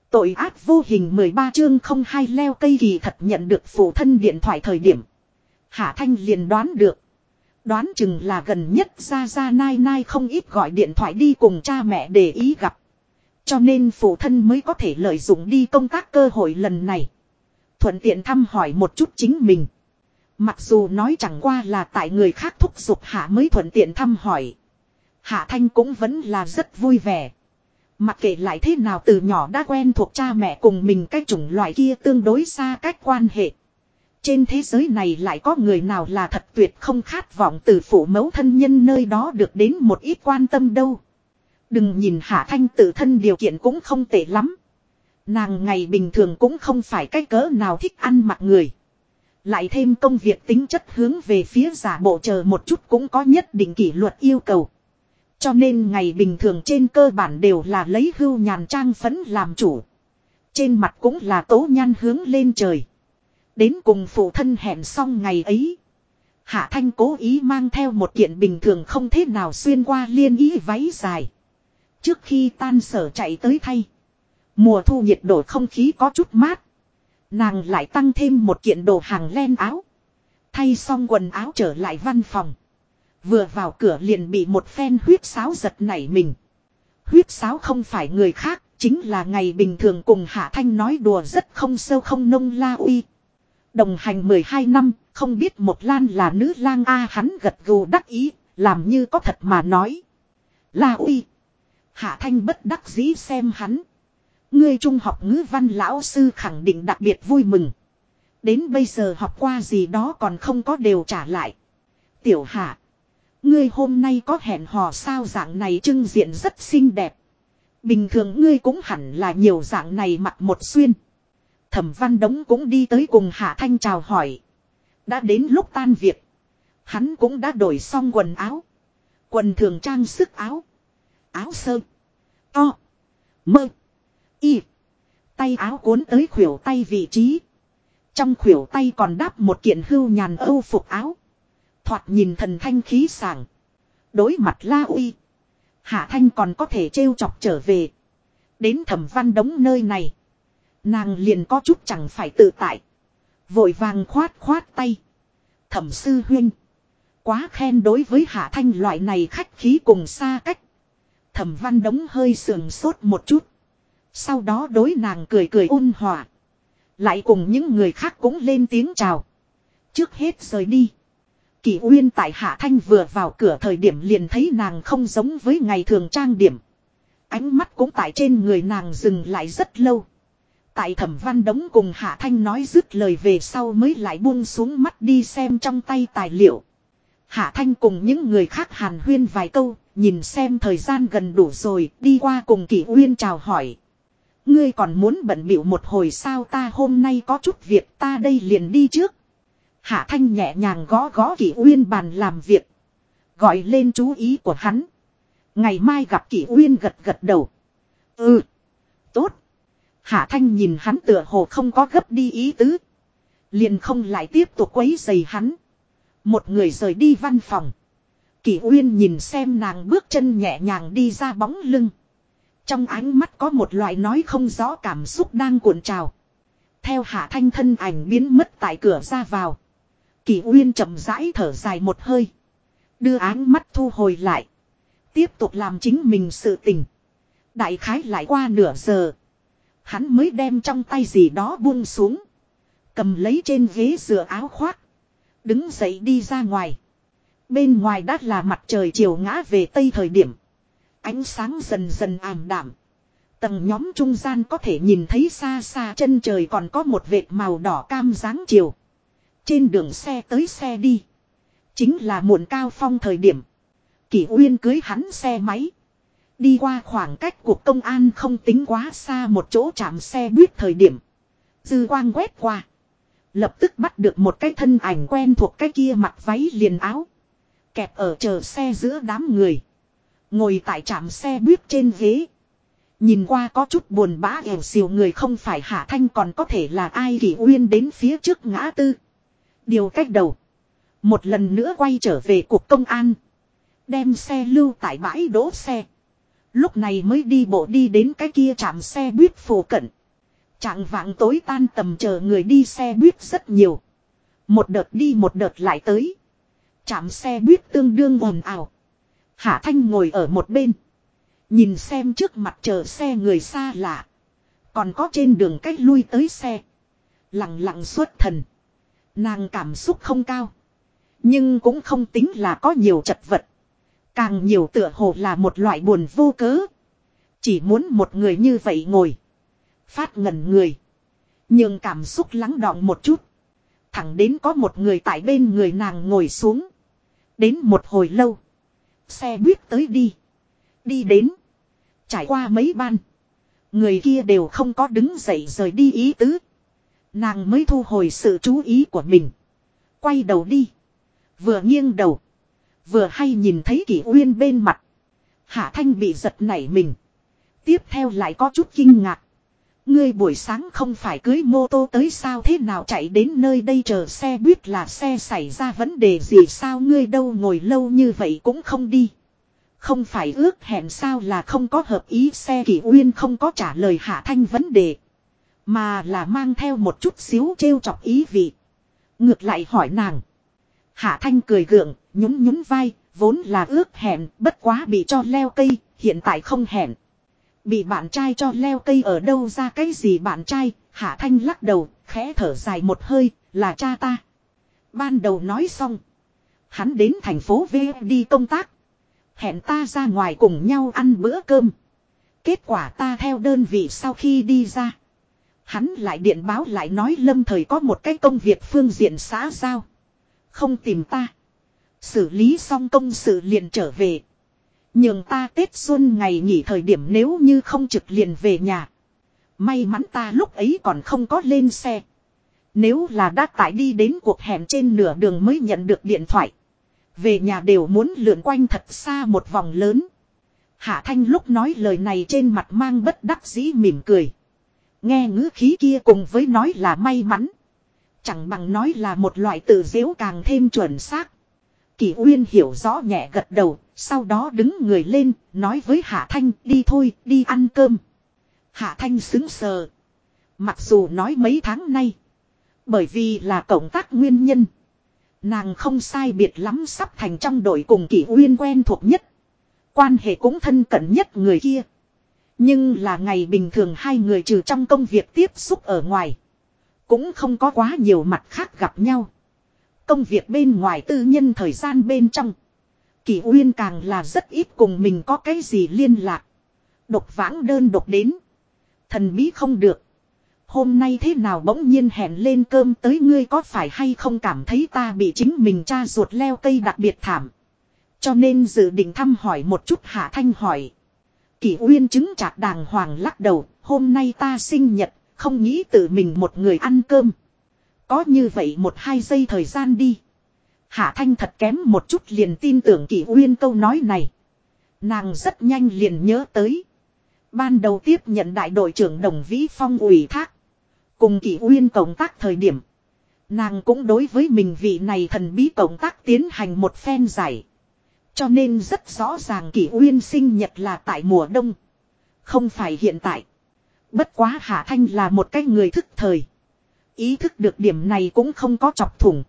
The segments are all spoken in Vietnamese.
Tội ác vô hình 13 chương 02 leo cây kỳ thật nhận được phụ thân điện thoại thời điểm. Hạ Thanh liền đoán được. Đoán chừng là gần nhất ra nai nai không ít gọi điện thoại đi cùng cha mẹ để ý gặp. Cho nên phụ thân mới có thể lợi dụng đi công tác cơ hội lần này. Thuận tiện thăm hỏi một chút chính mình. Mặc dù nói chẳng qua là tại người khác thúc giục Hạ mới thuận tiện thăm hỏi. Hạ Thanh cũng vẫn là rất vui vẻ. Mặc kệ lại thế nào từ nhỏ đã quen thuộc cha mẹ cùng mình cái chủng loại kia tương đối xa cách quan hệ. Trên thế giới này lại có người nào là thật tuyệt không khát vọng từ phụ mẫu thân nhân nơi đó được đến một ít quan tâm đâu. Đừng nhìn Hạ Thanh tự thân điều kiện cũng không tệ lắm. Nàng ngày bình thường cũng không phải cái cỡ nào thích ăn mặc người. Lại thêm công việc tính chất hướng về phía giả bộ chờ một chút cũng có nhất định kỷ luật yêu cầu. Cho nên ngày bình thường trên cơ bản đều là lấy hưu nhàn trang phấn làm chủ. Trên mặt cũng là tố nhan hướng lên trời. Đến cùng phụ thân hẹn xong ngày ấy. Hạ Thanh cố ý mang theo một kiện bình thường không thế nào xuyên qua liên ý váy dài. Trước khi tan sở chạy tới thay. Mùa thu nhiệt độ không khí có chút mát. Nàng lại tăng thêm một kiện đồ hàng len áo. Thay xong quần áo trở lại văn phòng. Vừa vào cửa liền bị một phen huyết sáo giật nảy mình. Huyết sáo không phải người khác, chính là ngày bình thường cùng Hạ Thanh nói đùa rất không sâu không nông La Uy. Đồng hành 12 năm, không biết một Lan là nữ lang a hắn gật gù đắc ý, làm như có thật mà nói. La Uy. Hạ Thanh bất đắc dĩ xem hắn. Ngươi trung học ngữ văn lão sư khẳng định đặc biệt vui mừng. Đến bây giờ học qua gì đó còn không có đều trả lại. Tiểu Hạ. Ngươi hôm nay có hẹn hò sao dạng này trưng diện rất xinh đẹp. Bình thường ngươi cũng hẳn là nhiều dạng này mặc một xuyên. Thẩm Văn Đống cũng đi tới cùng Hạ Thanh chào hỏi. Đã đến lúc tan việc. Hắn cũng đã đổi xong quần áo. Quần thường trang sức áo. Áo sơ. To. Mơ. Y. Tay áo cuốn tới khuỷu tay vị trí. Trong khuỷu tay còn đáp một kiện hưu nhàn âu phục áo. Thoạt nhìn thần thanh khí sảng. Đối mặt La Uy. Hạ Thanh còn có thể trêu chọc trở về. Đến Thẩm Văn Đống nơi này. Nàng liền có chút chẳng phải tự tại. Vội vàng khoát tay. Thẩm sư huynh. Quá khen đối với Hạ Thanh loại này khách khí cùng xa cách. Thẩm Văn Đống hơi sườn sốt một chút. Sau đó đối nàng cười ôn hòa. Lại cùng những người khác cũng lên tiếng chào. Trước hết rời đi. Kỷ Uyên tại Hạ Thanh vừa vào cửa thời điểm liền thấy nàng không giống với ngày thường trang điểm. Ánh mắt cũng tại trên người nàng dừng lại rất lâu. Tại Thẩm Văn Đống cùng Hạ Thanh nói dứt lời về sau mới lại buông xuống mắt đi xem trong tay tài liệu. Hạ Thanh cùng những người khác hàn huyên vài câu, nhìn xem thời gian gần đủ rồi, đi qua cùng Kỷ Uyên chào hỏi. Ngươi còn muốn bận bịu một hồi sao ta hôm nay có chút việc ta đây liền đi trước. Hạ Thanh nhẹ nhàng gõ Kỷ Uyên bàn làm việc. Gọi lên chú ý của hắn. Ngày mai gặp Kỷ Uyên gật đầu. Ừ. Tốt. Hạ Thanh nhìn hắn tựa hồ không có gấp đi ý tứ. Liền không lại tiếp tục quấy rầy hắn. Một người rời đi văn phòng. Kỷ Uyên nhìn xem nàng bước chân nhẹ nhàng đi ra bóng lưng. Trong ánh mắt có một loại nói không rõ cảm xúc đang cuộn trào. Theo Hạ Thanh thân ảnh biến mất tại cửa ra vào. Kỷ Uyên chậm rãi thở dài một hơi. Đưa ánh mắt thu hồi lại. Tiếp tục làm chính mình sự tình. Đại khái lại qua nửa giờ. Hắn mới đem trong tay gì đó buông xuống. Cầm lấy trên ghế dựa áo khoác. Đứng dậy đi ra ngoài. Bên ngoài đã là mặt trời chiều ngã về tây thời điểm. Ánh sáng dần dần ảm đạm. Tầng nhóm trung gian có thể nhìn thấy xa xa chân trời còn có một vệt màu đỏ cam dáng chiều. Trên đường xe tới xe đi. Chính là muộn cao phong thời điểm. Kỷ Uyên cưới hắn xe máy. Đi qua khoảng cách cuộc công an không tính quá xa một chỗ trạm xe buýt thời điểm. Dư quang quét qua. Lập tức bắt được một cái thân ảnh quen thuộc cái kia mặc váy liền áo. Kẹp ở chờ xe giữa đám người. Ngồi tại trạm xe buýt trên ghế. Nhìn qua có chút buồn bã ẻo xìu người không phải Hạ Thanh còn có thể là ai. Kỷ Uyên đến phía trước ngã tư. Điều cách đầu. Một lần nữa quay trở về cuộc công an. Đem xe lưu tại bãi đỗ xe. Lúc này mới đi bộ đi đến cái kia trạm xe buýt phổ cận. Trạng vạng tối tan tầm chờ người đi xe buýt rất nhiều. Một đợt đi một đợt lại tới. Trạm xe buýt tương đương ồn ào. Hạ Thanh ngồi ở một bên. Nhìn xem trước mặt chờ xe người xa lạ. Còn có trên đường cách lui tới xe. Lặng lặng xuất thần. Nàng cảm xúc không cao. Nhưng cũng không tính là có nhiều chật vật. Càng nhiều tựa hồ là một loại buồn vô cớ. Chỉ muốn một người như vậy ngồi. Phát ngẩn người. Nhưng cảm xúc lắng đọng một chút. Thẳng đến có một người tại bên người nàng ngồi xuống. Đến một hồi lâu. Xe buýt tới đi. Đi đến. Trải qua mấy ban. Người kia đều không có đứng dậy rời đi ý tứ. Nàng mới thu hồi sự chú ý của mình. Quay đầu đi. Vừa nghiêng đầu. Vừa hay nhìn thấy Kỷ Uyên bên mặt. Hạ Thanh bị giật nảy mình. Tiếp theo lại có chút kinh ngạc. Ngươi buổi sáng không phải cưới mô tô tới sao thế nào chạy đến nơi đây chờ xe buýt là xe xảy ra vấn đề gì sao ngươi đâu ngồi lâu như vậy cũng không đi. Không phải ước hẹn sao là không có hợp ý xe Kỷ Uyên không có trả lời Hạ Thanh vấn đề. Mà là mang theo một chút xíu trêu chọc ý vị. Ngược lại hỏi nàng. Hạ Thanh cười gượng, nhún nhún vai, vốn là ước hẹn, bất quá bị cho leo cây, hiện tại không hẹn. Bị bạn trai cho leo cây ở đâu ra cái gì bạn trai, Hạ Thanh lắc đầu, khẽ thở dài một hơi, là cha ta. Ban đầu nói xong. Hắn đến thành phố V đi công tác. Hẹn ta ra ngoài cùng nhau ăn bữa cơm. Kết quả ta theo đơn vị sau khi đi ra. Hắn lại điện báo lại nói lâm thời có một cái công việc phương diện xã giao. Không tìm ta. Xử lý xong công sự liền trở về. Nhường ta Tết xuân ngày nghỉ thời điểm nếu như không trực liền về nhà. May mắn ta lúc ấy còn không có lên xe. Nếu là đã tải đi đến cuộc hẹn trên nửa đường mới nhận được điện thoại. Về nhà đều muốn lượn quanh thật xa một vòng lớn. Hạ Thanh lúc nói lời này trên mặt mang bất đắc dĩ mỉm cười. Nghe ngữ khí kia cùng với nói là may mắn. Chẳng bằng nói là một loại tự giễu càng thêm chuẩn xác. Kỷ Uyên hiểu rõ nhẹ gật đầu, sau đó đứng người lên, nói với Hạ Thanh đi thôi, đi ăn cơm. Hạ Thanh sững sờ. Mặc dù nói mấy tháng nay, bởi vì là cộng tác nguyên nhân. Nàng không sai biệt lắm sắp thành trong đội cùng Kỷ Uyên quen thuộc nhất. Quan hệ cũng thân cận nhất người kia. Nhưng là ngày bình thường hai người trừ trong công việc tiếp xúc ở ngoài. Cũng không có quá nhiều mặt khác gặp nhau. Công việc bên ngoài tư nhân thời gian bên trong. Kỷ Uyên càng là rất ít cùng mình có cái gì liên lạc. Độc vãng đơn độc đến. Thần bí không được. Hôm nay thế nào bỗng nhiên hẹn lên cơm tới ngươi có phải hay không cảm thấy ta bị chính mình cha ruột leo cây đặc biệt thảm. Cho nên dự định thăm hỏi một chút Hạ Thanh hỏi. Kỷ Uyên chứng chạc đàng hoàng lắc đầu. Hôm nay ta sinh nhật, không nghĩ tự mình một người ăn cơm. Có như vậy 1-2 giây thời gian đi. Hạ Thanh thật kém một chút liền tin tưởng Kỷ Uyên câu nói này. Nàng rất nhanh liền nhớ tới. Ban đầu tiếp nhận đại đội trưởng Đồng Vĩ Phong ủy thác. Cùng Kỷ Uyên cộng tác thời điểm. Nàng cũng đối với mình vị này thần bí cộng tác tiến hành một phen giải. Cho nên rất rõ ràng Kỷ Uyên sinh nhật là tại mùa đông. Không phải hiện tại. Bất quá Hạ Thanh là một cái người thức thời. Ý thức được điểm này cũng không có chọc thủng.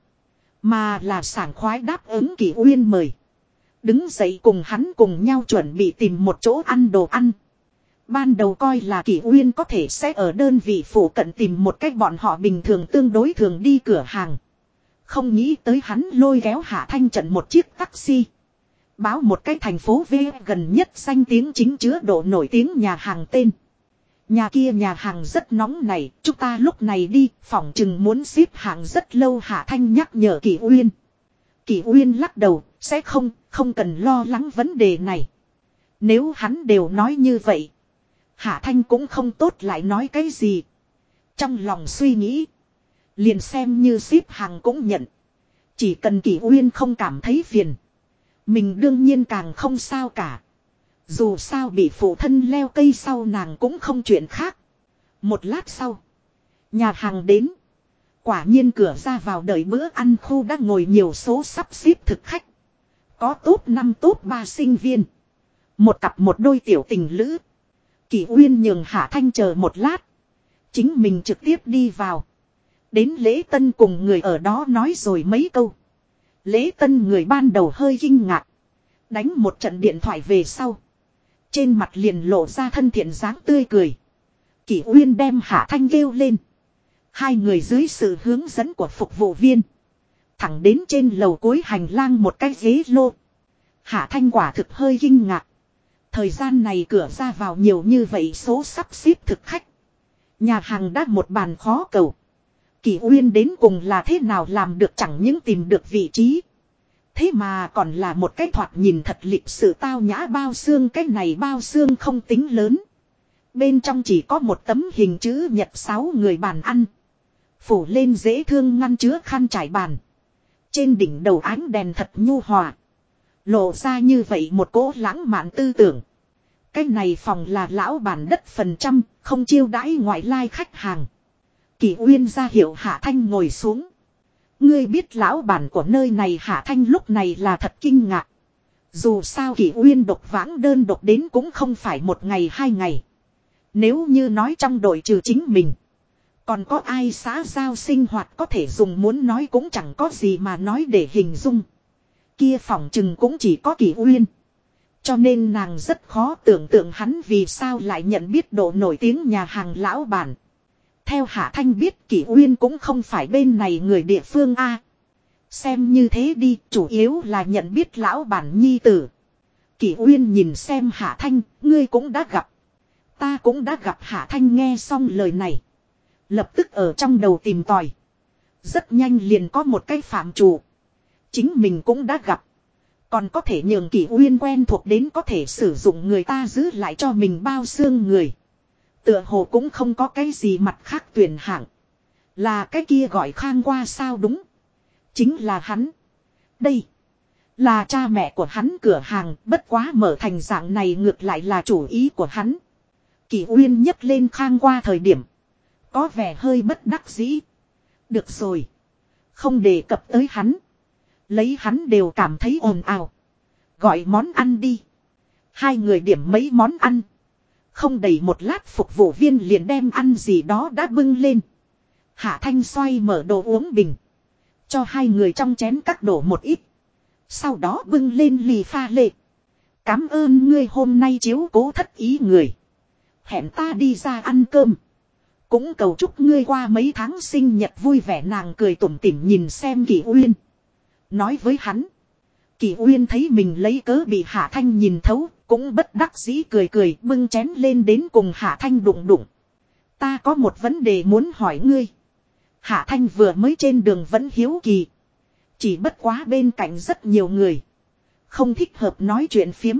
Mà là sảng khoái đáp ứng Kỷ Uyên mời. Đứng dậy cùng hắn cùng nhau chuẩn bị tìm một chỗ ăn đồ ăn. Ban đầu coi là Kỷ Uyên có thể sẽ ở đơn vị phủ cận tìm một cách bọn họ bình thường tương đối thường đi cửa hàng. Không nghĩ tới hắn lôi kéo Hạ Thanh trận một chiếc taxi. Báo một cái thành phố V gần nhất danh tiếng chính chứa độ nổi tiếng nhà hàng tên. Nhà kia nhà hàng rất nóng này, chúng ta lúc này đi, phỏng chừng muốn xếp hạng rất lâu Hạ Thanh nhắc nhở Kỷ Uyên. Kỷ Uyên lắc đầu, sẽ không cần lo lắng vấn đề này. Nếu hắn đều nói như vậy, Hạ Thanh cũng không tốt lại nói cái gì. Trong lòng suy nghĩ, liền xem như xếp hàng cũng nhận. Chỉ cần Kỷ Uyên không cảm thấy phiền, mình đương nhiên càng không sao cả. Dù sao bị phụ thân leo cây sau nàng cũng không chuyện khác. Một lát sau, nhà hàng đến. Quả nhiên cửa ra vào đợi bữa ăn khu đã ngồi nhiều số sắp xếp thực khách. Có top 5 top 3 sinh viên. Một cặp một đôi tiểu tình lữ. Kỷ Uyên nhường Hạ Thanh chờ một lát. Chính mình trực tiếp đi vào. Đến lễ tân cùng người ở đó nói rồi mấy câu. Lễ tân người ban đầu hơi kinh ngạc. Đánh một trận điện thoại về sau. Trên mặt liền lộ ra thân thiện dáng tươi cười. Kỷ Uyên đem Hạ Thanh kêu lên. Hai người dưới sự hướng dẫn của phục vụ viên. Thẳng đến trên lầu cuối hành lang một cái ghế lô. Hạ Thanh quả thực hơi kinh ngạc. Thời gian này cửa ra vào nhiều như vậy số sắp xếp thực khách. Nhà hàng đã một bàn khó cầu. Kỷ Uyên đến cùng là thế nào làm được chẳng những tìm được vị trí. Thế mà còn là một cái thoạt nhìn thật lịch sự tao nhã bao xương. Cái này bao xương không tính lớn. Bên trong chỉ có một tấm hình chữ nhật 6 người bàn ăn. Phủ lên dễ thương ngăn chứa khăn trải bàn. Trên đỉnh đầu ánh đèn thật nhu hòa. Lộ ra như vậy một cỗ lãng mạn tư tưởng. Cái này phòng là lão bản đất phần trăm, không chiêu đãi ngoại lai khách hàng. Kỷ Uyên ra hiệu Hạ Thanh ngồi xuống. Ngươi biết lão bản của nơi này Hạ Thanh lúc này là thật kinh ngạc. Dù sao Kỷ Uyên độc vãng đơn độc đến cũng không phải một ngày hai ngày. Nếu như nói trong đội trừ chính mình. Còn có ai xã giao sinh hoạt có thể dùng muốn nói cũng chẳng có gì mà nói để hình dung. Kia phòng chừng cũng chỉ có Kỷ Uyên. Cho nên nàng rất khó tưởng tượng hắn vì sao lại nhận biết độ nổi tiếng nhà hàng lão bản. Theo Hạ Thanh biết Kỷ Uyên cũng không phải bên này người địa phương A. Xem như thế đi, chủ yếu là nhận biết lão bản nhi tử. Kỷ Uyên nhìn xem Hạ Thanh, ngươi cũng đã gặp. Ta cũng đã gặp. Hạ Thanh nghe xong lời này. Lập tức ở trong đầu tìm tòi. Rất nhanh liền có một cái phạm trù. Chính mình cũng đã gặp. Còn có thể nhường Kỷ Uyên quen thuộc đến có thể sử dụng người ta giữ lại cho mình bao xương người. Tựa hồ cũng không có cái gì mặt khác tuyển hạng. Là cái kia gọi Khang qua sao đúng. Chính là hắn. Đây. Là cha mẹ của hắn cửa hàng bất quá mở thành dạng này ngược lại là chủ ý của hắn. Kỷ Uyên nhấc lên Khang qua thời điểm. Có vẻ hơi bất đắc dĩ. Được rồi. Không đề cập tới hắn. Lấy hắn đều cảm thấy ồn ào. Gọi món ăn đi. Hai người điểm mấy món ăn. Không đầy một lát phục vụ viên liền đem ăn gì đó đã bưng lên. Hạ Thanh xoay mở đồ uống bình. Cho hai người trong chén cắt đổ một ít. Sau đó bưng lên ly pha lê. Cám ơn ngươi hôm nay chiếu cố thất ý người. Hẹn ta đi ra ăn cơm. Cũng cầu chúc ngươi qua mấy tháng sinh nhật vui vẻ. Nàng cười tủm tỉm nhìn xem Kỷ Uyên. Nói với hắn. Kỷ Uyên thấy mình lấy cớ bị Hạ Thanh nhìn thấu. Cũng bất đắc dĩ cười cười bưng chén lên đến cùng Hạ Thanh đụng đụng. Ta có một vấn đề muốn hỏi ngươi. Hạ Thanh vừa mới trên đường vẫn hiếu kỳ. Chỉ bất quá bên cạnh rất nhiều người. Không thích hợp nói chuyện phiếm.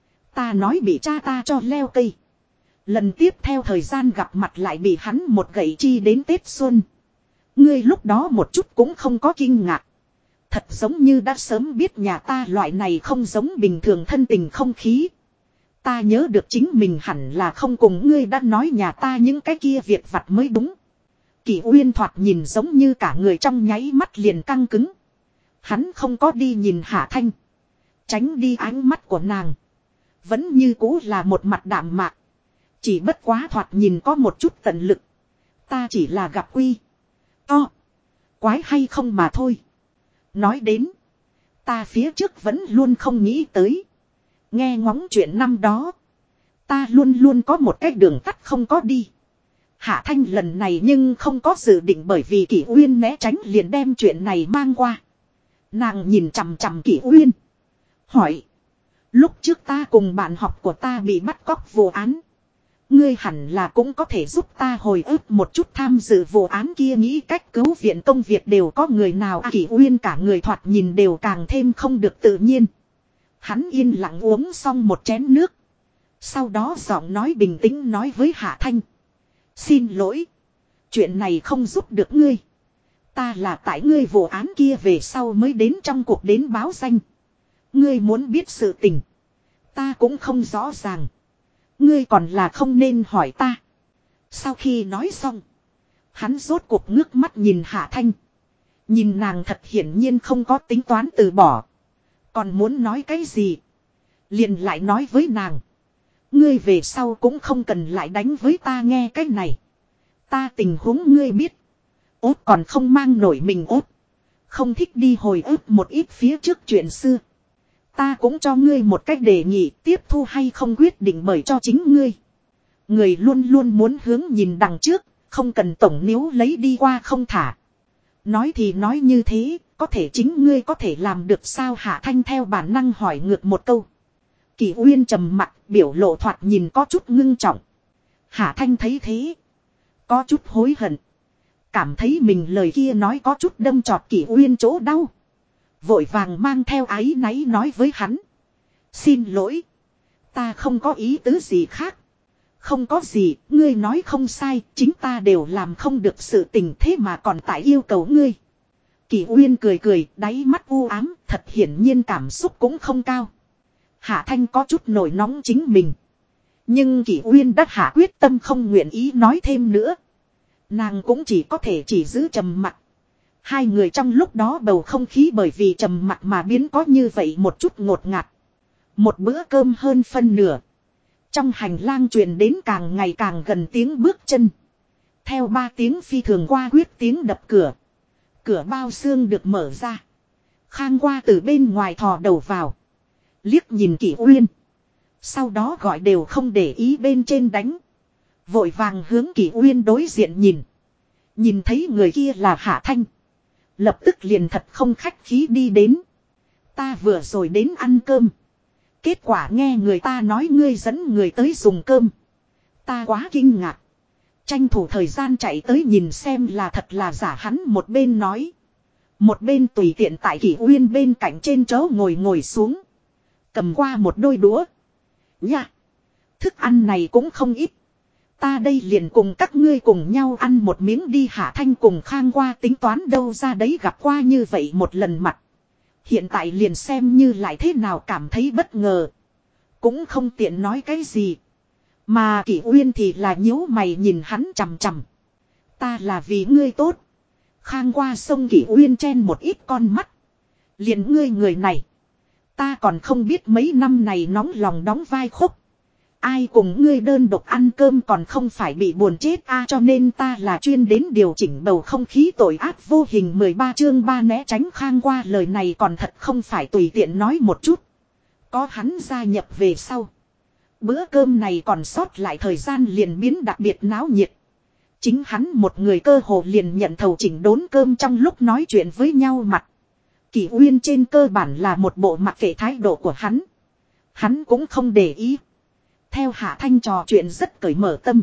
Ta nói bị cha ta cho leo cây. Lần tiếp theo thời gian gặp mặt lại bị hắn một gậy chi đến Tết Xuân. Ngươi lúc đó một chút cũng không có kinh ngạc. Thật giống như đã sớm biết nhà ta loại này không giống bình thường thân tình không khí. Ta nhớ được chính mình hẳn là không cùng ngươi đã nói nhà ta những cái kia việc vặt mới đúng. Kỷ Uyên thoạt nhìn giống như cả người trong nháy mắt liền căng cứng. Hắn không có đi nhìn Hạ Thanh. Tránh đi ánh mắt của nàng. Vẫn như cũ là một mặt đạm mạc. Chỉ bất quá thoạt nhìn có một chút tận lực. Ta chỉ là gặp quy. To. Quái hay không mà thôi. Nói đến. Ta phía trước vẫn luôn không nghĩ tới. Nghe ngóng chuyện năm đó. Ta luôn luôn có một cái đường tắt không có đi. Hạ Thanh lần này nhưng không có dự định bởi vì Kỷ Uyên né tránh liền đem chuyện này mang qua. Nàng nhìn chằm chằm Kỷ Uyên. Hỏi. Lúc trước ta cùng bạn học của ta bị bắt cóc vụ án. Ngươi hẳn là cũng có thể giúp ta hồi ức một chút tham dự vụ án kia nghĩ cách cứu viện công việc đều có người nào Kỷ Uyên cả người thoạt nhìn đều càng thêm không được tự nhiên. Hắn yên lặng uống xong một chén nước. Sau đó giọng nói bình tĩnh nói với Hạ Thanh. Xin lỗi. Chuyện này không giúp được ngươi. Ta là tại ngươi vụ án kia về sau mới đến trong cuộc đến báo danh. Ngươi muốn biết sự tình. Ta cũng không rõ ràng. Ngươi còn là không nên hỏi ta. Sau khi nói xong. Hắn rốt cuộc ngước mắt nhìn Hạ Thanh. Nhìn nàng thật hiển nhiên không có tính toán từ bỏ. Còn muốn nói cái gì. Liền lại nói với nàng. Ngươi về sau cũng không cần lại đánh với ta nghe cái này. Ta tình huống ngươi biết. Út còn không mang nổi mình út. Không thích đi hồi ức một ít phía trước chuyện xưa. Ta cũng cho ngươi một cách đề nghị tiếp thu hay không quyết định bởi cho chính ngươi. Người luôn luôn muốn hướng nhìn đằng trước, không cần tổng níu lấy đi qua không thả. Nói thì nói như thế, có thể chính ngươi có thể làm được sao? Hạ Thanh theo bản năng hỏi ngược một câu. Kỷ Uyên trầm mặt, biểu lộ thoạt nhìn có chút ngưng trọng. Hạ Thanh thấy thế, có chút hối hận. Cảm thấy mình lời kia nói có chút đâm chọt Kỷ Uyên chỗ đau. Vội vàng mang theo áy náy nói với hắn. Xin lỗi. Ta không có ý tứ gì khác. Không có gì, ngươi nói không sai, chính ta đều làm không được sự tình thế mà còn tại yêu cầu ngươi. Kỷ Uyên cười cười, đáy mắt u ám, thật hiển nhiên cảm xúc cũng không cao. Hạ Thanh có chút nổi nóng chính mình. Nhưng Kỷ Uyên đã hạ quyết tâm không nguyện ý nói thêm nữa. Nàng cũng chỉ có thể chỉ giữ trầm mặc. Hai người trong lúc đó bầu không khí bởi vì trầm mặc mà biến có như vậy một chút ngột ngạt. Một bữa cơm hơn phân nửa. Trong hành lang truyền đến càng ngày càng gần tiếng bước chân. Theo 3 tiếng phi thường qua quyết tiếng đập cửa. Cửa bao xương được mở ra. Khang qua từ bên ngoài thò đầu vào. Liếc nhìn Kỷ Uyên. Sau đó gọi đều không để ý bên trên đánh. Vội vàng hướng Kỷ Uyên đối diện nhìn. Nhìn thấy người kia là Hạ Thanh. Lập tức liền thật không khách khí đi đến. Ta vừa rồi đến ăn cơm. Kết quả nghe người ta nói ngươi dẫn người tới dùng cơm. Ta quá kinh ngạc. Tranh thủ thời gian chạy tới nhìn xem là thật là giả, hắn một bên nói. Một bên tùy tiện tại Kỷ Uyên bên cạnh trên chỗ ngồi xuống. Cầm qua một đôi đũa. Nha. Thức ăn này cũng không ít. Ta đây liền cùng các ngươi cùng nhau ăn một miếng đi. Hạ Thanh cùng Khang qua tính toán đâu ra đấy gặp qua như vậy một lần mặt. Hiện tại liền xem như lại thế nào cảm thấy bất ngờ. Cũng không tiện nói cái gì. Mà Kỷ Uyên thì là nhíu mày nhìn hắn chằm chằm. Ta là vì ngươi tốt. Khang qua sông Kỷ Uyên chen một ít con mắt. Liền ngươi người này. Ta còn không biết mấy năm này nóng lòng đóng vai khúc. Ai cùng ngươi đơn độc ăn cơm còn không phải bị buồn chết cho nên ta là chuyên đến điều chỉnh bầu không khí tội ác vô hình. 13 chương 3 né tránh. Khang qua lời này còn thật không phải tùy tiện nói một chút. Có hắn gia nhập về sau. Bữa cơm này còn sót lại thời gian liền biến đặc biệt náo nhiệt. Chính hắn một người cơ hồ liền nhận thầu chỉnh đốn cơm trong lúc nói chuyện với nhau mặt. Kỷ Uyên trên cơ bản là một bộ mặc kệ thái độ của hắn. Hắn cũng không để ý. Theo Hạ Thanh trò chuyện rất cởi mở tâm.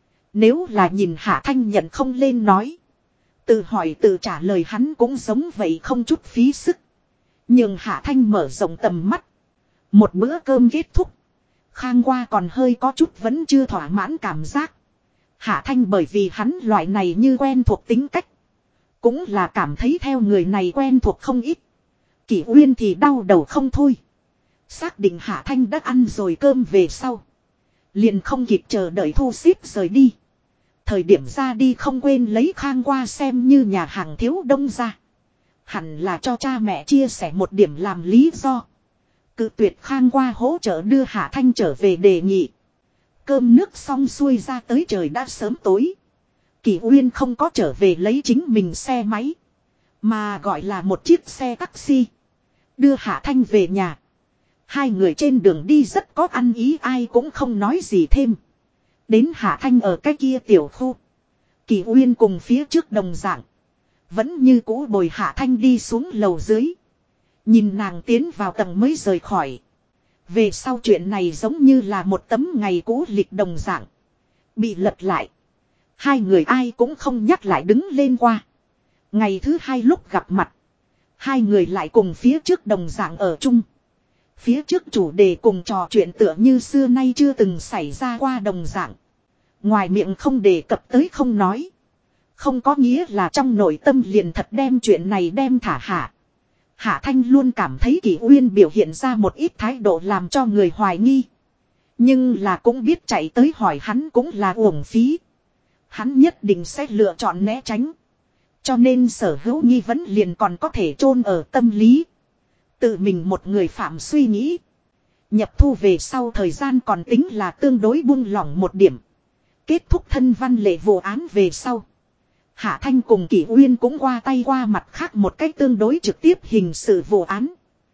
Nếu là nhìn Hạ Thanh nhận không lên nói. Tự hỏi tự trả lời hắn cũng giống vậy không chút phí sức. Nhưng Hạ Thanh mở rộng tầm mắt. Một bữa cơm kết thúc. Khang qua còn hơi có chút vẫn chưa thỏa mãn cảm giác. Hạ Thanh bởi vì hắn loại này như quen thuộc tính cách. Cũng là cảm thấy theo người này quen thuộc không ít. Kỷ Uyên thì đau đầu không thôi. Xác định Hạ Thanh đã ăn rồi cơm về sau. Liền không kịp chờ đợi thu xếp rời đi. Thời điểm ra đi không quên lấy Khang qua xem như nhà hàng thiếu đông ra. Hẳn là cho cha mẹ chia sẻ một điểm làm lý do. Cự tuyệt Khang qua hỗ trợ đưa Hạ Thanh trở về đề nghị. Cơm nước xong xuôi ra tới trời đã sớm tối. Kỷ Uyên không có trở về lấy chính mình xe máy. Mà gọi là một chiếc xe taxi. Đưa Hạ Thanh về nhà. Hai người trên đường đi rất có ăn ý, ai cũng không nói gì thêm. Đến Hạ Thanh ở cái kia tiểu khu. Kỷ Uyên cùng phía trước đồng dạng. Vẫn như cũ bồi Hạ Thanh đi xuống lầu dưới. Nhìn nàng tiến vào tầng mới rời khỏi. Về sau chuyện này giống như là một tấm ngày cũ lịch đồng dạng. Bị lật lại. Hai người ai cũng không nhắc lại đứng lên qua. Ngày thứ hai lúc gặp mặt. Hai người lại cùng phía trước đồng dạng ở chung. Phía trước chủ đề cùng trò chuyện tựa như xưa nay chưa từng xảy ra qua đồng dạng. Ngoài miệng không đề cập tới không nói. Không có nghĩa là trong nội tâm liền thật đem chuyện này đem thả hạ. Hạ Thanh luôn cảm thấy Kỷ Uyên biểu hiện ra một ít thái độ làm cho người hoài nghi. Nhưng là cũng biết chạy tới hỏi hắn cũng là uổng phí. Hắn nhất định sẽ lựa chọn né tránh. Cho nên sở hữu nghi vấn liền còn có thể chôn ở tâm lý. Tự mình một người phạm suy nghĩ. Nhập thu về sau thời gian còn tính là tương đối buông lỏng một điểm. Kết thúc thân văn lệ vụ án về sau. Hạ Thanh cùng Kỷ Uyên cũng qua tay qua mặt khác một cách tương đối trực tiếp hình sự vụ án.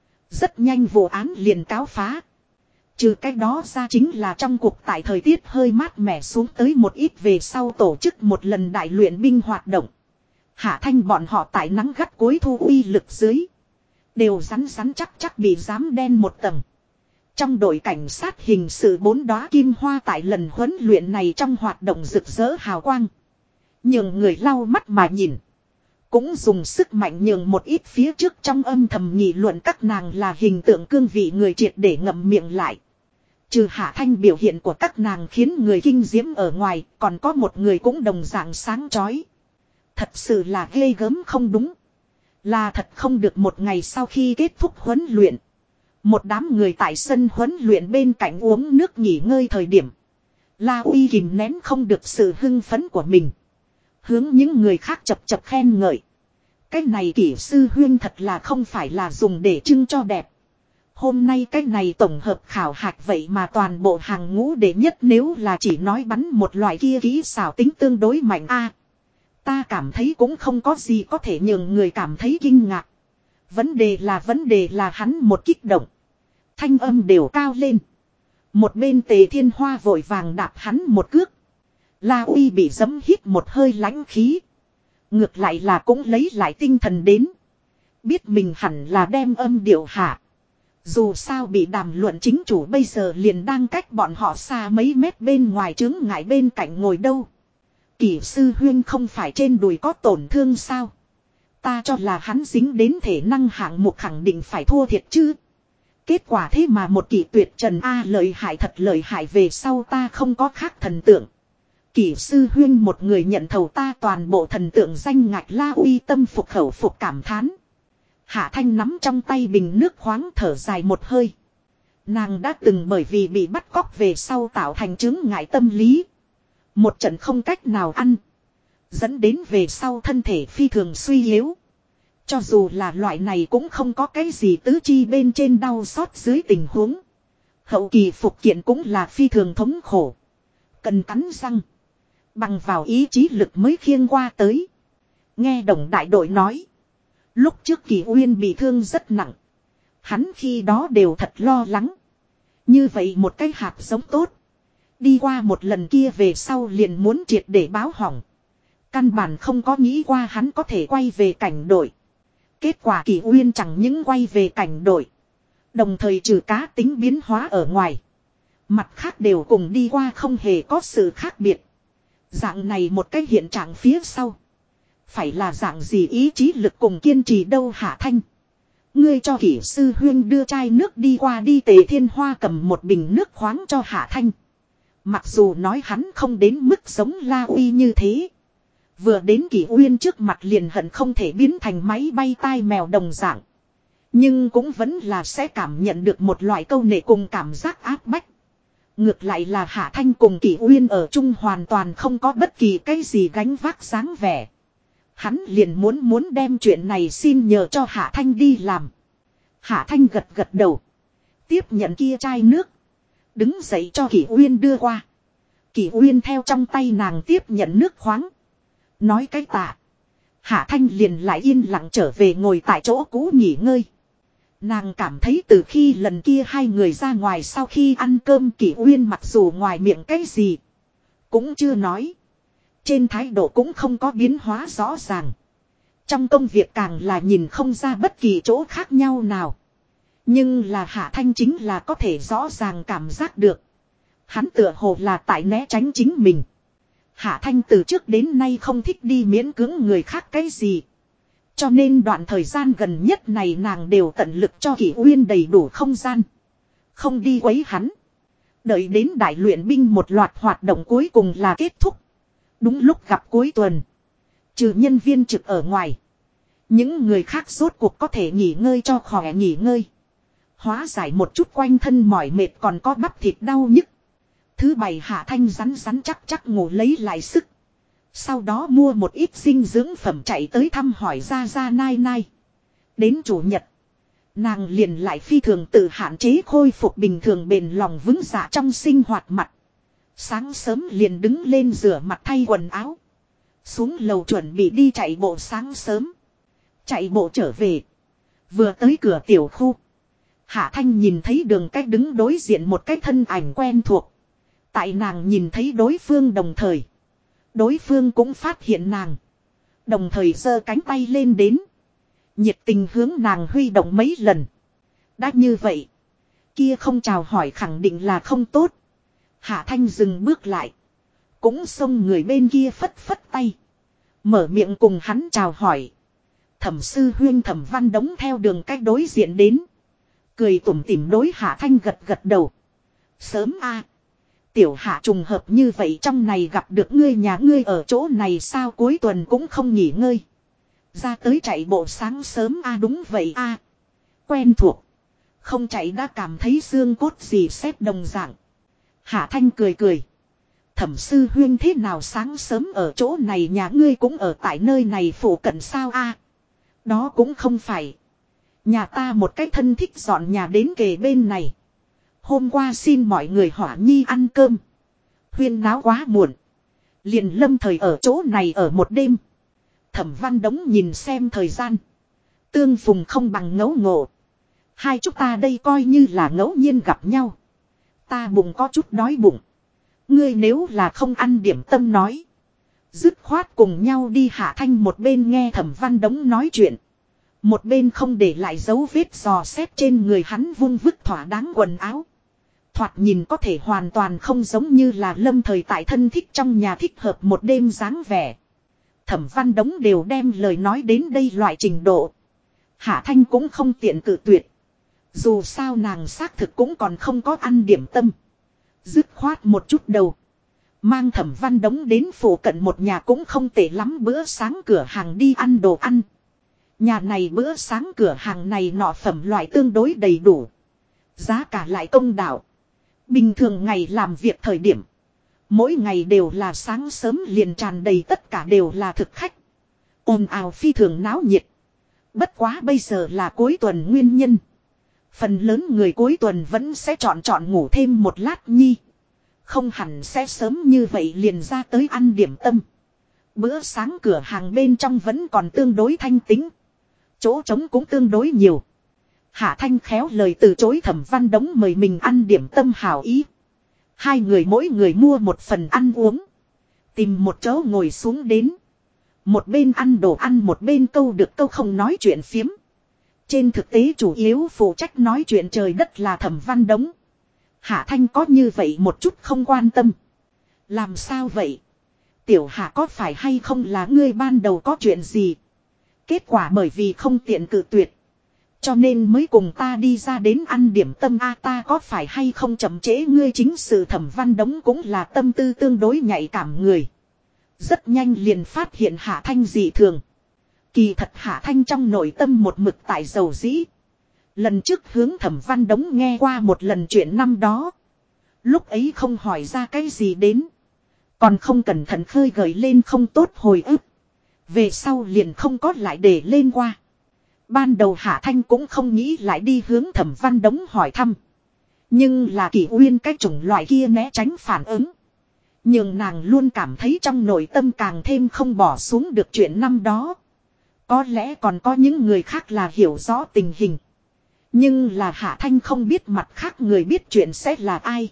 Rất nhanh vụ án liền cáo phá. Trừ cái đó ra chính là trong cuộc tại thời tiết hơi mát mẻ xuống tới một ít về sau tổ chức một lần đại luyện binh hoạt động. Hạ Thanh bọn họ tại nắng gắt cuối thu uy lực dưới. Đều rắn rắn chắc bị giám đen một tầng. Trong đội cảnh sát hình sự 4 đóa kim hoa tại lần huấn luyện này trong hoạt động rực rỡ hào quang. Nhường người lau mắt mà nhìn. Cũng dùng sức mạnh nhường một ít phía trước trong âm thầm nghị luận các nàng là hình tượng cương vị người triệt để ngậm miệng lại. Trừ Hạ Thanh biểu hiện của các nàng khiến người kinh diễm ở ngoài, còn có một người cũng đồng dạng sáng chói. Thật sự là ghê gớm không đúng. Là thật không được một ngày sau khi kết thúc huấn luyện. Một đám người tại sân huấn luyện bên cạnh uống nước nghỉ ngơi thời điểm. La Uy kìm nén không được sự hưng phấn của mình. Hướng những người khác chập chập khen ngợi. Cái này Kỷ sư huyên thật là không phải là dùng để trưng cho đẹp. Hôm nay cái này tổng hợp khảo hạch vậy mà toàn bộ hàng ngũ đệ nhất nếu là chỉ nói bắn một loại kia kỹ xảo tính tương đối mạnh a. Ta cảm thấy cũng không có gì có thể nhường người cảm thấy kinh ngạc. Vấn đề là hắn một kích động. Thanh âm đều cao lên. Một bên Tề Thiên Hoa vội vàng đạp hắn một cước. La Uy bị giẫm hít một hơi lãnh khí. Ngược lại là cũng lấy lại tinh thần đến. Biết mình hẳn là đem âm điệu hạ. Dù sao bị đàm luận chính chủ bây giờ liền đang cách bọn họ xa mấy mét bên ngoài chướng ngại bên cạnh ngồi đâu. Kỷ sư huyên không phải trên đùi có tổn thương sao? Ta cho là hắn dính đến thể năng hạng mục khẳng định phải thua thiệt chứ. Kết quả thế mà một Kỷ tuyệt trần a lợi hại thật lợi hại về sau ta không có khác thần tượng. Kỷ sư huyên một người nhận thầu ta toàn bộ thần tượng danh ngạch La Uy tâm phục khẩu phục cảm thán. Hạ Thanh nắm trong tay bình nước khoáng thở dài một hơi. Nàng đã từng bởi vì bị bắt cóc về sau tạo thành chứng ngại tâm lý. Một trận không cách nào ăn. Dẫn đến về sau thân thể phi thường suy yếu. Cho dù là loại này cũng không có cái gì tứ chi bên trên đau xót dưới tình huống. Hậu kỳ phục kiện cũng là phi thường thống khổ. Cần cắn răng. Bằng vào ý chí lực mới khiêng qua tới. Nghe Đồng đại đội nói. Lúc trước Kỷ Uyên bị thương rất nặng. Hắn khi đó đều thật lo lắng. Như vậy một cái hạt giống tốt. Đi qua một lần kia về sau liền muốn triệt để báo hỏng. Căn bản không có nghĩ qua hắn có thể quay về cảnh đội. Kết quả Kỷ Uyên chẳng những quay về cảnh đội. Đồng thời trừ cá tính biến hóa ở ngoài. Mặt khác đều cùng đi qua không hề có sự khác biệt. Dạng này một cái hiện trạng phía sau. Phải là dạng gì ý chí lực cùng kiên trì đâu Hạ Thanh. Ngươi cho Kỷ sư huyên đưa chai nước đi qua đi. Tề Thiên Hoa cầm một bình nước khoáng cho Hạ Thanh. Mặc dù nói hắn không đến mức giống La Uy như thế. Vừa đến Kỷ Uyên trước mặt liền hận không thể biến thành máy bay tai mèo đồng dạng. Nhưng cũng vẫn là sẽ cảm nhận được một loại câu nệ cùng cảm giác áp bách. Ngược lại là Hạ Thanh cùng Kỷ Uyên ở chung hoàn toàn không có bất kỳ cái gì gánh vác dáng vẻ. Hắn liền muốn đem chuyện này xin nhờ cho Hạ Thanh đi làm. Hạ Thanh gật gật đầu. Tiếp nhận kia chai nước. Đứng dậy cho Kỷ Uyên đưa qua. Kỷ Uyên theo trong tay nàng tiếp nhận nước khoáng. Nói cái tạ. Hạ Thanh liền lại yên lặng trở về ngồi tại chỗ cũ nghỉ ngơi. Nàng cảm thấy từ khi lần kia hai người ra ngoài sau khi ăn cơm Kỷ Uyên mặc dù ngoài miệng cái gì. Cũng chưa nói. Trên thái độ cũng không có biến hóa rõ ràng. Trong công việc càng là nhìn không ra bất kỳ chỗ khác nhau nào. Nhưng là Hạ Thanh chính là có thể rõ ràng cảm giác được. Hắn tựa hồ là tại né tránh chính mình. Hạ Thanh từ trước đến nay không thích đi miễn cưỡng người khác cái gì. Cho nên đoạn thời gian gần nhất này nàng đều tận lực cho Kỷ Uyên đầy đủ không gian. Không đi quấy hắn. Đợi đến đại luyện binh một loạt hoạt động cuối cùng là kết thúc. Đúng lúc gặp cuối tuần. Trừ nhân viên trực ở ngoài. Những người khác rốt cuộc có thể nghỉ ngơi cho khỏe nghỉ ngơi. Hóa giải một chút quanh thân mỏi mệt còn có bắp thịt đau nhức. Thứ bảy Hạ Thanh rắn chắc ngủ lấy lại sức. Sau đó mua một ít dinh dưỡng phẩm chạy tới thăm hỏi Gia Nai Nai. Đến chủ nhật. Nàng liền lại phi thường tự hạn chế khôi phục bình thường bền lòng vững dạ trong sinh hoạt mặt. Sáng sớm liền đứng lên rửa mặt thay quần áo. Xuống lầu chuẩn bị đi chạy bộ sáng sớm. Chạy bộ trở về. Vừa tới cửa tiểu khu. Hạ Thanh nhìn thấy đường cách đứng đối diện một cái thân ảnh quen thuộc. Tại nàng nhìn thấy đối phương đồng thời. Đối phương cũng phát hiện nàng. Đồng thời giơ cánh tay lên đến. Nhiệt tình hướng nàng huy động mấy lần. Đã như vậy. Kia không chào hỏi khẳng định là không tốt. Hạ Thanh dừng bước lại. Cũng xông người bên kia phất phất tay. Mở miệng cùng hắn chào hỏi. Thẩm sư huyên Thẩm Văn Đống theo đường cách đối diện đến. Cười tủm tỉm đối Hạ Thanh gật gật đầu. Sớm a, tiểu Hạ trùng hợp như vậy trong này gặp được ngươi, nhà ngươi ở chỗ này sao cuối tuần cũng không nghỉ ngơi. Ra tới chạy bộ sáng sớm a. Đúng vậy a. Quen thuộc. Không chạy đã cảm thấy xương cốt gì xét đồng dạng. Hạ Thanh cười cười. Thẩm sư huyên thế nào sáng sớm ở chỗ này, nhà ngươi cũng ở tại nơi này phụ cận sao a? Đó cũng không phải. Nhà ta một cái thân thích dọn nhà đến kề bên này. Hôm qua xin mọi người hỏa nhi ăn cơm. Huyên náo quá muộn. Liền lâm thời ở chỗ này ở một đêm. Thẩm Văn Đống nhìn xem thời gian. Tương phùng không bằng ngẫu ngộ. Hai chúng ta đây coi như là ngẫu nhiên gặp nhau. Ta bụng có chút đói bụng. Ngươi nếu là không ăn điểm tâm nói. Dứt khoát cùng nhau đi. Hạ Thanh một bên nghe Thẩm Văn Đống nói chuyện. Một bên không để lại dấu vết dò xét trên người hắn vung vứt thỏa đáng quần áo. Thoạt nhìn có thể hoàn toàn không giống như là lâm thời tại thân thích trong nhà thích hợp một đêm dáng vẻ. Thẩm Văn Đống đều đem lời nói đến đây loại trình độ. Hạ Thanh cũng không tiện cự tuyệt. Dù sao nàng xác thực cũng còn không có ăn điểm tâm. Dứt khoát một chút đầu. Mang Thẩm Văn Đống đến phủ cận một nhà cũng không tệ lắm bữa sáng cửa hàng đi ăn đồ ăn. Nhà này bữa sáng cửa hàng này nọ phẩm loại tương đối đầy đủ. Giá cả lại công đạo. Bình thường ngày làm việc thời điểm. Mỗi ngày đều là sáng sớm liền tràn đầy, tất cả đều là thực khách. Ồn ào phi thường náo nhiệt. Bất quá bây giờ là cuối tuần nguyên nhân. Phần lớn người cuối tuần vẫn sẽ chọn ngủ thêm một lát nhi. Không hẳn sẽ sớm như vậy liền ra tới ăn điểm tâm. Bữa sáng cửa hàng bên trong vẫn còn tương đối thanh tĩnh. Chỗ trống cũng tương đối nhiều. Hạ Thanh khéo lời từ chối Thẩm Văn Đống mời mình ăn điểm tâm hảo ý. Hai người mỗi người mua một phần ăn uống. Tìm một chỗ ngồi xuống đến. Một bên ăn đồ ăn một bên câu được câu không nói chuyện phiếm. Trên thực tế chủ yếu phụ trách nói chuyện trời đất là Thẩm Văn Đống. Hạ Thanh có như vậy một chút không quan tâm. Làm sao vậy? Tiểu Hạ có phải hay không là ngươi ban đầu có chuyện gì? Kết quả bởi vì không tiện cự tuyệt. Cho nên mới cùng ta đi ra đến ăn điểm tâm a, ta có phải hay không chậm trễ ngươi chính sự. Thẩm Văn Đống cũng là tâm tư tương đối nhạy cảm người. Rất nhanh liền phát hiện Hạ Thanh dị thường. Kỳ thật Hạ Thanh trong nội tâm một mực tại dầu dĩ. Lần trước hướng Thẩm Văn Đống nghe qua một lần chuyện năm đó. Lúc ấy không hỏi ra cái gì đến. Còn không cẩn thận khơi gợi lên không tốt hồi ức. Về sau liền không có lại để lên qua. Ban đầu Hạ Thanh cũng không nghĩ lại đi hướng Thẩm Văn Đống hỏi thăm. Nhưng là Kỷ Uyên cái chủng loại kia né tránh phản ứng. Nhưng nàng luôn cảm thấy trong nội tâm càng thêm không bỏ xuống được chuyện năm đó. Có lẽ còn có những người khác là hiểu rõ tình hình. Nhưng là Hạ Thanh không biết mặt khác người biết chuyện sẽ là ai.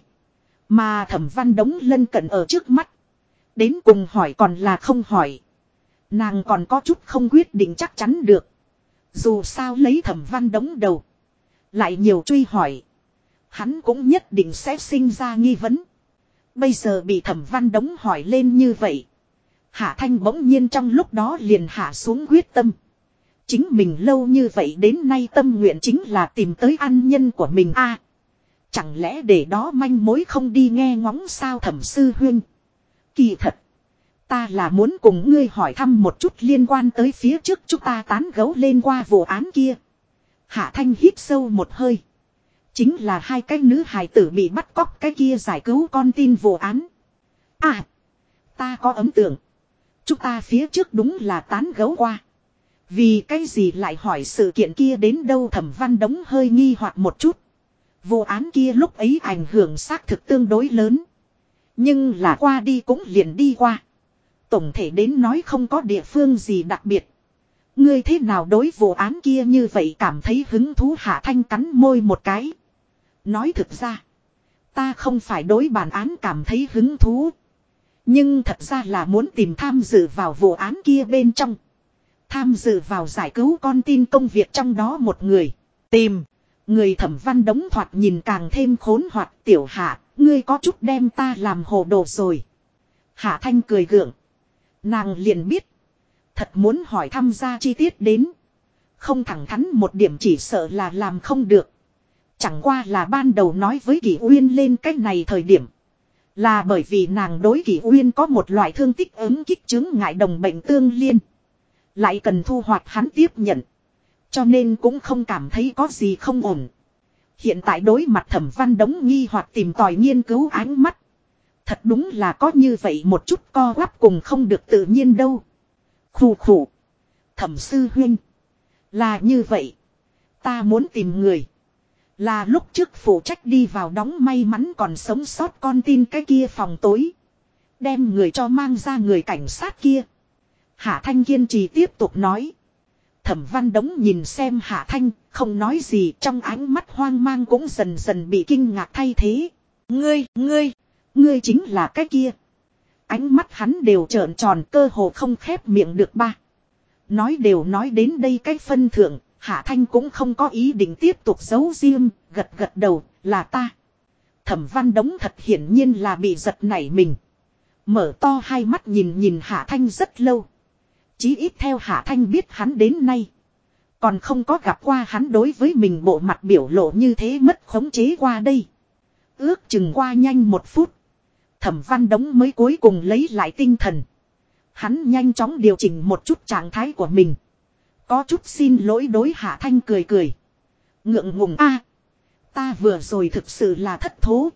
Mà Thẩm Văn Đống lân cận ở trước mắt. Đến cùng hỏi còn là không hỏi. Nàng còn có chút không quyết định chắc chắn được. Dù sao lấy Thẩm Văn Đống đầu. Lại nhiều truy hỏi. Hắn cũng nhất định sẽ sinh ra nghi vấn. Bây giờ bị Thẩm Văn Đống hỏi lên như vậy. Hạ Thanh bỗng nhiên trong lúc đó liền hạ xuống quyết tâm. Chính mình lâu như vậy đến nay tâm nguyện chính là tìm tới ăn nhân của mình a. Chẳng lẽ để đó manh mối không đi nghe ngóng sao Thẩm sư huynh? Kỳ thật. Ta là muốn cùng ngươi hỏi thăm một chút liên quan tới phía trước chúng ta tán gẫu lên qua vụ án kia. Hạ Thanh hít sâu một hơi. Chính là hai cái nữ hài tử bị bắt cóc cái kia giải cứu con tin vụ án. À, ta có ấn tượng. Chúng ta phía trước đúng là tán gẫu qua. Vì cái gì lại hỏi sự kiện kia đến đâu? Thẩm Văn Đống hơi nghi hoặc một chút. Vụ án kia lúc ấy ảnh hưởng xác thực tương đối lớn. Nhưng là qua đi cũng liền đi qua. Tổng thể đến nói không có địa phương gì đặc biệt. Ngươi thế nào đối vụ án kia như vậy cảm thấy hứng thú? Hạ Thanh cắn môi một cái. Nói thực ra. Ta không phải đối bản án cảm thấy hứng thú. Nhưng thật ra là muốn tìm tham dự vào vụ án kia bên trong. Tham dự vào giải cứu con tin công việc trong đó một người. Tìm. Người Thẩm Văn Đống thoạt nhìn càng thêm khốn hoạt. Tiểu Hạ, ngươi có chút đem ta làm hồ đồ rồi. Hạ Thanh cười gượng. Nàng liền biết. Thật muốn hỏi thăm ra chi tiết đến. Không thẳng thắn một điểm chỉ sợ là làm không được. Chẳng qua là ban đầu nói với Kỷ Uyên lên cái này thời điểm. Là bởi vì nàng đối Kỷ Uyên có một loại thương tích ứng kích chứng ngại đồng bệnh tương liên. Lại cần thu hoạch hắn tiếp nhận. Cho nên cũng không cảm thấy có gì không ổn. Hiện tại đối mặt Thẩm Văn Đống nghi hoặc tìm tòi nghiên cứu ánh mắt. Thật đúng là có như vậy một chút co quắp cùng không được tự nhiên đâu. Khủ khủ. Thẩm sư huynh. Là như vậy. Ta muốn tìm người. Là lúc trước phụ trách đi vào đóng may mắn còn sống sót con tin cái kia phòng tối. Đem người cho mang ra người cảnh sát kia. Hạ Thanh kiên trì tiếp tục nói. Thẩm Văn Đống nhìn xem Hạ Thanh, không nói gì, trong ánh mắt hoang mang cũng dần dần bị kinh ngạc thay thế. Ngươi chính là cái kia. Ánh mắt hắn đều trợn tròn, cơ hồ không khép miệng được ba. Nói đều nói đến đây cái phân thượng, Hạ Thanh cũng không có ý định tiếp tục giấu riêng, gật gật đầu, là ta. Thẩm Văn Đống thật hiển nhiên là bị giật nảy mình. Mở to hai mắt nhìn Hạ Thanh rất lâu. Chí ít theo Hạ Thanh biết hắn đến nay. Còn không có gặp qua hắn đối với mình bộ mặt biểu lộ như thế mất khống chế qua đây. Ước chừng qua nhanh 1 phút. Thẩm Văn Đống mới cuối cùng lấy lại tinh thần. Hắn nhanh chóng điều chỉnh một chút trạng thái của mình. Có chút xin lỗi đối Hạ Thanh cười cười. Ngượng ngùng a, ta vừa rồi thực sự là thất thố.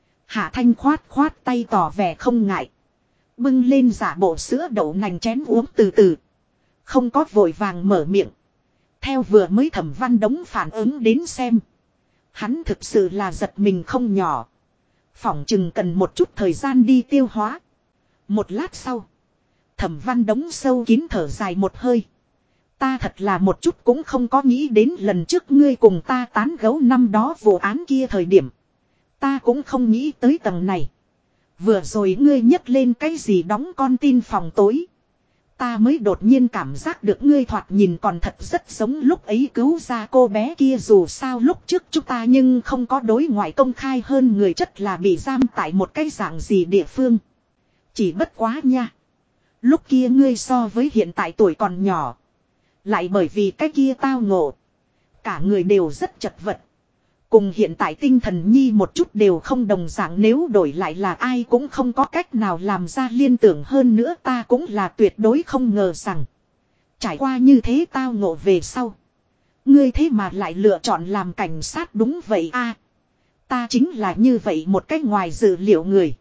Hạ Thanh khoát tay tỏ vẻ không ngại. Bưng lên giả bộ sữa đậu nành chén uống từ từ. Không có vội vàng mở miệng. Theo vừa mới Thẩm Văn Đống phản ứng đến xem. Hắn thực sự là giật mình không nhỏ. Phỏng chừng cần một chút thời gian đi tiêu hóa. Một lát sau. Thẩm Văn Đống sâu kín thở dài một hơi. Ta thật là một chút cũng không có nghĩ đến lần trước ngươi cùng ta tán gẫu năm đó vụ án kia thời điểm. Ta cũng không nghĩ tới tầng này. Vừa rồi ngươi nhấc lên cái gì đóng con tin phòng tối. Ta mới đột nhiên cảm giác được ngươi thoạt nhìn còn thật rất giống lúc ấy cứu ra cô bé kia, dù sao lúc trước chúng ta nhưng không có đối ngoại công khai hơn người chất là bị giam tại một cái dạng gì địa phương. Chỉ bất quá nha. Lúc kia ngươi so với hiện tại tuổi còn nhỏ. Lại bởi vì cái kia tao ngộ. Cả người đều rất chật vật. Cùng hiện tại tinh thần nhi một chút đều không đồng dạng, nếu đổi lại là ai cũng không có cách nào làm ra liên tưởng, hơn nữa ta cũng là tuyệt đối không ngờ rằng. Trải qua như thế tao ngộ về sau. Ngươi thế mà lại lựa chọn làm cảnh sát, đúng vậy a, ta chính là như vậy một cách ngoài dự liệu người.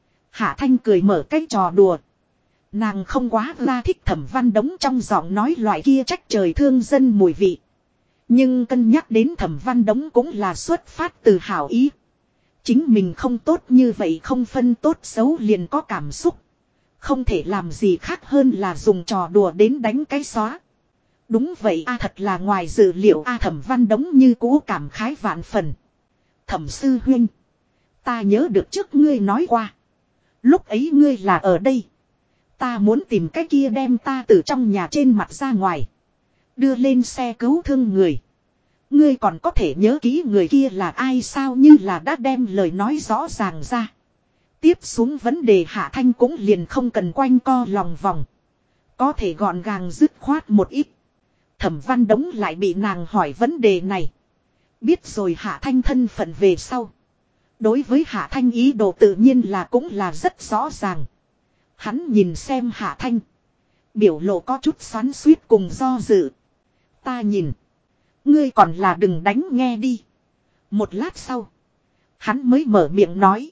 Hạ Thanh cười mở cái trò đùa. Nàng không quá ra thích Thẩm Văn Đống trong giọng nói loại kia trách trời thương dân mùi vị. Nhưng cân nhắc đến Thẩm Văn Đống cũng là xuất phát từ hảo ý. Chính mình không tốt như vậy không phân tốt xấu liền có cảm xúc. Không thể làm gì khác hơn là dùng trò đùa đến đánh cái xóa. Đúng vậy a, thật là ngoài dự liệu a. Thẩm Văn Đống như cũ cảm khái vạn phần. Thẩm sư huynh, ta nhớ được trước ngươi nói qua. Lúc ấy ngươi là ở đây. Ta muốn tìm cái kia đem ta từ trong nhà trên mặt ra ngoài. Đưa lên xe cứu thương người. Ngươi còn có thể nhớ kỹ người kia là ai sao? Như là đã đem lời nói rõ ràng ra. Tiếp xuống vấn đề Hạ Thanh cũng liền không cần quanh co lòng vòng. Có thể gọn gàng dứt khoát một ít. Thẩm Văn Đống lại bị nàng hỏi vấn đề này. Biết rồi Hạ Thanh thân phận về sau. Đối với Hạ Thanh ý đồ tự nhiên là cũng là rất rõ ràng. Hắn nhìn xem Hạ Thanh. Biểu lộ có chút xoắn xuýt cùng do dự. Ta nhìn. Ngươi còn là đừng đánh nghe đi. Một lát sau. Hắn mới mở miệng nói.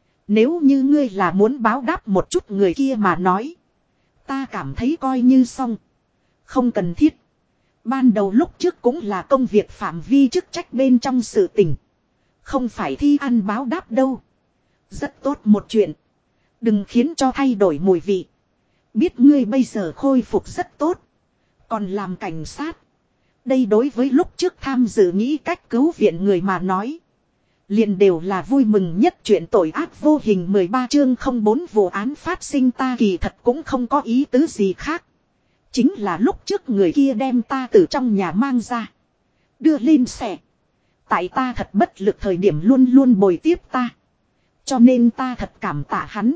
Nếu như ngươi là muốn báo đáp một chút người kia mà nói. Ta cảm thấy coi như xong. Không cần thiết. Ban đầu lúc trước cũng là công việc phạm vi chức trách bên trong sự tình. Không phải thi ăn báo đáp đâu. Rất tốt một chuyện. Đừng khiến cho thay đổi mùi vị. Biết ngươi bây giờ khôi phục rất tốt. Còn làm cảnh sát. Đây đối với lúc trước tham dự nghĩ cách cứu viện người mà nói. Liền đều là vui mừng nhất chuyện tội ác vô hình 13 chương 04 vụ án phát sinh ta kỳ thật cũng không có ý tứ gì khác. Chính là lúc trước người kia đem ta từ trong nhà mang ra. Đưa lên xe. Tại ta thật bất lực thời điểm luôn luôn bồi tiếp ta. Cho nên ta thật cảm tạ hắn.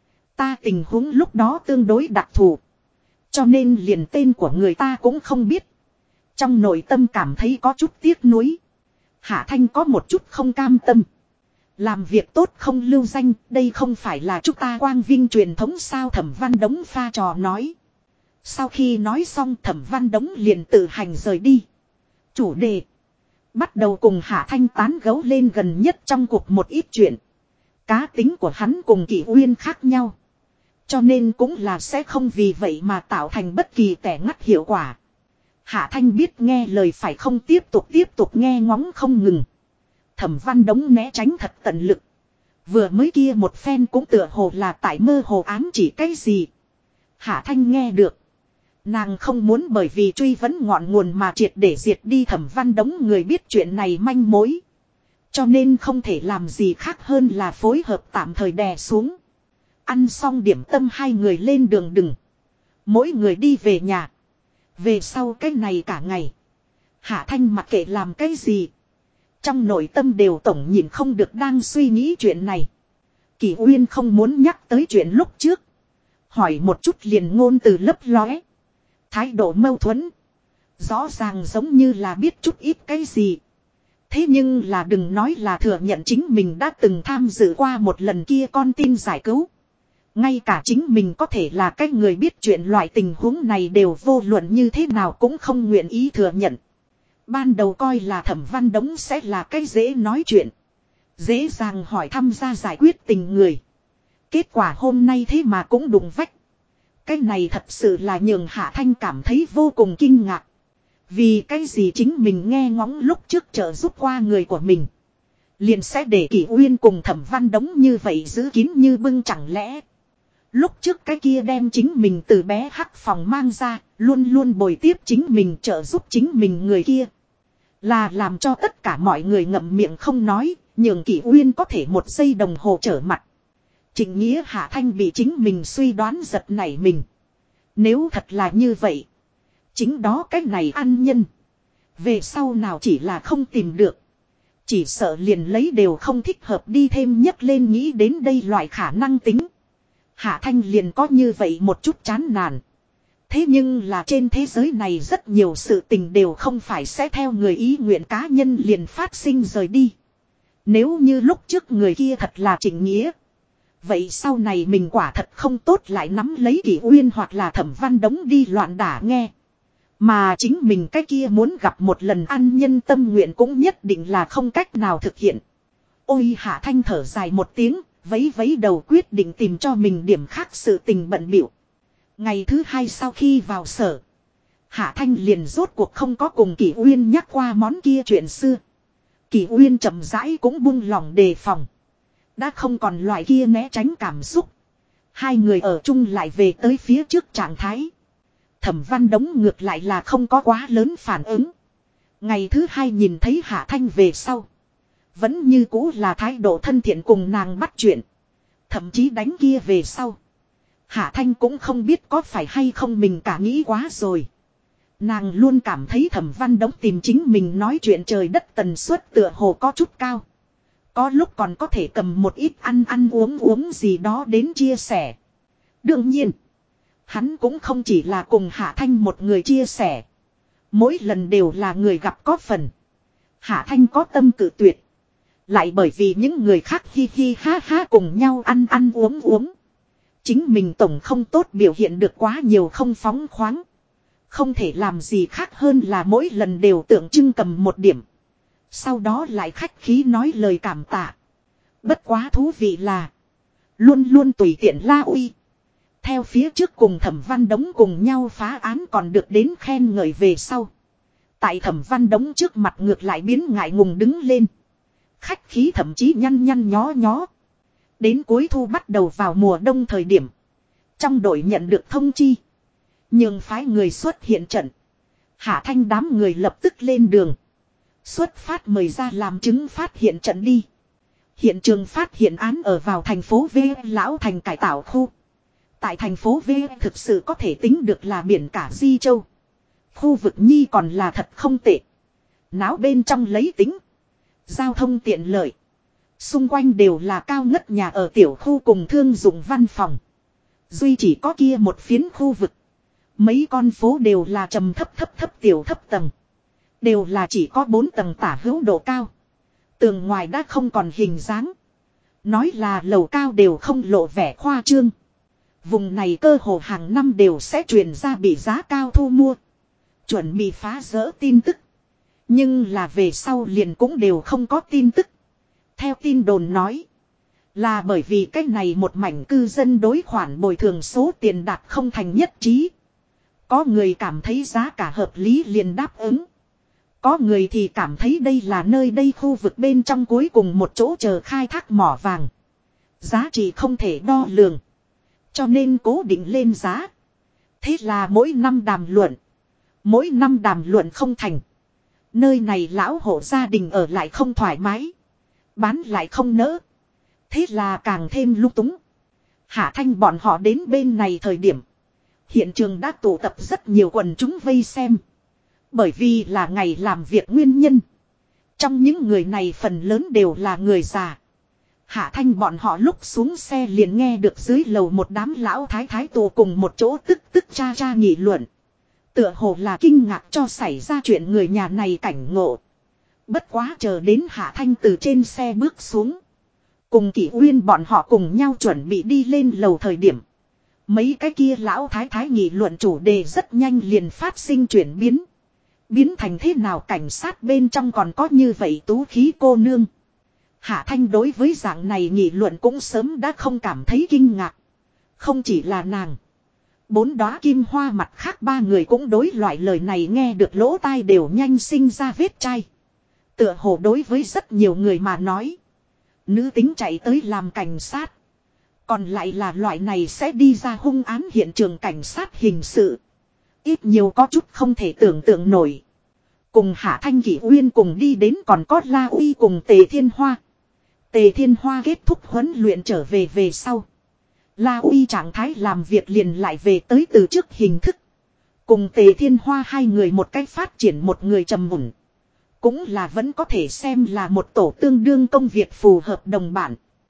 Ta tình huống lúc đó tương đối đặc thù. Cho nên liền tên của người ta cũng không biết. Trong nội tâm cảm thấy có chút tiếc nuối. Hạ Thanh có một chút không cam tâm. Làm việc tốt không lưu danh, đây không phải là chúng ta quang vinh truyền thống sao Thẩm Văn Đống pha trò nói. Sau khi nói xong Thẩm Văn Đống liền tự hành rời đi. Chủ đề. Bắt đầu cùng Hạ Thanh tán gẫu lên gần nhất trong cuộc một ít chuyện. Cá tính của hắn cùng Kỷ Uyên khác nhau. Cho nên cũng là sẽ không vì vậy mà tạo thành bất kỳ tẻ ngắt hiệu quả. Hạ Thanh biết nghe lời phải không tiếp tục nghe ngóng không ngừng. Thẩm Văn Đống né tránh thật tận lực. Vừa mới kia một phen cũng tựa hồ là tại mơ hồ ám chỉ cái gì. Hạ Thanh nghe được. Nàng không muốn bởi vì truy vấn ngọn nguồn mà triệt để diệt đi Thẩm Văn Đống người biết chuyện này manh mối. Cho nên không thể làm gì khác hơn là phối hợp tạm thời đè xuống. Ăn xong điểm tâm hai người lên đường đừng. Mỗi người đi về nhà. Về sau cái này cả ngày. Hạ Thanh mặc kệ làm cái gì. Trong nội tâm đều tổng nhìn không được đang suy nghĩ chuyện này. Kỷ Uyên không muốn nhắc tới chuyện lúc trước. Hỏi một chút liền ngôn từ lấp lóe. Thái độ mâu thuẫn. Rõ ràng giống như là biết chút ít cái gì. Thế nhưng là đừng nói là thừa nhận chính mình đã từng tham dự qua một lần kia con tin giải cứu. Ngay cả chính mình có thể là cái người biết chuyện loại tình huống này đều vô luận như thế nào cũng không nguyện ý thừa nhận. Ban đầu coi là Thẩm Văn Đống sẽ là cái dễ nói chuyện. Dễ dàng hỏi thăm ra giải quyết tình người. Kết quả hôm nay thế mà cũng đụng vách. Cái này thật sự là nhường Hạ Thanh cảm thấy vô cùng kinh ngạc. Vì cái gì chính mình nghe ngóng lúc trước trợ giúp qua người của mình. Liền sẽ để Kỷ Uyên cùng Thẩm Văn Đống như vậy giữ kín như bưng chẳng lẽ. Lúc trước cái kia đem chính mình từ bé hắc phòng mang ra, luôn luôn bồi tiếp chính mình trợ giúp chính mình người kia. Là làm cho tất cả mọi người ngậm miệng không nói, nhường Kỷ Uyên có thể một giây đồng hồ trở mặt. Trịnh Nghĩa Hạ Thanh bị chính mình suy đoán giật nảy mình. Nếu thật là như vậy, chính đó cái này ăn nhân. Về sau nào chỉ là không tìm được. Chỉ sợ liền lấy đều không thích hợp đi thêm nhấc lên nghĩ đến đây loại khả năng tính. Hạ Thanh liền có như vậy một chút chán nản. Thế nhưng là trên thế giới này rất nhiều sự tình đều không phải sẽ theo người ý nguyện cá nhân liền phát sinh rời đi. Nếu như lúc trước người kia thật là Trịnh Nghĩa. Vậy sau này mình quả thật không tốt lại nắm lấy Kỷ Uyên hoặc là Thẩm Văn Đống đi loạn đả nghe. Mà chính mình cái kia muốn gặp một lần ăn nhân tâm nguyện cũng nhất định là không cách nào thực hiện. Ôi Hạ Thanh thở dài một tiếng, vấy vấy đầu quyết định tìm cho mình điểm khác sự tình bận bịu. Ngày thứ hai sau khi vào sở, Hạ Thanh liền rốt cuộc không có cùng Kỷ Uyên nhắc qua món kia chuyện xưa. Kỷ Uyên chậm rãi cũng buông lỏng đề phòng. Đã không còn loại kia né tránh cảm xúc. Hai người ở chung lại về tới phía trước trạng thái. Thẩm Văn Đống ngược lại là không có quá lớn phản ứng. Ngày thứ hai nhìn thấy Hạ Thanh về sau. Vẫn như cũ là thái độ thân thiện cùng nàng bắt chuyện. Thậm chí đánh kia về sau. Hạ Thanh cũng không biết có phải hay không mình cả nghĩ quá rồi. Nàng luôn cảm thấy Thẩm Văn Đống tìm chính mình nói chuyện trời đất tần suất tựa hồ có chút cao. Có lúc còn có thể cầm một ít ăn uống gì đó đến chia sẻ. Đương nhiên, hắn cũng không chỉ là cùng Hạ Thanh một người chia sẻ. Mỗi lần đều là người gặp có phần. Hạ Thanh có tâm cự tuyệt. Lại bởi vì những người khác hi hi ha ha cùng nhau ăn uống. Chính mình tổng không tốt biểu hiện được quá nhiều không phóng khoáng. Không thể làm gì khác hơn là mỗi lần đều tượng trưng cầm một điểm. Sau đó lại khách khí nói lời cảm tạ. Bất quá thú vị là luôn luôn tùy tiện la uy. Theo phía trước cùng Thẩm Văn Đống cùng nhau phá án còn được đến khen ngợi về sau. Tại Thẩm Văn Đống trước mặt ngược lại biến ngại ngùng đứng lên. Khách khí thậm chí nhăn nhó. Đến cuối thu bắt đầu vào mùa đông thời điểm. Trong đội nhận được thông chi. Nhưng phái người xuất hiện trận. Hạ Thanh đám người lập tức lên đường. Xuất phát mời ra làm chứng phát hiện trận đi. Hiện trường phát hiện án ở vào thành phố V Lão Thành cải tạo khu. Tại thành phố V thực sự có thể tính được là biển cả Di Châu. Khu vực nhi còn là thật không tệ. Náo bên trong lấy tính. Giao thông tiện lợi. Xung quanh đều là cao ngất nhà ở tiểu khu cùng thương dụng văn phòng. Duy chỉ có kia một phiến khu vực. Mấy con phố đều là trầm thấp tiểu thấp tầng. Đều là chỉ có 4 tầng tả hữu độ cao. Tường ngoài đã không còn hình dáng. Nói là lầu cao đều không lộ vẻ khoa trương. Vùng này cơ hồ hàng năm đều sẽ truyền ra bị giá cao thu mua. Chuẩn bị phá rỡ tin tức. Nhưng là về sau liền cũng đều không có tin tức. Theo tin đồn nói. Là bởi vì cách này một mảnh cư dân đối khoản bồi thường số tiền đạt không thành nhất trí. Có người cảm thấy giá cả hợp lý liền đáp ứng. Có người thì cảm thấy đây là nơi đây khu vực bên trong cuối cùng một chỗ chờ khai thác mỏ vàng. Giá trị không thể đo lường. Cho nên cố định lên giá. Thế là mỗi năm đàm luận. Mỗi năm đàm luận không thành. Nơi này lão hộ gia đình ở lại không thoải mái. Bán lại không nỡ. Thế là càng thêm lung túng. Hạ Thanh bọn họ đến bên này thời điểm. Hiện trường đã tụ tập rất nhiều quần chúng vây xem. Bởi vì là ngày làm việc nguyên nhân. Trong những người này phần lớn đều là người già. Hạ Thanh bọn họ lúc xuống xe liền nghe được dưới lầu một đám lão thái thái tù cùng một chỗ tức cha nghị luận. Tựa hồ là kinh ngạc cho xảy ra chuyện người nhà này cảnh ngộ. Bất quá chờ đến Hạ Thanh từ trên xe bước xuống. Cùng Kỷ Uyên bọn họ cùng nhau chuẩn bị đi lên lầu thời điểm. Mấy cái kia lão thái thái nghị luận chủ đề rất nhanh liền phát sinh chuyển biến. Biến thành thế nào cảnh sát bên trong còn có như vậy tú khí cô nương. Hạ Thanh đối với dạng này nghị luận cũng sớm đã không cảm thấy kinh ngạc. Không chỉ là nàng. 4 đóa kim hoa mặt khác 3 người cũng đối loại lời này nghe được lỗ tai đều nhanh sinh ra vết chai. Tựa hồ đối với rất nhiều người mà nói. Nữ tính chạy tới làm cảnh sát. Còn lại là loại này sẽ đi ra hung án hiện trường cảnh sát hình sự. Ít nhiều có chút không thể tưởng tượng nổi. Cùng Hạ Thanh Kỷ Uyên cùng đi đến còn có La Uy cùng Tề Thiên Hoa. Tề Thiên Hoa kết thúc huấn luyện trở về sau. La Uy trạng thái làm việc liền lại về tới từ trước hình thức. Cùng Tề Thiên Hoa hai người một cách phát triển một người trầm mùn. Cũng là vẫn có thể xem là một tổ tương đương công việc phù hợp đồng bản.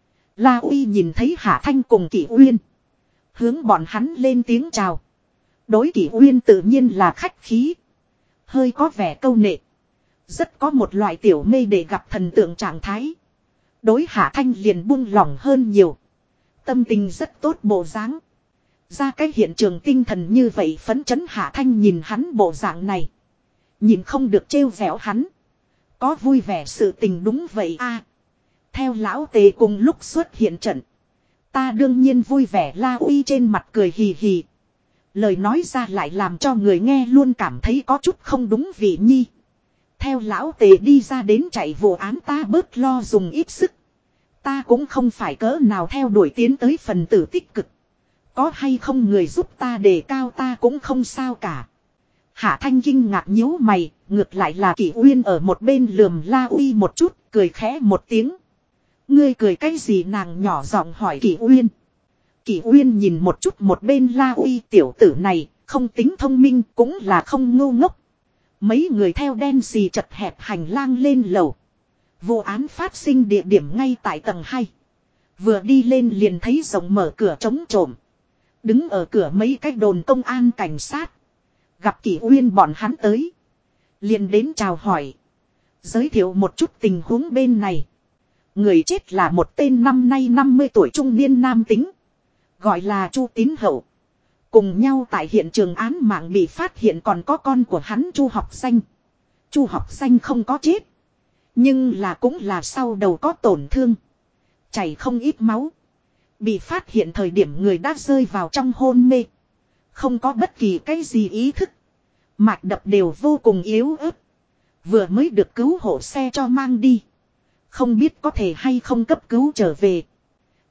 La Uy nhìn thấy Hạ Thanh cùng Kỷ Uyên. Hướng bọn hắn lên tiếng chào. Đối Kỷ Uyên tự nhiên là khách khí. Hơi có vẻ câu nệ. Rất có một loại tiểu mê để gặp thần tượng trạng thái. Đối Hạ Thanh liền buông lỏng hơn nhiều. Tâm tình rất tốt bộ dáng. Ra cái hiện trường tinh thần như vậy phấn chấn Hạ Thanh nhìn hắn bộ dạng này. Nhìn không được trêu vẻo hắn. Có vui vẻ sự tình đúng vậy a. Theo lão Tề cùng lúc xuất hiện trận. Ta đương nhiên vui vẻ. La Uy trên mặt cười hì hì. Lời nói ra lại làm cho người nghe luôn cảm thấy có chút không đúng vị nhi. Theo lão Tề đi ra đến chạy vụ án ta bớt lo dùng ít sức. Ta cũng không phải cỡ nào theo đuổi tiến tới phần tử tích cực. Có hay không người giúp ta đề cao ta cũng không sao cả. Hạ Thanh kinh ngạc nhíu mày, ngược lại là Kỷ Uyên ở một bên lườm La Uy một chút, cười khẽ một tiếng. Ngươi cười cái gì nàng nhỏ giọng hỏi Kỷ Uyên. Kỷ Uyên nhìn một chút một bên La Uy tiểu tử này, không tính thông minh cũng là không ngu ngốc. Mấy người theo đen xì chật hẹp hành lang lên lầu. Vụ án phát sinh địa điểm ngay tại tầng 2. Vừa đi lên liền thấy rộng mở cửa trống trộm. Đứng ở cửa mấy cái đồn công an cảnh sát. Gặp Kỷ Uyên bọn hắn tới. Liền đến chào hỏi. Giới thiệu một chút tình huống bên này. Người chết là một tên năm nay 50 tuổi trung niên nam tính. Gọi là Chu Tín Hậu. Cùng nhau tại hiện trường án mạng bị phát hiện còn có con của hắn Chu Học Danh. Chu Học Danh không có chết. Nhưng là cũng là sau đầu có tổn thương. Chảy không ít máu. Bị phát hiện thời điểm người đã rơi vào trong hôn mê. Không có bất kỳ cái gì ý thức. Mạch đập đều vô cùng yếu ớt. Vừa mới được cứu hộ xe cho mang đi. Không biết có thể hay không cấp cứu trở về.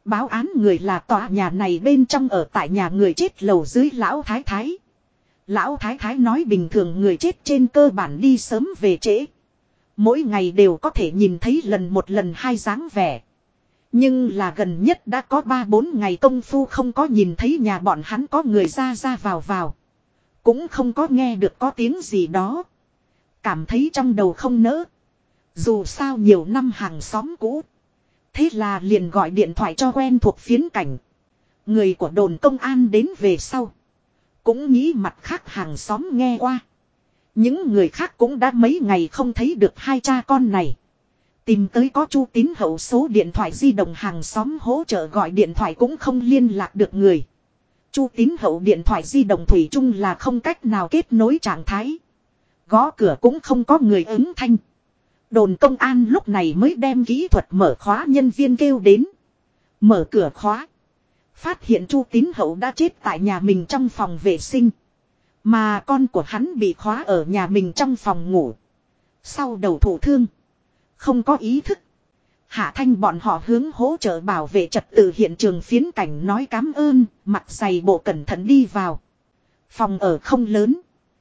Báo án người là tòa nhà này bên trong ở tại nhà người chết lầu dưới lão thái thái. Lão thái thái nói bình thường người chết trên cơ bản đi sớm về trễ. Mỗi ngày đều có thể nhìn thấy lần một lần hai dáng vẻ. Nhưng là gần nhất đã có 3-4 ngày công phu không có nhìn thấy nhà bọn hắn có người ra ra vào vào. Cũng không có nghe được có tiếng gì đó. Cảm thấy trong đầu không nỡ. Dù sao nhiều năm hàng xóm cũ. Thế là liền gọi điện thoại cho quen thuộc phiến cảnh. Người của đồn công an đến về sau. Cũng nghĩ mặt khác hàng xóm nghe qua. Những người khác cũng đã mấy ngày không thấy được hai cha con này. Tìm tới có Chu Tín Hậu số điện thoại di động hàng xóm hỗ trợ gọi điện thoại cũng không liên lạc được người. Chu Tín Hậu điện thoại di động thủy chung là không cách nào kết nối trạng thái. Gõ cửa cũng không có người ứng thanh. Đồn công an lúc này mới đem kỹ thuật mở khóa nhân viên kêu đến. Mở cửa khóa. Phát hiện Chu Tín Hậu đã chết tại nhà mình trong phòng vệ sinh. Mà con của hắn bị khóa ở nhà mình trong phòng ngủ. Sau đầu thụ thương. Không có ý thức. Hạ Thanh bọn họ hướng hỗ trợ bảo vệ trật tự hiện trường phiến cảnh nói cám ơn, mặc giày bộ cẩn thận đi vào. Phòng ở không lớn.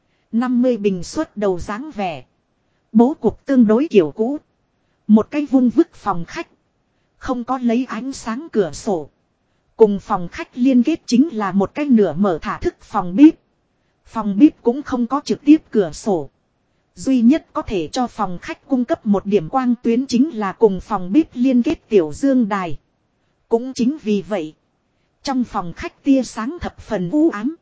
50 bình suất đầu dáng vẻ. Bố cục tương đối kiểu cũ. Một cái vung vức phòng khách. Không có lấy ánh sáng cửa sổ. Cùng phòng khách liên kết chính là một cái nửa mở thả thức phòng bếp. Phòng bếp cũng không có trực tiếp cửa sổ. Duy nhất có thể cho phòng khách cung cấp một điểm quang tuyến chính là cùng phòng bếp liên kết tiểu dương đài. Cũng chính vì vậy. Trong phòng khách tia sáng thập phần u ám.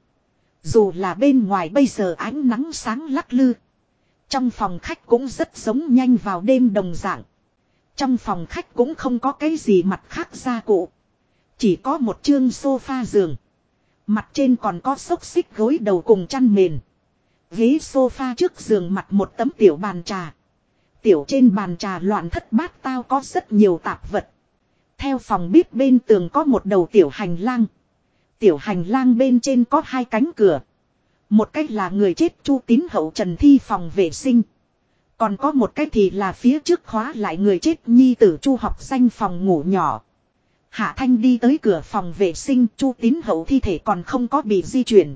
Dù là bên ngoài bây giờ ánh nắng sáng lắc lư. Trong phòng khách cũng rất giống nhanh vào đêm đồng dạng. Trong phòng khách cũng không có cái gì mặt khác gia cụ. Chỉ có một chương sofa giường. Mặt trên còn có xốc xích gối đầu cùng chăn mền. Ghế sofa trước giường mặt một tấm tiểu bàn trà. Tiểu trên bàn trà loạn thất bát tao có rất nhiều tạp vật. Theo phòng bếp bên tường có một đầu tiểu hành lang. Tiểu hành lang bên trên có hai cánh cửa. Một cách là người chết Chu Tín Hậu Trần Thi phòng vệ sinh. Còn có một cái thì là phía trước khóa lại người chết nhi tử Chu học danh phòng ngủ nhỏ. Hạ Thanh đi tới cửa phòng vệ sinh, Chu Tín Hậu thi thể còn không có bị di chuyển.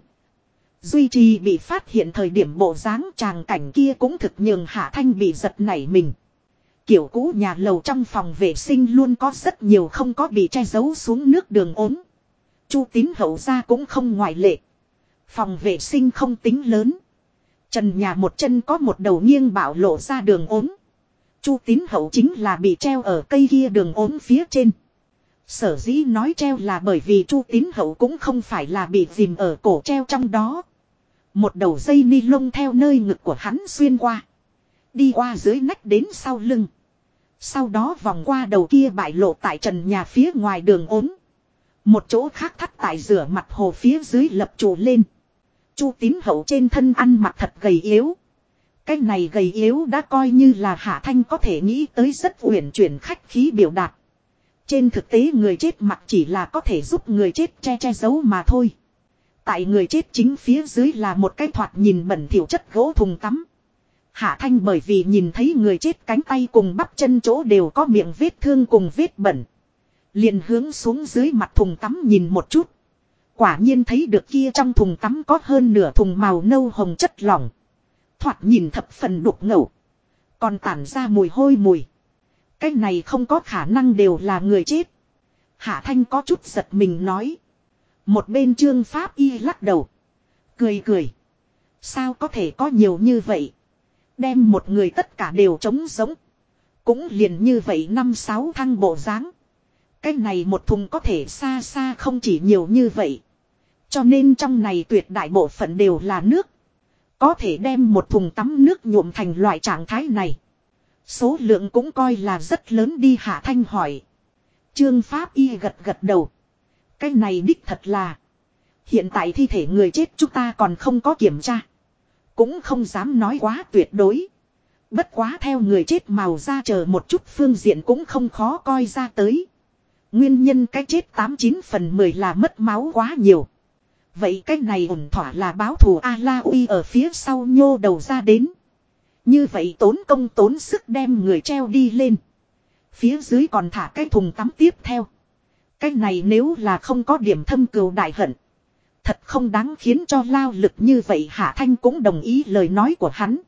Duy trì bị phát hiện thời điểm bộ dáng tràng cảnh kia cũng thực nhường Hạ Thanh bị giật nảy mình. Kiểu cũ nhà lầu trong phòng vệ sinh luôn có rất nhiều không có bị che giấu xuống nước đường ốm. Chu Tín Hậu ra cũng không ngoại lệ. Phòng vệ sinh không tính lớn. Trần nhà một chân có một đầu nghiêng bạo lộ ra đường ốm. Chu Tín Hậu chính là bị treo ở cây kia đường ốm phía trên. Sở dĩ nói treo là bởi vì Chu Tín Hậu cũng không phải là bị dìm ở cổ treo trong đó. Một đầu dây ni lông theo nơi ngực của hắn xuyên qua. Đi qua dưới nách đến sau lưng. Sau đó vòng qua đầu kia bại lộ tại trần nhà phía ngoài đường ốm. Một chỗ khác thắt tại rửa mặt hồ phía dưới lập trụ lên. Chu Tín Hậu trên thân ăn mặc thật gầy yếu. Cái này gầy yếu đã coi như là Hạ Thanh có thể nghĩ tới rất uyển chuyển khách khí biểu đạt. Trên thực tế người chết mặt chỉ là có thể giúp người chết che giấu mà thôi. Tại người chết chính phía dưới là một cái thoạt nhìn bẩn thỉu chất gỗ thùng tắm. Hạ Thanh bởi vì nhìn thấy người chết cánh tay cùng bắp chân chỗ đều có miệng vết thương cùng vết bẩn. Liền hướng xuống dưới mặt thùng tắm nhìn một chút. Quả nhiên thấy được kia trong thùng tắm có hơn nửa thùng màu nâu hồng chất lỏng. Thoạt nhìn thập phần đục ngầu. Còn tản ra mùi hôi mùi. Cái này không có khả năng đều là người chết. Hạ Thanh có chút giật mình nói. Một bên Trương Pháp Y lắc đầu. Cười cười. Sao có thể có nhiều như vậy. Đem một người tất cả đều trống giống. Cũng liền như vậy 5-6 thăng bộ dáng. Cái này một thùng có thể xa xa không chỉ nhiều như vậy. Cho nên trong này tuyệt đại bộ phận đều là nước. Có thể đem một thùng tắm nước nhuộm thành loại trạng thái này. Số lượng cũng coi là rất lớn đi. Hạ Thanh hỏi. Trương Pháp Y gật gật đầu. Cái này đích thật là. Hiện tại thi thể người chết chúng ta còn không có kiểm tra. Cũng không dám nói quá tuyệt đối. Bất quá theo người chết màu da chờ một chút phương diện cũng không khó coi ra tới. Nguyên nhân cái chết 89/10 là mất máu quá nhiều. Vậy cái này ổn thỏa là báo thù A-La Uy ở phía sau nhô đầu ra đến. Như vậy tốn công tốn sức đem người treo đi lên. Phía dưới còn thả cái thùng tắm tiếp theo. Cái này nếu là không có điểm thâm cừu đại hận. Thật không đáng khiến cho lao lực như vậy. Hạ Thanh cũng đồng ý lời nói của hắn.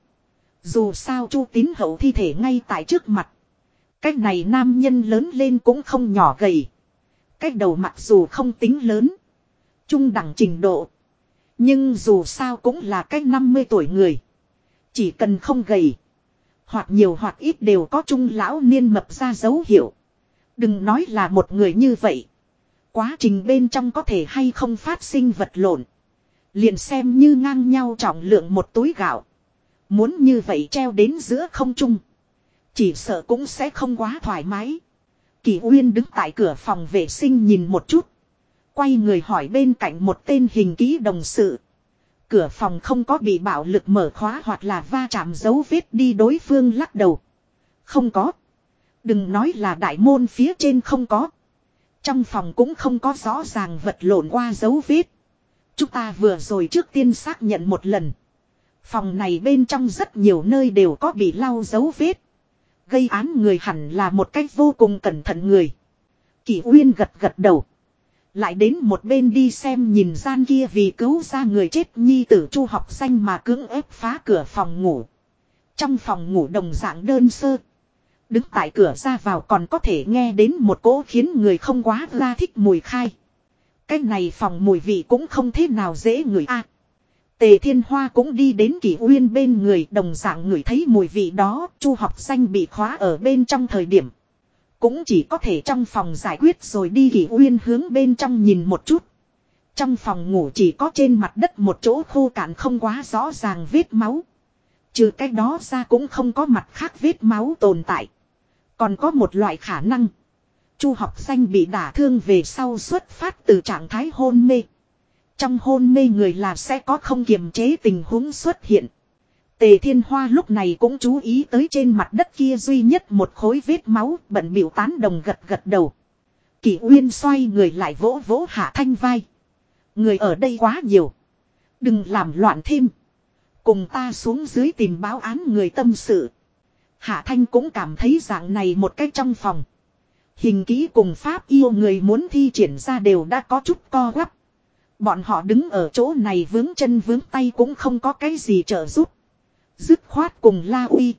Dù sao Chu Tín Hậu thi thể ngay tại trước mặt. Cái này nam nhân lớn lên cũng không nhỏ gầy. Cái đầu mặc dù không tính lớn. Trung đẳng trình độ. Nhưng dù sao cũng là cái 50 tuổi người. Chỉ cần không gầy. Hoặc nhiều hoặc ít đều có trung lão niên mập ra dấu hiệu. Đừng nói là một người như vậy. Quá trình bên trong có thể hay không phát sinh vật lộn. Liền xem như ngang nhau trọng lượng một túi gạo. Muốn như vậy treo đến giữa không trung. Chỉ sợ cũng sẽ không quá thoải mái. Kỳ Uyên đứng tại cửa phòng vệ sinh nhìn một chút. Quay người hỏi bên cạnh một tên hình ký đồng sự. Cửa phòng không có bị bạo lực mở khóa hoặc là va chạm dấu vết đi, đối phương lắc đầu. Không có. Đừng nói là đại môn phía trên không có. Trong phòng cũng không có rõ ràng vật lộn qua dấu vết. Chúng ta vừa rồi trước tiên xác nhận một lần. Phòng này bên trong rất nhiều nơi đều có bị lau dấu vết. Gây án người hẳn là một cách vô cùng cẩn thận người. Kỷ Uyên gật gật đầu. Lại đến một bên đi xem nhìn gian kia vì cứu ra người chết nhi tử Chu Học Danh mà cưỡng ép phá cửa phòng ngủ. Trong phòng ngủ đồng dạng đơn sơ. Đứng tại cửa ra vào còn có thể nghe đến một cỗ khiến người không quá ra thích mùi khai. Cái này phòng mùi vị cũng không thế nào dễ ngửi a. Tề Thiên Hoa cũng đi đến Kỷ Uyên bên người, đồng dạng ngửi thấy mùi vị đó. Chu Học Danh bị khóa ở bên trong thời điểm. Cũng chỉ có thể trong phòng giải quyết rồi đi. Kỷ Uyên hướng bên trong nhìn một chút. Trong phòng ngủ chỉ có trên mặt đất một chỗ khô cạn không quá rõ ràng vết máu. Trừ cái đó ra cũng không có mặt khác vết máu tồn tại. Còn có một loại khả năng. Chu Học Danh bị đả thương về sau xuất phát từ trạng thái hôn mê. Trong hôn mê người là sẽ có không kiềm chế tình huống xuất hiện. Tề Thiên Hoa lúc này cũng chú ý tới trên mặt đất kia duy nhất một khối vết máu, bận bịu tán đồng gật gật đầu. Kỷ Uyên xoay người lại vỗ vỗ Hạ Thanh vai. Người ở đây quá nhiều. Đừng làm loạn thêm. Cùng ta xuống dưới tìm báo án người tâm sự. Hạ Thanh cũng cảm thấy dạng này một cách trong phòng. Hình kỹ cùng pháp yêu người muốn thi triển ra đều đã có chút co quắp. Bọn họ đứng ở chỗ này vướng chân vướng tay cũng không có cái gì trợ giúp. Dứt khoát cùng La Uy.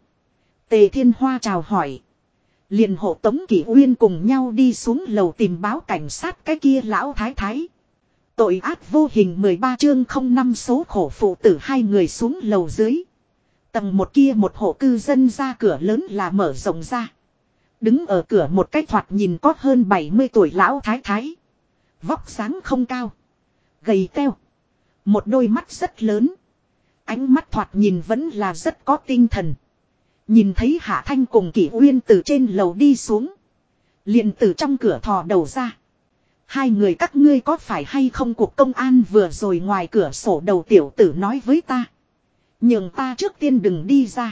Tề Thiên Hoa chào hỏi. Liền hộ tống Kỷ Uyên cùng nhau đi xuống lầu tìm báo cảnh sát cái kia lão thái thái. Tội ác vô hình 13 chương 05 số khổ phụ tử hai người xuống lầu dưới. Tầng một kia một hộ cư dân ra cửa lớn là mở rộng ra. Đứng ở cửa một cái thoạt nhìn có hơn 70 tuổi lão thái thái. Vóc dáng không cao. Gầy teo. Một đôi mắt rất lớn. Ánh mắt thoạt nhìn vẫn là rất có tinh thần. Nhìn thấy Hạ Thanh cùng Kỷ Uyên từ trên lầu đi xuống. Liền từ trong cửa thò đầu ra. Hai người các ngươi có phải hay không, cuộc công an vừa rồi ngoài cửa sổ đầu tiểu tử nói với ta. Nhưng ta trước tiên đừng đi ra.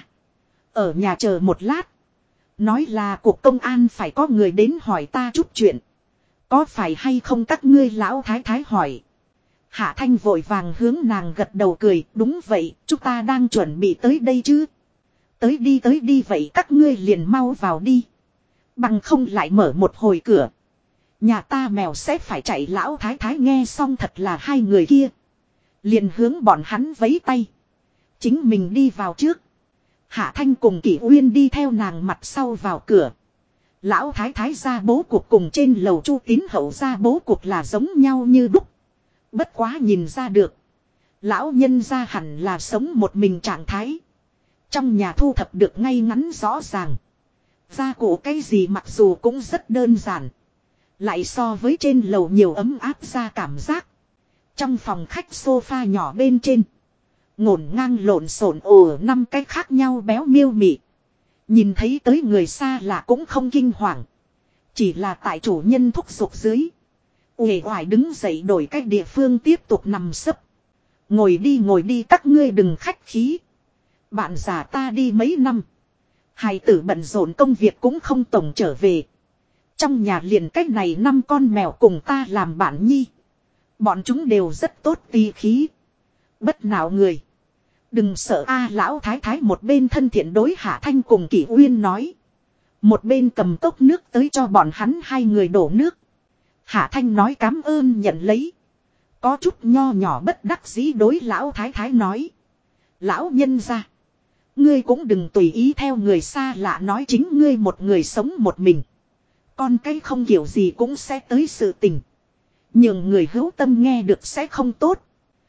Ở nhà chờ một lát. Nói là cuộc công an phải có người đến hỏi ta chút chuyện. Có phải hay không các ngươi, lão thái thái hỏi. Hạ Thanh vội vàng hướng nàng gật đầu cười. Đúng vậy, chúng ta đang chuẩn bị tới đây chứ. Tới đi vậy các ngươi liền mau vào đi. Bằng không lại mở một hồi cửa. Nhà ta mèo sẽ phải chạy. Lão thái thái nghe xong thật là hai người kia. Liền hướng bọn hắn vẫy tay. Chính mình đi vào trước. Hạ Thanh cùng Kỷ Uyên đi theo nàng mặt sau vào cửa. Lão thái thái ra bố cục cùng trên lầu Chu Tín Hậu ra bố cục là giống nhau như đúc. Bất quá nhìn ra được. Lão nhân ra hẳn là sống một mình trạng thái. Trong nhà thu thập được ngay ngắn rõ ràng. Gia cụ cái gì mặc dù cũng rất đơn giản. Lại so với trên lầu nhiều ấm áp ra cảm giác. Trong phòng khách sofa nhỏ bên trên. Ngổn ngang lộn xộn ồ năm cái khác nhau béo miêu mị. Nhìn thấy tới người xa lạ cũng không kinh hoàng. Chỉ là tại chủ nhân thúc giục dưới. Uể oải đứng dậy đổi cách địa phương tiếp tục nằm sấp. Ngồi đi các ngươi đừng khách khí. Bạn già ta đi mấy năm. Hài tử bận rộn công việc cũng không tổng trở về. Trong nhà liền cách này 5 con mèo cùng ta làm bạn nhi. Bọn chúng đều rất tốt tì khí. Bất nào người. Đừng sợ a. Lão thái thái một bên thân thiện đối Hạ Thanh cùng Kỷ Uyên nói. Một bên cầm cốc nước tới cho bọn hắn hai người đổ nước. Hạ Thanh nói cám ơn nhận lấy. Có chút nho nhỏ bất đắc dĩ đối lão thái thái nói. Lão nhân gia, ngươi cũng đừng tùy ý theo người xa lạ nói chính ngươi một người sống một mình. Con cái không kiểu gì cũng sẽ tới sự tình. Nhưng người hữu tâm nghe được sẽ không tốt.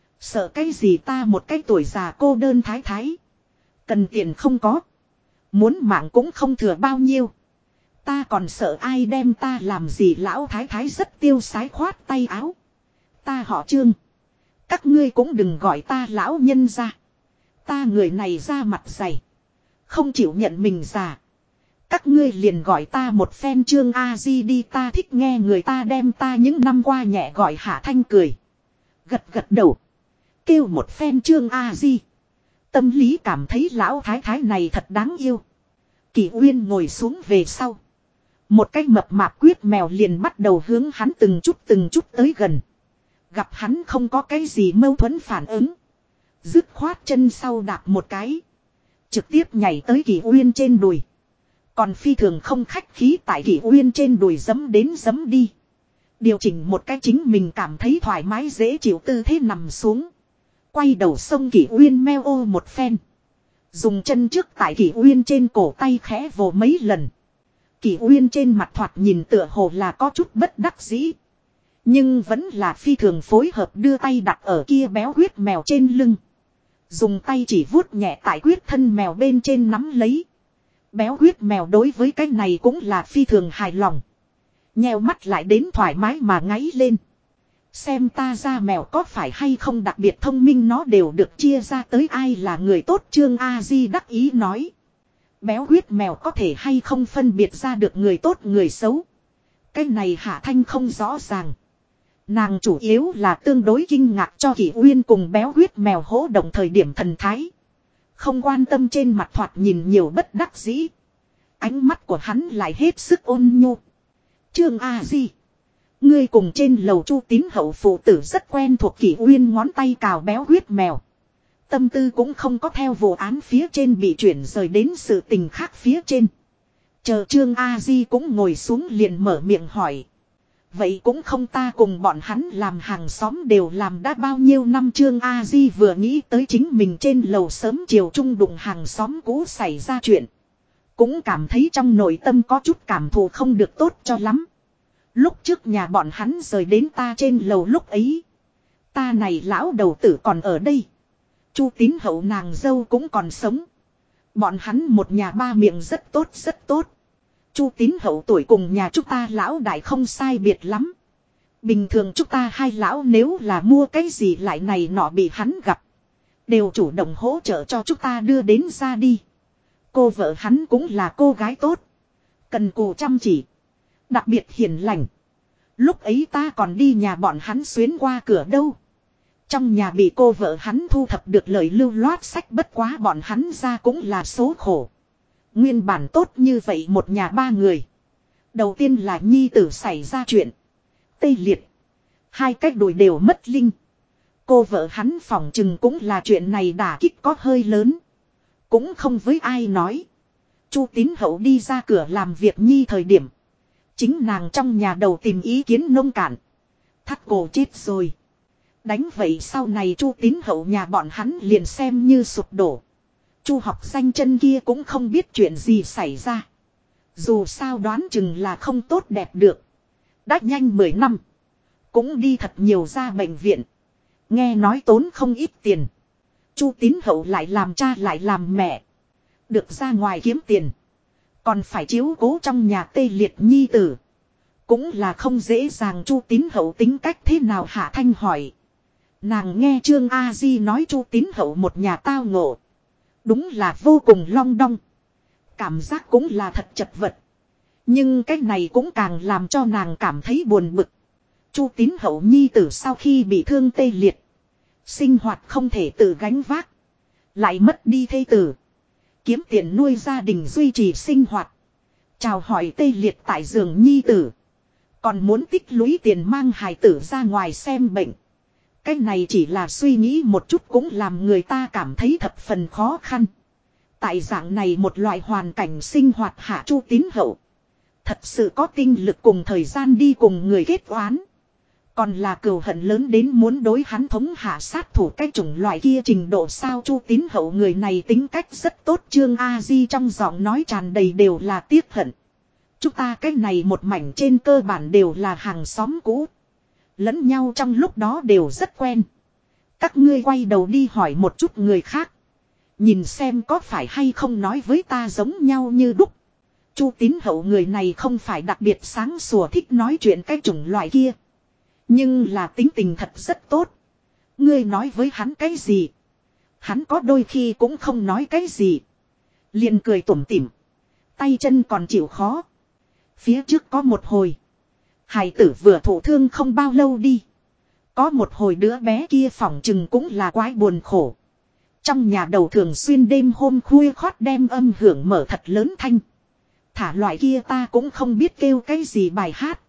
Sợ cái gì ta một cái tuổi già cô đơn thái thái. Cần tiền không có. Muốn mạng cũng không thừa bao nhiêu. Ta còn sợ ai đem ta làm gì lão thái thái rất tiêu sái khoát tay áo. Ta họ Trương. Các ngươi cũng đừng gọi ta lão nhân ra. Ta người này ra mặt dày. Không chịu nhận mình già. Các ngươi liền gọi ta một phen Trương A Di đi, ta thích nghe người ta đem ta những năm qua nhẹ gọi. Hạ Thanh cười. Gật gật đầu. Kêu một phen Trương A Di. Tâm lý cảm thấy lão thái thái này thật đáng yêu. Kỷ Uyên ngồi xuống về sau. Một cái mập mạp quyết mèo liền bắt đầu hướng hắn từng chút tới gần. Gặp hắn không có cái gì mâu thuẫn phản ứng. Dứt khoát chân sau đạp một cái. Trực tiếp nhảy tới Kỷ Uyên trên đùi. Còn phi thường không khách khí tại Kỷ Uyên trên đùi giẫm đến giẫm đi. Điều chỉnh một cái chính mình cảm thấy thoải mái dễ chịu tư thế nằm xuống. Quay đầu xông Kỷ Uyên meo ô một phen. Dùng chân trước tại Kỷ Uyên trên cổ tay khẽ vồ mấy lần. Kỷ Uyên trên mặt thoạt nhìn tựa hồ là có chút bất đắc dĩ. Nhưng vẫn là phi thường phối hợp đưa tay đặt ở kia béo huyết mèo trên lưng. Dùng tay chỉ vuốt nhẹ tại huyết thân mèo bên trên nắm lấy. Béo huyết mèo đối với cái này cũng là phi thường hài lòng. Nheo mắt lại đến thoải mái mà ngáy lên. Xem ta ra mèo có phải hay không đặc biệt thông minh nó đều được chia ra tới ai là người tốt. Trương A Di đắc ý nói. Béo huyết mèo có thể hay không phân biệt ra được người tốt người xấu. Cái này Hạ Thanh không rõ ràng. Nàng chủ yếu là tương đối kinh ngạc cho Kỷ Uyên cùng béo huyết mèo hỗ động thời điểm thần thái. Không quan tâm trên mặt thoạt nhìn nhiều bất đắc dĩ. Ánh mắt của hắn lại hết sức ôn nhu. Trương A Di, ngươi cùng trên lầu Chu Tín Hậu phụ tử rất quen thuộc. Kỷ Uyên ngón tay cào béo huyết mèo. Tâm tư cũng không có theo vụ án phía trên bị chuyển rời đến sự tình khác phía trên. Chờ Trương A Di cũng ngồi xuống liền mở miệng hỏi. Vậy cũng không, ta cùng bọn hắn làm hàng xóm đều làm đã bao nhiêu năm. Trương A Di vừa nghĩ tới chính mình trên lầu sớm chiều trung đụng hàng xóm cũ xảy ra chuyện. Cũng cảm thấy trong nội tâm có chút cảm thụ không được tốt cho lắm. Lúc trước nhà bọn hắn rời đến ta trên lầu lúc ấy. Ta này lão đầu tử còn ở đây. Chu Tín Hậu nàng dâu cũng còn sống. Bọn hắn một nhà ba miệng rất tốt rất tốt. Chu Tín Hậu tuổi cùng nhà chúng ta lão đại không sai biệt lắm. Bình thường chúng ta hai lão nếu là mua cái gì lại này nọ bị hắn gặp. Đều chủ động hỗ trợ cho chúng ta đưa đến ra đi. Cô vợ hắn cũng là cô gái tốt. Cần cù chăm chỉ. Đặc biệt hiền lành. Lúc ấy ta còn đi nhà bọn hắn xuyến qua cửa đâu. Trong nhà bị cô vợ hắn thu thập được lời lưu loát sách, bất quá bọn hắn ra cũng là số khổ. Nguyên bản tốt như vậy một nhà ba người. Đầu tiên là nhi tử xảy ra chuyện. Tê liệt. Hai cách đùi đều mất linh. Cô vợ hắn phỏng chừng cũng là chuyện này đả kích có hơi lớn. Cũng không với ai nói. Chu Tín Hậu đi ra cửa làm việc nhi thời điểm. Chính nàng trong nhà đầu tìm ý kiến nông cạn. Thắt cổ chết rồi. Đánh vậy sau này Chu Tín Hậu nhà bọn hắn liền xem như sụp đổ. Chu học danh chân kia cũng không biết chuyện gì xảy ra. Dù sao đoán chừng là không tốt đẹp được. Đã nhanh 10 năm. Cũng đi thật nhiều ra bệnh viện. Nghe nói tốn không ít tiền. Chu Tín Hậu lại làm cha lại làm mẹ. Được ra ngoài kiếm tiền. Còn phải chiếu cố trong nhà tê liệt nhi tử. Cũng là không dễ dàng. Chu Tín Hậu tính cách thế nào? Hạ Thanh hỏi. Nàng nghe Trương A Di nói Chu Tín Hậu một nhà tao ngộ. Đúng là vô cùng long đong. Cảm giác cũng là thật chật vật. Nhưng cái này cũng càng làm cho nàng cảm thấy buồn bực. Chu Tín Hậu nhi tử sau khi bị thương tê liệt. Sinh hoạt không thể tự gánh vác. Lại mất đi thê tử. Kiếm tiền nuôi gia đình duy trì sinh hoạt. Chào hỏi tê liệt tại giường nhi tử. Còn muốn tích lũy tiền mang hài tử ra ngoài xem bệnh. Cái này chỉ là suy nghĩ một chút cũng làm người ta cảm thấy thập phần khó khăn. Tại dạng này một loại hoàn cảnh sinh hoạt hạ Chu Tín Hậu. Thật sự có tinh lực cùng thời gian đi cùng người kết oán. Còn là cừu hận lớn đến muốn đối hắn thống hạ sát thủ cái chủng loại kia trình độ sao. Chu Tín Hậu người này tính cách rất tốt. Trương A Di trong giọng nói tràn đầy đều là tiếc hận. Chúng ta cái này một mảnh trên cơ bản đều là hàng xóm cũ. Lẫn nhau trong lúc đó đều rất quen. Các ngươi quay đầu đi hỏi một chút người khác. Nhìn xem có phải hay không nói với ta giống nhau như đúc. Chu Tín Hậu người này không phải đặc biệt sáng sủa thích nói chuyện cái chủng loại kia. Nhưng là tính tình thật rất tốt. Ngươi nói với hắn cái gì? Hắn có đôi khi cũng không nói cái gì. Liền cười tủm tỉm. Tay chân còn chịu khó. Phía trước có một hồi. Hài tử vừa thụ thương không bao lâu đi. Có một hồi đứa bé kia phỏng chừng cũng là quái buồn khổ. Trong nhà đầu thường xuyên đêm hôm khuya khoắt đem âm hưởng mở thật lớn thanh. Thả loại kia ta cũng không biết kêu cái gì bài hát.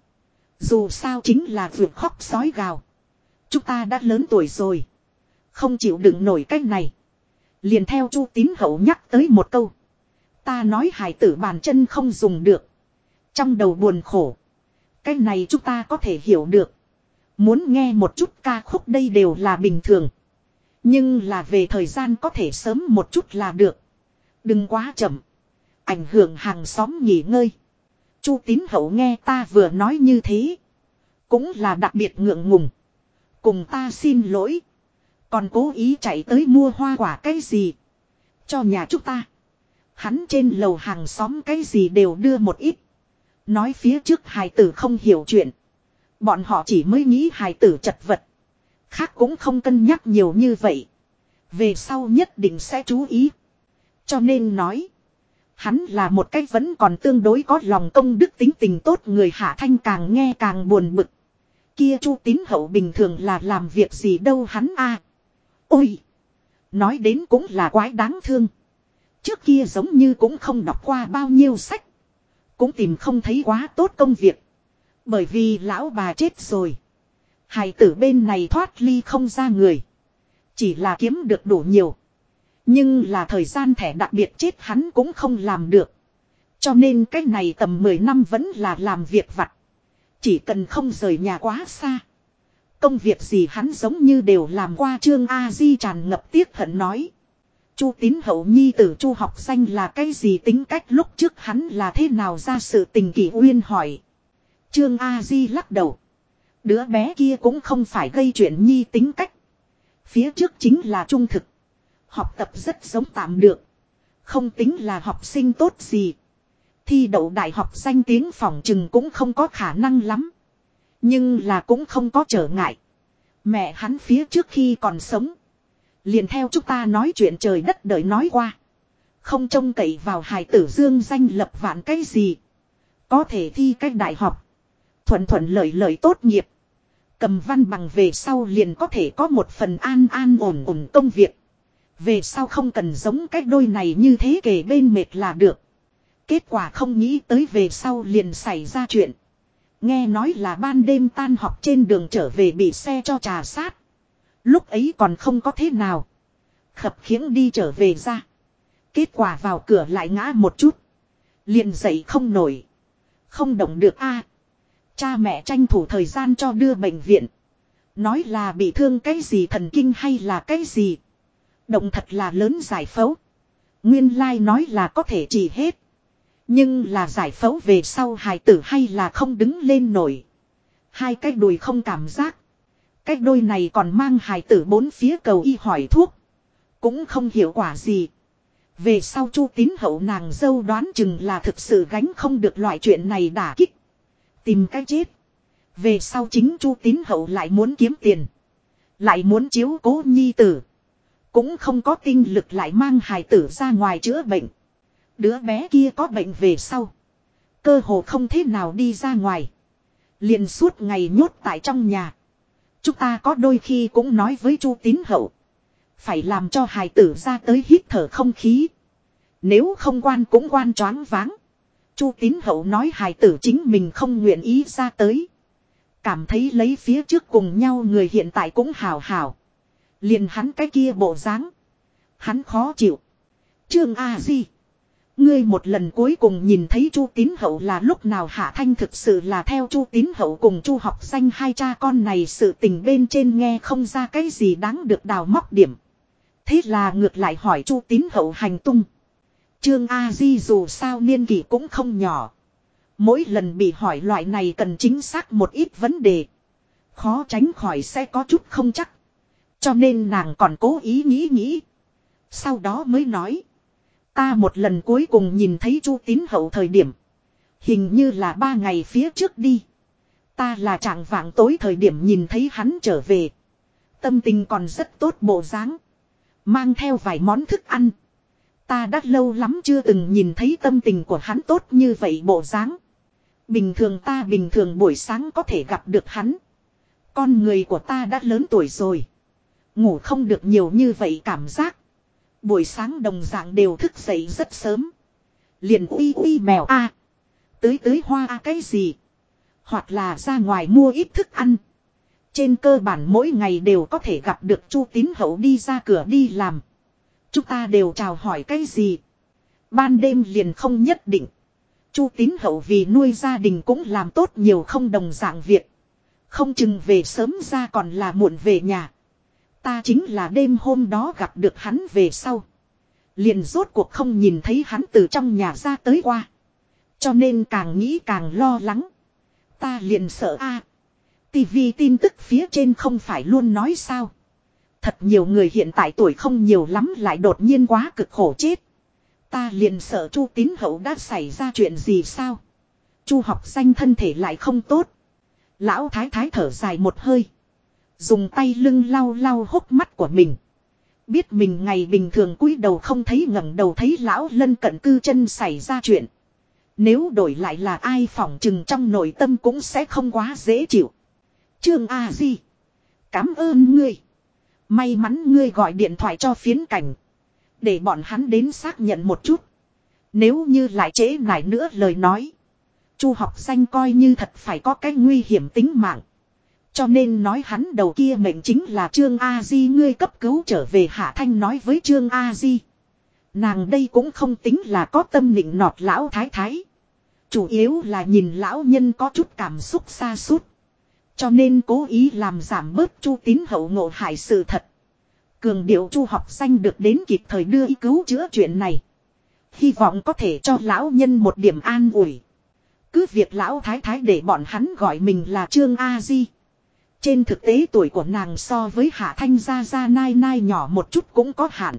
Dù sao chính là vượt khóc sói gào. Chúng ta đã lớn tuổi rồi. Không chịu đựng nổi cái này. Liền theo Chu Tín Hậu nhắc tới một câu. Ta nói hài tử bàn chân không dùng được. Trong đầu buồn khổ. Cái này chúng ta có thể hiểu được. Muốn nghe một chút ca khúc đây đều là bình thường. Nhưng là về thời gian có thể sớm một chút là được. Đừng quá chậm. Ảnh hưởng hàng xóm nghỉ ngơi. Chu Tín Hậu nghe ta vừa nói như thế. Cũng là đặc biệt ngượng ngùng. Cùng ta xin lỗi. Còn cố ý chạy tới mua hoa quả cái gì. Cho nhà chúng ta. Hắn trên lầu hàng xóm cái gì đều đưa một ít. Nói phía trước hài tử không hiểu chuyện. Bọn họ chỉ mới nghĩ hài tử chật vật. Khác cũng không cân nhắc nhiều như vậy. Về sau nhất định sẽ chú ý. Cho nên nói. Hắn là một cái vẫn còn tương đối có lòng công đức tính tình tốt người. Hạ Thanh càng nghe càng buồn bực. Kia Chu Tín Hậu bình thường là làm việc gì đâu hắn a. Ôi! Nói đến cũng là quái đáng thương. Trước kia giống như cũng không đọc qua bao nhiêu sách. Cũng tìm không thấy quá tốt công việc. Bởi vì lão bà chết rồi. Hài tử bên này thoát ly không ra người. Chỉ là kiếm được đủ nhiều. Nhưng là thời gian thẻ đặc biệt chết hắn cũng không làm được. Cho nên cái này tầm 10 năm vẫn là làm việc vặt. Chỉ cần không rời nhà quá xa. Công việc gì hắn giống như đều làm qua. Trương A Di tràn ngập tiếc hận nói. Chu Tín Hậu nhi tử Chu học danh là cái gì tính cách lúc trước hắn là thế nào ra sự tình Kỷ Uyên hỏi. Trương A Di lắc đầu. Đứa bé kia cũng không phải gây chuyện nhi tính cách. Phía trước chính là trung thực. Học tập rất giống tạm được. Không tính là học sinh tốt gì. Thi đậu đại học danh tiếng phỏng chừng cũng không có khả năng lắm. Nhưng là cũng không có trở ngại. Mẹ hắn phía trước khi còn sống. Liền theo chúng ta nói chuyện trời đất đời nói qua. Không trông cậy vào hài tử dương danh lập vạn cái gì. Có thể thi cách đại học. Thuận thuận lợi lợi tốt nghiệp. Cầm văn bằng về sau liền có thể có một phần an an ổn ổn công việc. Về sau không cần giống cách đôi này như thế kề bên mệt là được. Kết quả không nghĩ tới về sau liền xảy ra chuyện. Nghe nói là ban đêm tan học trên đường trở về bị xe cho trà sát. Lúc ấy còn không có thế nào. Khập khiễng đi trở về ra. Kết quả vào cửa lại ngã một chút. Liền dậy không nổi. Không động được a. Cha mẹ tranh thủ thời gian cho đưa bệnh viện. Nói là bị thương cái gì thần kinh hay là cái gì. Động thật là lớn giải phẫu. Nguyên lai nói là có thể trị hết. Nhưng là giải phẫu về sau hài tử hay là không đứng lên nổi. Hai cái đùi không cảm giác. Cái đôi này còn mang hài tử bốn phía cầu y hỏi thuốc. Cũng không hiệu quả gì. Về sau Chu Tín Hậu nàng dâu đoán chừng là thực sự gánh không được loại chuyện này đả kích. Tìm cái chết. Về sau chính Chu Tín Hậu lại muốn kiếm tiền. Lại muốn chiếu cố nhi tử. Cũng không có tinh lực lại mang hài tử ra ngoài chữa bệnh. Đứa bé kia có bệnh về sau. Cơ hồ không thế nào đi ra ngoài. Liền suốt ngày nhốt tại trong nhà. Chúng ta có đôi khi cũng nói với Chu Tín Hậu. Phải làm cho hài tử ra tới hít thở không khí. Nếu không quan cũng quan choáng váng. Chu Tín Hậu nói hài tử chính mình không nguyện ý ra tới. Cảm thấy lấy phía trước cùng nhau người hiện tại cũng hào hào. Liền hắn cái kia bộ dáng. Hắn khó chịu. Trương A Di. Ngươi một lần cuối cùng nhìn thấy Chu Tín Hậu là lúc nào? Hạ Thanh thực sự là theo Chu Tín Hậu cùng Chu Học Danh hai cha con này sự tình bên trên nghe không ra cái gì đáng được đào móc điểm. Thế là ngược lại hỏi Chu Tín Hậu hành tung. Trương A Di dù sao niên kỷ cũng không nhỏ. Mỗi lần bị hỏi loại này cần chính xác một ít vấn đề. Khó tránh khỏi sẽ có chút không chắc. Cho nên nàng còn cố ý nghĩ. Sau đó mới nói. Ta một lần cuối cùng nhìn thấy Chu Tín Hậu thời điểm. Hình như là 3 ngày phía trước đi. Ta là trạng vạng tối thời điểm nhìn thấy hắn trở về. Tâm tình còn rất tốt bộ dáng. Mang theo vài món thức ăn. Ta đã lâu lắm chưa từng nhìn thấy tâm tình của hắn tốt như vậy bộ dáng. Bình thường buổi sáng có thể gặp được hắn. Con người của ta đã lớn tuổi rồi. Ngủ không được nhiều như vậy cảm giác. Buổi sáng đồng dạng đều thức dậy rất sớm. Liền uy mèo a, tưới hoa a cái gì. Hoặc là ra ngoài mua ít thức ăn. Trên cơ bản mỗi ngày đều có thể gặp được Chu Tín Hậu đi ra cửa đi làm. Chúng ta đều chào hỏi cái gì. Ban đêm liền không nhất định. Chu Tín Hậu vì nuôi gia đình cũng làm tốt nhiều không đồng dạng việc. Không chừng về sớm ra còn là muộn về nhà. Ta chính là đêm hôm đó gặp được hắn về sau. Liền rốt cuộc không nhìn thấy hắn từ trong nhà ra tới qua. Cho nên càng nghĩ càng lo lắng. Ta liền sợ a. Tivi tin tức phía trên không phải luôn nói sao. Thật nhiều người hiện tại tuổi không nhiều lắm lại đột nhiên quá cực khổ chết. Ta liền sợ Chu Tín Hậu đã xảy ra chuyện gì sao. Chu Học Danh thân thể lại không tốt. Lão thái thái thở dài một hơi. Dùng tay lưng lau lau hốc mắt của mình. Biết mình ngày bình thường cúi đầu không thấy ngẩng đầu thấy lão lân cận cư chân xảy ra chuyện. Nếu đổi lại là ai phỏng chừng trong nội tâm cũng sẽ không quá dễ chịu. Trương A Di. Cảm ơn ngươi. May mắn ngươi gọi điện thoại cho phiến cảnh. Để bọn hắn đến xác nhận một chút. Nếu như lại trễ nải nữa lời nói. Chu Học Danh coi như thật phải có cái nguy hiểm tính mạng. Cho nên nói hắn đầu kia mệnh chính là Trương A Di ngươi cấp cứu trở về. Hạ Thanh nói với Trương A Di. Nàng đây cũng không tính là có tâm nịnh nọt lão thái thái. Chủ yếu là nhìn lão nhân có chút cảm xúc xa sút Cho nên cố ý làm giảm bớt Chu Tín Hậu ngộ hại sự thật. Cường điệu Chu Học Danh được đến kịp thời đưa y cứu chữa chuyện này. Hy vọng có thể cho lão nhân một điểm an ủi. Cứ việc lão thái thái để bọn hắn gọi mình là Trương A Di. Trên thực tế tuổi của nàng so với Hạ Thanh ra nai nai nhỏ một chút cũng có hạn.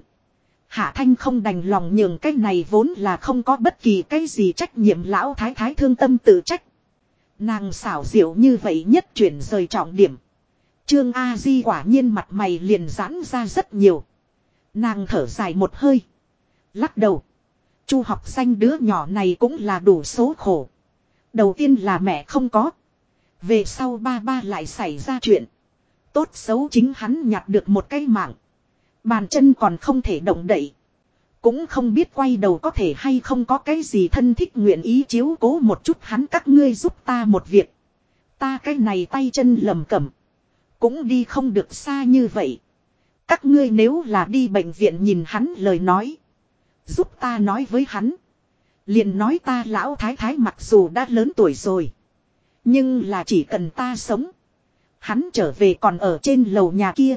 Hạ Thanh không đành lòng nhường cái này vốn là không có bất kỳ cái gì trách nhiệm lão thái thái thương tâm tự trách. Nàng xảo diệu như vậy nhất chuyển rời trọng điểm. Trương A Di quả nhiên mặt mày liền giãn ra rất nhiều. Nàng thở dài một hơi. Lắc đầu. Chu Học Danh đứa nhỏ này cũng là đủ số khổ. Đầu tiên là mẹ không có. Về sau ba lại xảy ra chuyện. Tốt xấu chính hắn nhặt được một cái mạng. Bàn chân còn không thể động đậy. Cũng không biết quay đầu có thể hay không có cái gì thân thích nguyện ý chiếu cố một chút hắn. Các ngươi giúp ta một việc. Ta cái này tay chân lầm cẩm. Cũng đi không được xa như vậy. Các ngươi nếu là đi bệnh viện nhìn hắn lời nói. Giúp ta nói với hắn. Liền nói ta lão thái thái mặc dù đã lớn tuổi rồi. Nhưng là chỉ cần ta sống. Hắn trở về còn ở trên lầu nhà kia.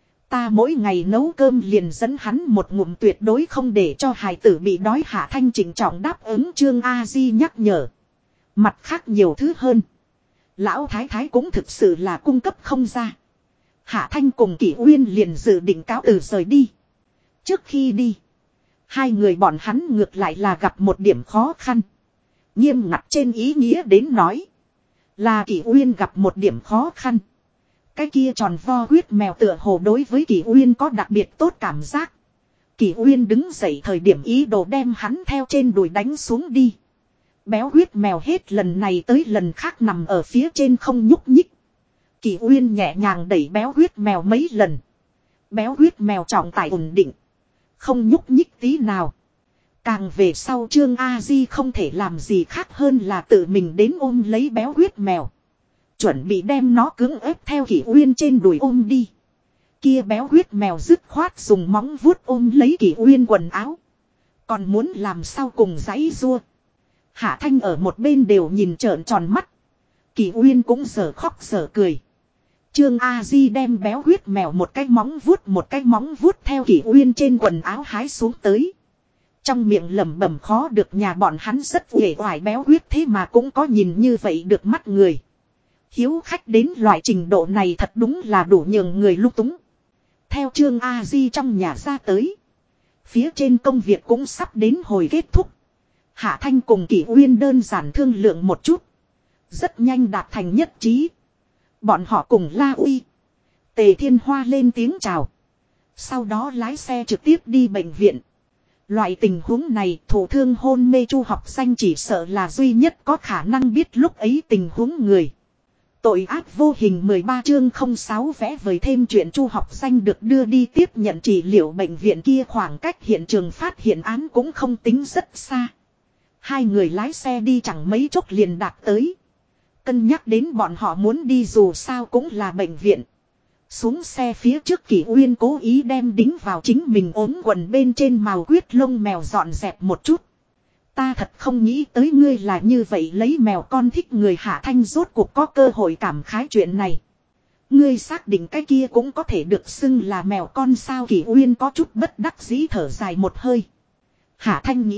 Ta mỗi ngày nấu cơm liền dẫn hắn một ngụm tuyệt đối không để cho hài tử bị đói. Hạ Thanh chỉnh trọng đáp ứng Trương A Di nhắc nhở. Mặt khác nhiều thứ hơn. Lão thái thái cũng thực sự là cung cấp không ra. Hạ Thanh cùng Kỷ Uyên liền dự định cáo từ rời đi. Trước khi đi. Hai người bọn hắn ngược lại là gặp một điểm khó khăn. Nghiêm ngặt trên ý nghĩa đến nói. Là Kỷ Uyên gặp một điểm khó khăn. Cái kia tròn vo huyết mèo tựa hồ đối với Kỷ Uyên có đặc biệt tốt cảm giác. Kỷ Uyên đứng dậy thời điểm ý đồ đem hắn theo trên đùi đánh xuống đi. Béo huyết mèo hết lần này tới lần khác nằm ở phía trên không nhúc nhích. Kỷ Uyên nhẹ nhàng đẩy béo huyết mèo mấy lần. Béo huyết mèo trọng tải ổn định. Không nhúc nhích tí nào. Càng về sau Trương A Di không thể làm gì khác hơn là tự mình đến ôm lấy béo huyết mèo. Chuẩn bị đem nó cưỡng ép theo Kỷ Uyên trên đùi ôm đi. Kia béo huyết mèo dứt khoát dùng móng vuốt ôm lấy Kỷ Uyên quần áo. Còn muốn làm sao cùng giãy giụa. Hạ Thanh ở một bên đều nhìn trợn tròn mắt. Kỳ Uyên cũng giờ khóc giờ cười. Trương A Di đem béo huyết mèo một cái móng vuốt theo Kỳ Uyên trên quần áo hái xuống tới. Trong miệng lẩm bẩm khó được nhà bọn hắn rất uể oải béo huyết thế mà cũng có nhìn như vậy được mắt người. Hiếu khách đến loại trình độ này thật đúng là đủ nhường người lung túng. Theo Trương A Di trong nhà ra tới. Phía trên công việc cũng sắp đến hồi kết thúc. Hạ Thanh cùng Kỳ Uyên đơn giản thương lượng một chút. Rất nhanh đạt thành nhất trí. Bọn họ cùng La Uy, Tề Thiên Hoa lên tiếng chào. Sau đó lái xe trực tiếp đi bệnh viện. Loại tình huống này thủ thương hôn mê Chu Học Xanh chỉ sợ là duy nhất có khả năng biết lúc ấy tình huống người. Tội ác vô hình 13 chương 06 vẽ vời thêm chuyện Chu Học Xanh được đưa đi tiếp nhận trị liệu bệnh viện kia khoảng cách hiện trường phát hiện án cũng không tính rất xa. Hai người lái xe đi chẳng mấy chốc liền đạt tới. Cân nhắc đến bọn họ muốn đi dù sao cũng là bệnh viện. Xuống xe phía trước Kỳ Uyên cố ý đem đính vào chính mình ốm quần bên trên màu quyết lông mèo dọn dẹp một chút. Ta thật không nghĩ tới ngươi là như vậy lấy mèo con thích người. Hạ Thanh rốt cuộc có cơ hội cảm khái chuyện này. Ngươi xác định cái kia cũng có thể được xưng là mèo con sao? Kỳ Uyên có chút bất đắc dĩ thở dài một hơi. Hạ Thanh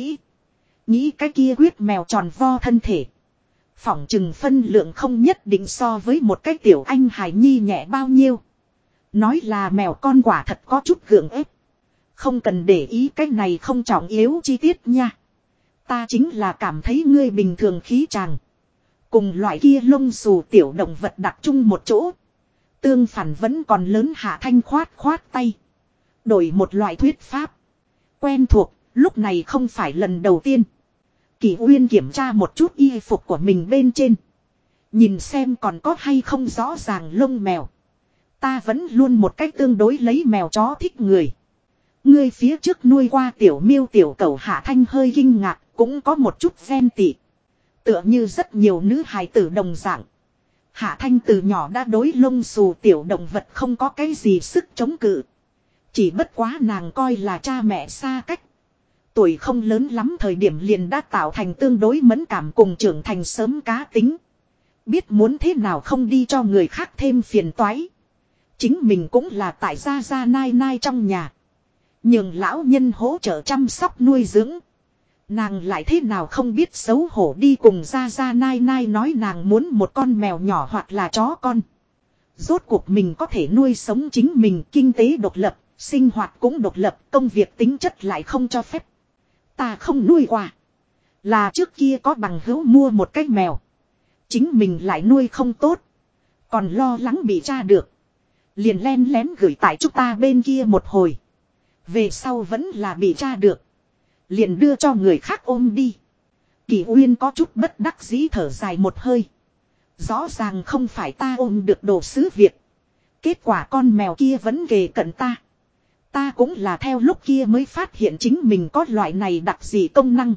nghĩ cái kia quyết mèo tròn vo thân thể. Phỏng chừng phân lượng không nhất định so với một cái tiểu anh hài nhi nhẹ bao nhiêu. Nói là mèo con quả thật có chút gượng ép. Không cần để ý cái này không trọng yếu chi tiết nha. Ta chính là cảm thấy ngươi bình thường khí chàng. Cùng loại kia lông xù tiểu động vật đặt chung một chỗ. Tương phản vẫn còn lớn. Hạ Thanh khoát tay. Đổi một loại thuyết pháp. Quen thuộc, lúc này không phải lần đầu tiên. Kỳ Uyên kiểm tra một chút y phục của mình bên trên. Nhìn xem còn có hay không rõ ràng lông mèo. Ta vẫn luôn một cách tương đối lấy mèo chó thích người. Ngươi phía trước nuôi qua tiểu miêu tiểu cẩu. Hạ Thanh hơi kinh ngạc, cũng có một chút ghen tị. Tựa như rất nhiều nữ hài tử đồng dạng. Hạ Thanh từ nhỏ đã đối lông xù tiểu động vật không có cái gì sức chống cự. Chỉ bất quá nàng coi là cha mẹ xa cách. Tuổi không lớn lắm thời điểm liền đã tạo thành tương đối mẫn cảm cùng trưởng thành sớm cá tính. Biết muốn thế nào không đi cho người khác thêm phiền toái. Chính mình cũng là tại gia nai nai trong nhà. Nhường lão nhân hỗ trợ chăm sóc nuôi dưỡng. Nàng lại thế nào không biết xấu hổ đi cùng gia nai nai nói nàng muốn một con mèo nhỏ hoặc là chó con. Rốt cuộc mình có thể nuôi sống chính mình, kinh tế độc lập, sinh hoạt cũng độc lập, công việc tính chất lại không cho phép. Ta không nuôi qua. Là trước kia có bằng hữu mua một cái mèo. Chính mình lại nuôi không tốt. Còn lo lắng bị tra được. Liền len lén gửi tại chúng ta bên kia một hồi. Về sau vẫn là bị tra được. Liền đưa cho người khác ôm đi. Kỳ Uyên có chút bất đắc dĩ thở dài một hơi. Rõ ràng không phải ta ôm được đồ sứ Việt. Kết quả con mèo kia vẫn kề cận ta. Ta cũng là theo lúc kia mới phát hiện chính mình có loại này đặc dị công năng.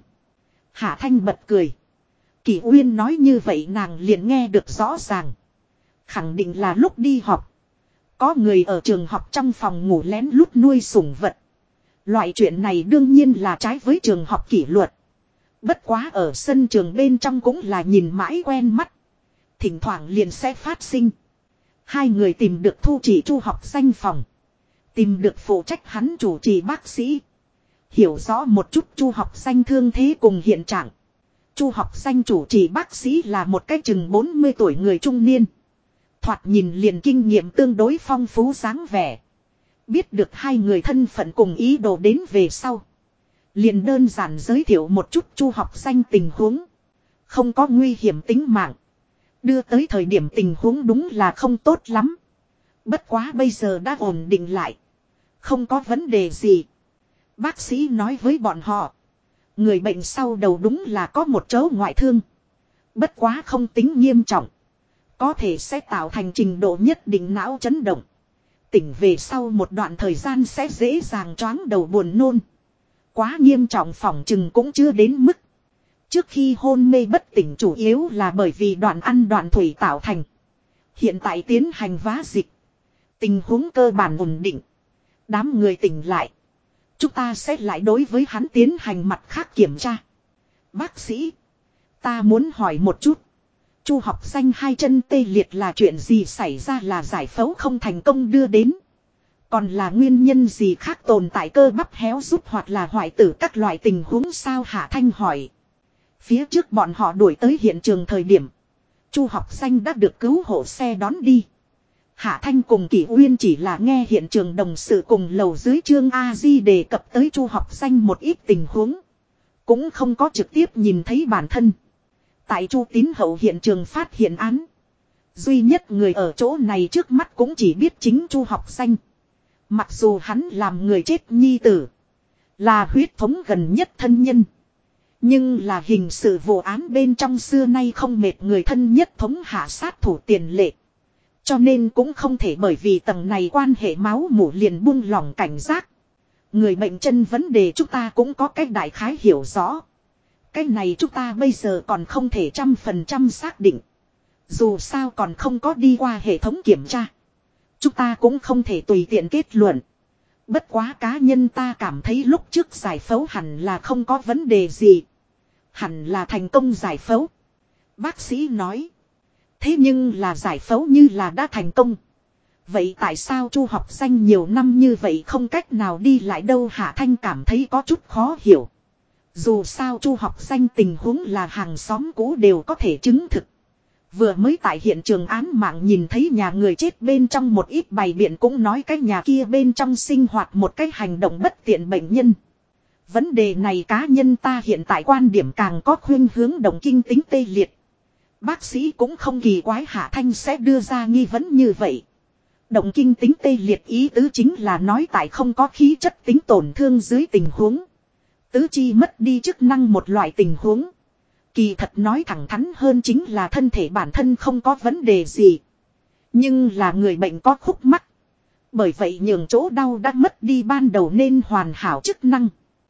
Hạ Thanh bật cười. Kỳ Uyên nói như vậy nàng liền nghe được rõ ràng. Khẳng định là lúc đi học. Có người ở trường học trong phòng ngủ lén lút nuôi sủng vật. Loại chuyện này đương nhiên là trái với trường học kỷ luật. Bất quá ở sân trường bên trong cũng là nhìn mãi quen mắt. Thỉnh thoảng liền sẽ phát sinh. Hai người tìm được thu chỉ Chu Học Xanh phòng. Tìm được phụ trách hắn chủ trì bác sĩ. Hiểu rõ một chút Chu Học Xanh thương thế cùng hiện trạng. Chu Học Xanh chủ trì bác sĩ là một cái chừng 40 tuổi người trung niên. Thoạt nhìn liền kinh nghiệm tương đối phong phú dáng vẻ. Biết được hai người thân phận cùng ý đồ đến về sau. Liền đơn giản giới thiệu một chút Chu Học Xanh tình huống. Không có nguy hiểm tính mạng. Đưa tới thời điểm tình huống đúng là không tốt lắm. Bất quá bây giờ đã ổn định lại. Không có vấn đề gì. Bác sĩ nói với bọn họ. Người bệnh sau đầu đúng là có một chỗ ngoại thương. Bất quá không tính nghiêm trọng. Có thể sẽ tạo thành trình độ nhất định não chấn động. Tỉnh về sau một đoạn thời gian sẽ dễ dàng choáng đầu buồn nôn. Quá nghiêm trọng phỏng chừng cũng chưa đến mức. Trước khi hôn mê bất tỉnh chủ yếu là bởi vì đoạn ăn đoạn thủy tạo thành. Hiện tại tiến hành vá dịch. Tình huống cơ bản ổn định. Đám người tỉnh lại. Chúng ta sẽ lại đối với hắn tiến hành mặt khác kiểm tra. Bác sĩ. Ta muốn hỏi một chút. Chu học danh hai chân tê liệt là chuyện gì xảy ra, là giải phẫu không thành công đưa đến? Còn là nguyên nhân gì khác tồn tại, cơ bắp héo rút hoặc là hoại tử các loại tình huống sao? Hạ Thanh hỏi. Phía trước bọn họ đuổi tới hiện trường thời điểm, Chu học danh đã được cứu hộ xe đón đi. Hạ Thanh cùng Kỷ Uyên chỉ là nghe hiện trường đồng sự cùng lầu dưới Trương A Di đề cập tới Chu học danh một ít tình huống, cũng không có trực tiếp nhìn thấy bản thân. Tại Chu Tín Hậu hiện trường phát hiện án, duy nhất người ở chỗ này trước mắt cũng chỉ biết chính Chu học danh. Mặc dù hắn làm người chết nhi tử, là huyết thống gần nhất thân nhân, nhưng là hình sự vụ án bên trong xưa nay không mệt người thân nhất thống hạ sát thủ tiền lệ. Cho nên cũng không thể bởi vì tầng này quan hệ máu mủ liền buông lỏng cảnh giác. Người bệnh chân vấn đề chúng ta cũng có cách đại khái hiểu rõ. Cái này chúng ta bây giờ còn không thể 100% xác định. Dù sao còn không có đi qua hệ thống kiểm tra, chúng ta cũng không thể tùy tiện kết luận. Bất quá cá nhân ta cảm thấy lúc trước giải phẫu hẳn là không có vấn đề gì. Hẳn là thành công giải phẫu. Bác sĩ nói. Thế nhưng là giải phẫu như là đã thành công. Vậy tại sao Chu học danh nhiều năm như vậy không cách nào đi lại đâu? Hạ Thanh cảm thấy có chút khó hiểu. Dù sao Chu học danh tình huống là hàng xóm cũ đều có thể chứng thực. Vừa mới tại hiện trường án mạng nhìn thấy nhà người chết bên trong một ít bày biện, cũng nói cái nhà kia bên trong sinh hoạt một cái hành động bất tiện bệnh nhân. Vấn đề này cá nhân ta hiện tại quan điểm càng có khuynh hướng động kinh tính tê liệt. Bác sĩ cũng không kỳ quái Hạ Thanh sẽ đưa ra nghi vấn như vậy. Động kinh tính tê liệt ý tứ chính là nói tại không có khí chất tính tổn thương dưới tình huống, tứ chi mất đi chức năng một loại tình huống. Kỳ thật nói thẳng thắn hơn chính là thân thể bản thân không có vấn đề gì, nhưng là người bệnh có khúc mắc. Bởi vậy nhường chỗ đau đã mất đi ban đầu nên hoàn hảo chức năng.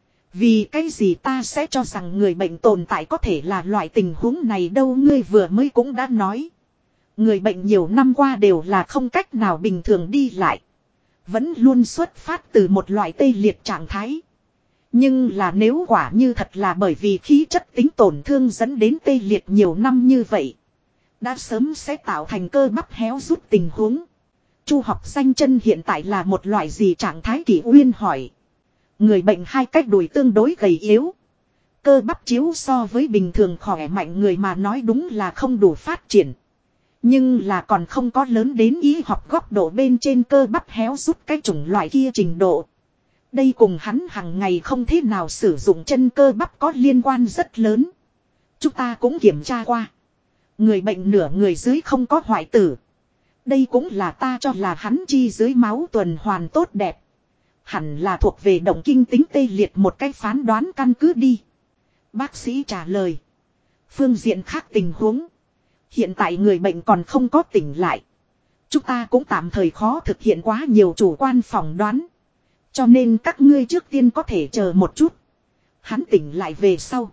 Vì cái gì ta sẽ cho rằng người bệnh tồn tại có thể là loại tình huống này đâu? Ngươi vừa mới cũng đã nói. Người bệnh nhiều năm qua đều là không cách nào bình thường đi lại. Vẫn luôn xuất phát từ một loại tê liệt trạng thái. Nhưng là nếu quả như thật là bởi vì khí chất tính tổn thương dẫn đến tê liệt nhiều năm như vậy, đã sớm sẽ tạo thành cơ bắp héo rút tình huống. Chu học danh chân hiện tại là một loại gì trạng thái? Kỷ Uyên hỏi. Người bệnh hai cách đùi tương đối gầy yếu. Cơ bắp chiếu so với bình thường khỏe mạnh người mà nói đúng là không đủ phát triển. Nhưng là còn không có lớn đến y học góc độ bên trên cơ bắp héo rút cái chủng loại kia trình độ. Đây cùng hắn hàng ngày không thế nào sử dụng chân cơ bắp có liên quan rất lớn. Chúng ta cũng kiểm tra qua. Người bệnh nửa người dưới không có hoại tử. Đây cũng là ta cho là hắn chi dưới máu tuần hoàn tốt đẹp. Hẳn là thuộc về động kinh tính tê liệt một cái phán đoán căn cứ đi. Bác sĩ trả lời. Phương diện khác tình huống, hiện tại người bệnh còn không có tỉnh lại. Chúng ta cũng tạm thời khó thực hiện quá nhiều chủ quan phỏng đoán. Cho nên các ngươi trước tiên có thể chờ một chút. Hắn tỉnh lại về sau,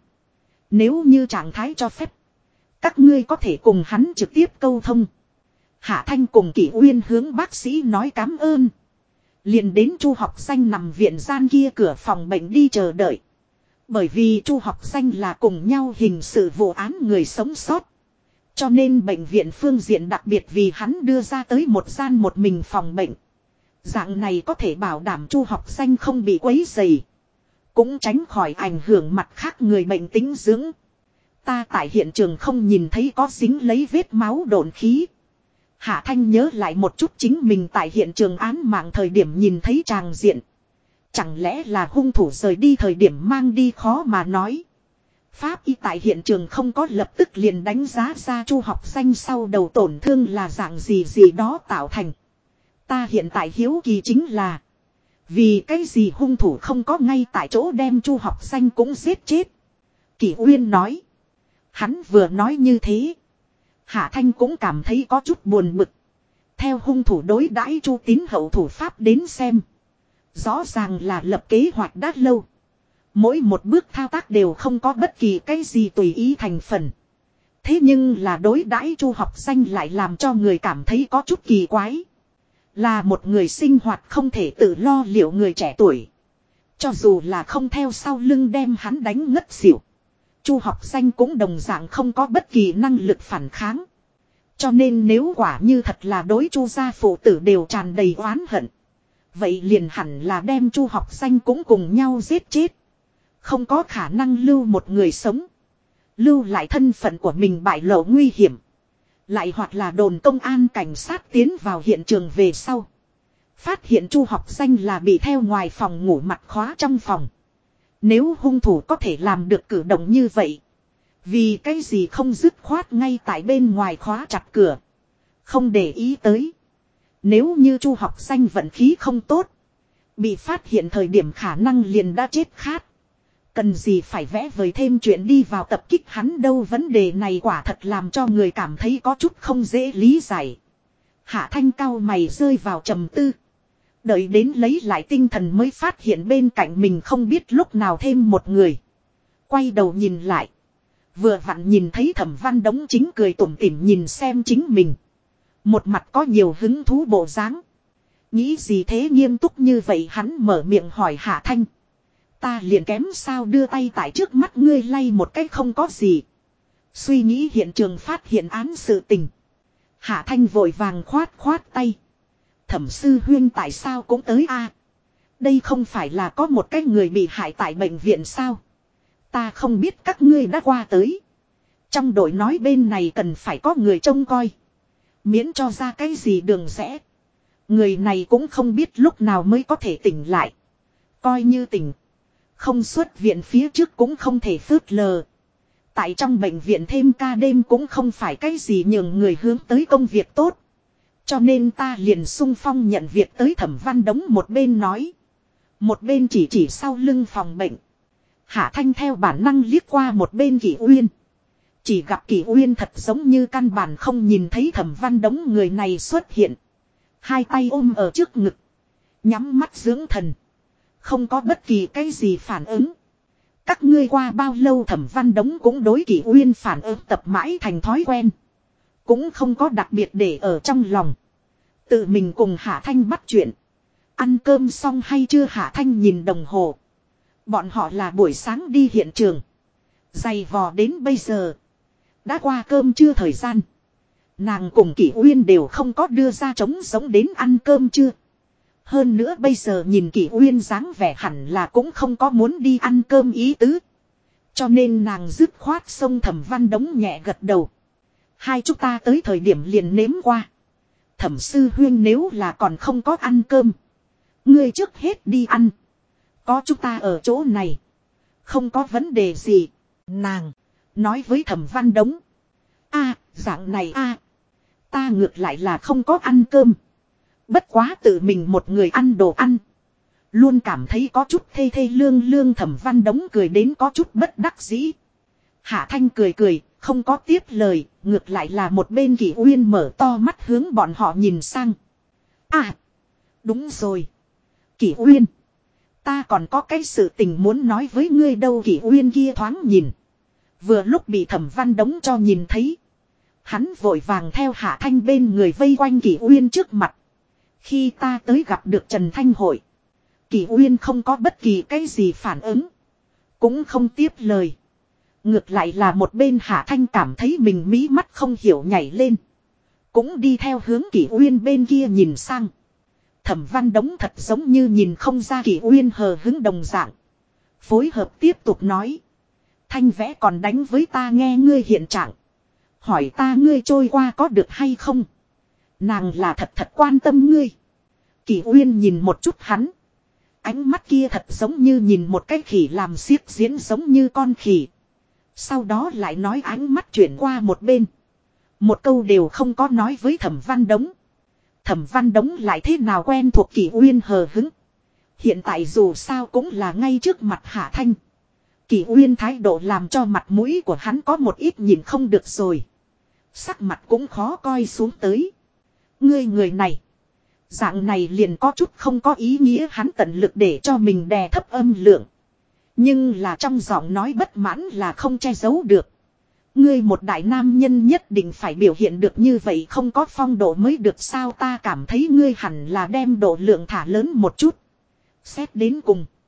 nếu như trạng thái cho phép, các ngươi có thể cùng hắn trực tiếp câu thông. Hạ Thanh cùng Kỷ Uyên hướng bác sĩ nói cảm ơn. Liền đến Chu học danh nằm viện gian kia cửa phòng bệnh đi chờ đợi. Bởi vì Chu học danh là cùng nhau hình sự vụ án người sống sót, cho nên bệnh viện phương diện đặc biệt vì hắn đưa ra tới một gian một mình phòng bệnh. Dạng này có thể bảo đảm Chu học danh không bị quấy rầy, cũng tránh khỏi ảnh hưởng mặt khác người bệnh tính dưỡng. Ta tại hiện trường không nhìn thấy có dính lấy vết máu độn khí. Hạ Thanh nhớ lại một chút chính mình tại hiện trường án mạng thời điểm nhìn thấy tràng diện. Chẳng lẽ là hung thủ rời đi thời điểm mang đi? Khó mà nói. Pháp y tại hiện trường không có lập tức liền đánh giá ra Chu học danh sau đầu tổn thương là dạng gì gì đó tạo thành. Ta hiện tại hiếu kỳ chính là, vì cái gì hung thủ không có ngay tại chỗ đem Chu học danh cũng giết chết? Kỷ Uyên nói. Hắn vừa nói như thế, Hạ Thanh cũng cảm thấy có chút buồn bực. Theo hung thủ đối đãi Chu Tín Hậu thủ pháp đến xem, rõ ràng là lập kế hoạch đã lâu. Mỗi một bước thao tác đều không có bất kỳ cái gì tùy ý thành phần. Thế nhưng là đối đãi Chu học danh lại làm cho người cảm thấy có chút kỳ quái. Là một người sinh hoạt không thể tự lo liệu người trẻ tuổi, Cho dù là không theo sau lưng đem hắn đánh ngất xỉu. Chu học danh cũng đồng dạng không có bất kỳ năng lực phản kháng. Cho nên nếu quả như thật là đối Chu gia phụ tử đều tràn đầy oán hận. Vậy liền hẳn là đem Chu học danh cũng cùng nhau giết chết. Không có khả năng lưu một người sống. Lưu lại thân phận của mình bại lộ nguy hiểm. Lại hoặc là đồn công an cảnh sát tiến vào hiện trường về sau. Phát hiện Chu học danh là bị theo ngoài phòng ngủ mặt khóa trong phòng. Nếu hung thủ có thể làm được cử động như vậy. Vì cái gì không dứt khoát ngay tại bên ngoài khóa chặt cửa. Không để ý tới. Nếu như Chu học danh vận khí không tốt. Bị phát hiện thời điểm khả năng liền đã chết khát. Cần gì phải vẽ vời thêm chuyện đi vào tập kích hắn đâu. Vấn đề này quả thật làm cho người cảm thấy có chút không dễ lý giải. Hạ Thanh cao mày rơi vào trầm tư. Đợi đến lấy lại tinh thần mới phát hiện bên cạnh mình không biết lúc nào thêm một người. Quay đầu nhìn lại. Vừa vặn nhìn thấy Thẩm Văn Đống chính cười tủm tỉm nhìn xem chính mình. Một mặt có nhiều hứng thú bộ dáng. Nghĩ gì thế nghiêm túc như vậy hắn mở miệng hỏi Hạ Thanh. Ta liền kém sao đưa tay tại trước mắt ngươi lay một cái không có gì. Suy nghĩ hiện trường phát hiện án sự tình. Hạ Thanh vội vàng khoát khoát tay. Thẩm sư huyên tại sao cũng tới a? Đây không phải là có một cái người bị hại tại bệnh viện sao? Ta không biết các ngươi đã qua tới. Trong đội nói bên này cần phải có người trông coi. Miễn cho ra cái gì đường rẽ. Người này cũng không biết lúc nào mới có thể tỉnh lại. Coi như tỉnh. Không xuất viện phía trước cũng không thể phớt lờ. Tại trong bệnh viện thêm ca đêm cũng không phải cái gì nhường người hướng tới công việc tốt. Cho nên ta liền sung phong nhận việc tới Thẩm Văn Đống một bên nói. Một bên chỉ sau lưng phòng bệnh. Hạ Thanh theo bản năng liếc qua một bên Kỷ Uyên. Chỉ gặp Kỷ Uyên thật giống như căn bản không nhìn thấy Thẩm Văn Đống người này xuất hiện. Hai tay ôm ở trước ngực. Nhắm mắt dưỡng thần. Không có bất kỳ cái gì phản ứng. Các ngươi qua bao lâu Thẩm Văn Đống cũng đối Kỷ Uyên phản ứng tập mãi thành thói quen. Cũng không có đặc biệt để ở trong lòng. Tự mình cùng Hạ Thanh bắt chuyện. Ăn cơm xong hay chưa Hạ Thanh nhìn đồng hồ. Bọn họ là buổi sáng đi hiện trường. Dày vò đến bây giờ. Đã qua cơm trưa thời gian. Nàng cùng Kỷ Uyên đều không có đưa ra trống giống đến ăn cơm trưa. Hơn nữa bây giờ nhìn Kỷ Uyên dáng vẻ hẳn là cũng không có muốn đi ăn cơm ý tứ. Cho nên nàng dứt khoát xông Thẩm Văn Đống nhẹ gật đầu. Hai chúng ta tới thời điểm liền nếm qua. Thẩm sư huyên nếu là còn không có ăn cơm. Ngươi trước hết đi ăn. Có chúng ta ở chỗ này. Không có vấn đề gì. Nàng nói với Thẩm Văn Đống. Dạng này ta ngược lại là không có ăn cơm. Bất quá tự mình một người ăn đồ ăn. Luôn cảm thấy có chút thê thê lương lương Thẩm Văn Đống cười đến có chút bất đắc dĩ. Hạ Thanh cười, không có tiếp lời, ngược lại là một bên Kỷ Uyên mở to mắt hướng bọn họ nhìn sang. Đúng rồi. Kỷ Uyên. Ta còn có cái sự tình muốn nói với ngươi đâu Kỷ Uyên kia thoáng nhìn. Vừa lúc bị Thẩm Văn Đống cho nhìn thấy. Hắn vội vàng theo Hạ Thanh bên người vây quanh Kỷ Uyên trước mặt. Khi ta tới gặp được Trần Thanh Hội. Kỷ Uyên không có bất kỳ cái gì phản ứng. Cũng không tiếp lời. Ngược lại là một bên Hạ Thanh cảm thấy mình mí mắt không hiểu nhảy lên. Cũng đi theo hướng Kỷ Uyên bên kia nhìn sang. Thẩm Văn Đống thật giống như nhìn không ra Kỷ Uyên hờ hứng đồng dạng. Phối hợp tiếp tục nói. Thanh vẽ còn đánh với ta nghe ngươi hiện trạng. Hỏi ta ngươi trôi qua có được hay không. Nàng là thật quan tâm ngươi. Kỷ Uyên nhìn một chút hắn. Ánh mắt kia thật giống như nhìn một cái khỉ làm xiếc diễn giống như con khỉ. Sau đó lại nói ánh mắt chuyển qua một bên. Một câu đều không có nói với Thẩm Văn Đống. Thẩm Văn Đống lại thế nào quen thuộc Kỷ Uyên hờ hứng. Hiện tại dù sao cũng là ngay trước mặt Hạ Thanh. Kỷ Uyên thái độ làm cho mặt mũi của hắn có một ít nhìn không được rồi. Sắc mặt cũng khó coi xuống tới. Ngươi người này. Dạng này liền có chút không có ý nghĩa hắn tận lực để cho mình đè thấp âm lượng. Nhưng là trong giọng nói bất mãn là không che giấu được. Ngươi một đại nam nhân nhất định phải biểu hiện được như vậy không có phong độ mới được sao ta cảm thấy ngươi hẳn là đem độ lượng thả lớn một chút. Xét đến cùng.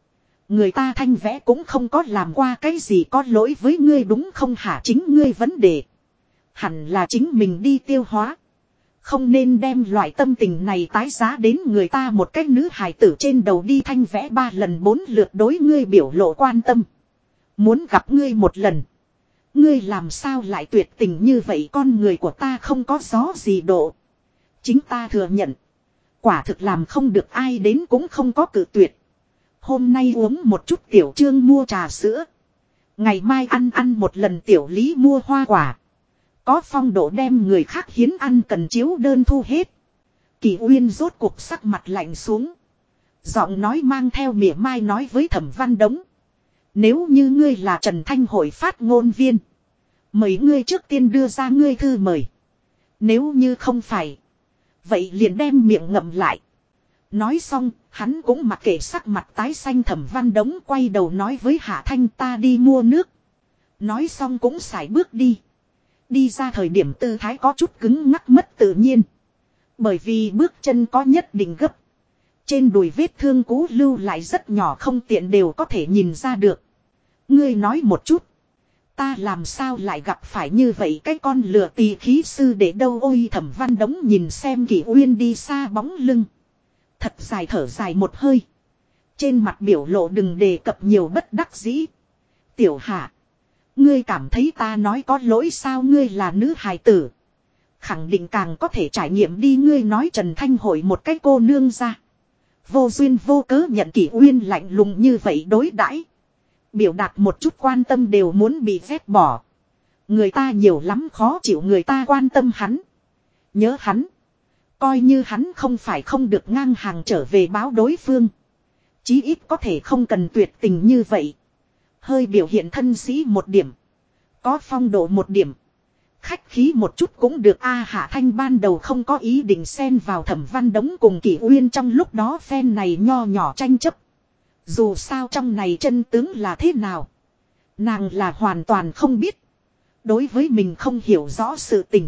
Người ta Thanh vẽ cũng không có làm qua cái gì có lỗi với ngươi đúng không hả, chính ngươi vấn đề. Hẳn là chính mình đi tiêu hóa. Không nên đem loại tâm tình này tái giá đến người ta một cách nữ hài tử trên đầu đi. Thanh vẽ 3 lần 4 lượt đối ngươi biểu lộ quan tâm. Muốn gặp ngươi một lần. Ngươi làm sao lại tuyệt tình như vậy, con người của ta không có gió gì độ. Chính ta thừa nhận. Quả thực làm không được, ai đến cũng không có cự tuyệt. Hôm nay uống một chút tiểu Trương mua trà sữa. Ngày mai ăn một lần tiểu Lý mua hoa quả. Có phong độ đem người khác hiến ăn cần chiếu đơn thu hết. Kỳ Uyên rốt cuộc sắc mặt lạnh xuống. Giọng nói mang theo mỉa mai nói với Thẩm Văn Đống. Nếu như ngươi là Trần Thanh hội phát ngôn viên. Mời ngươi trước tiên đưa ra ngươi thư mời. Nếu như không phải. Vậy liền đem miệng ngậm lại. Nói xong, hắn cũng mặc kệ sắc mặt tái xanh Thẩm Văn Đống quay đầu nói với Hạ Thanh ta đi mua nước. Nói xong cũng sải bước đi. Đi ra thời điểm tư thái có chút cứng ngắc mất tự nhiên. Bởi vì bước chân có nhất định gấp. Trên đùi vết thương cũ lưu lại rất nhỏ không tiện đều có thể nhìn ra được. Ngươi nói một chút. Ta làm sao lại gặp phải như vậy cái con lừa tỳ khí sư để đâu ôi. Thẩm Văn Đống nhìn xem Kỳ Uyên đi xa bóng lưng. Thật dài thở dài một hơi. Trên mặt biểu lộ đừng đề cập nhiều bất đắc dĩ. Tiểu Hạ. Ngươi cảm thấy ta nói có lỗi sao, ngươi là nữ hài tử. Khẳng định càng có thể trải nghiệm đi. Ngươi nói Trần Thanh hội một cái cô nương ra. Vô duyên vô cớ nhận Kỳ Uyên lạnh lùng như vậy đối đãi. Biểu đạt một chút quan tâm đều muốn bị vét bỏ. Người ta nhiều lắm khó chịu người ta quan tâm hắn. Nhớ hắn. Coi như hắn không phải không được ngang hàng trở về báo đối phương. Chí ít có thể không cần tuyệt tình như vậy. Hơi biểu hiện thân sĩ một điểm. Có phong độ một điểm. Khách khí một chút cũng được a. Hạ Thanh ban đầu không có ý định xen vào Thẩm Văn Đống cùng Kỳ Uyên trong lúc đó phen này nho nhỏ tranh chấp. Dù sao trong này chân tướng là thế nào. Nàng là hoàn toàn không biết. Đối với mình không hiểu rõ sự tình.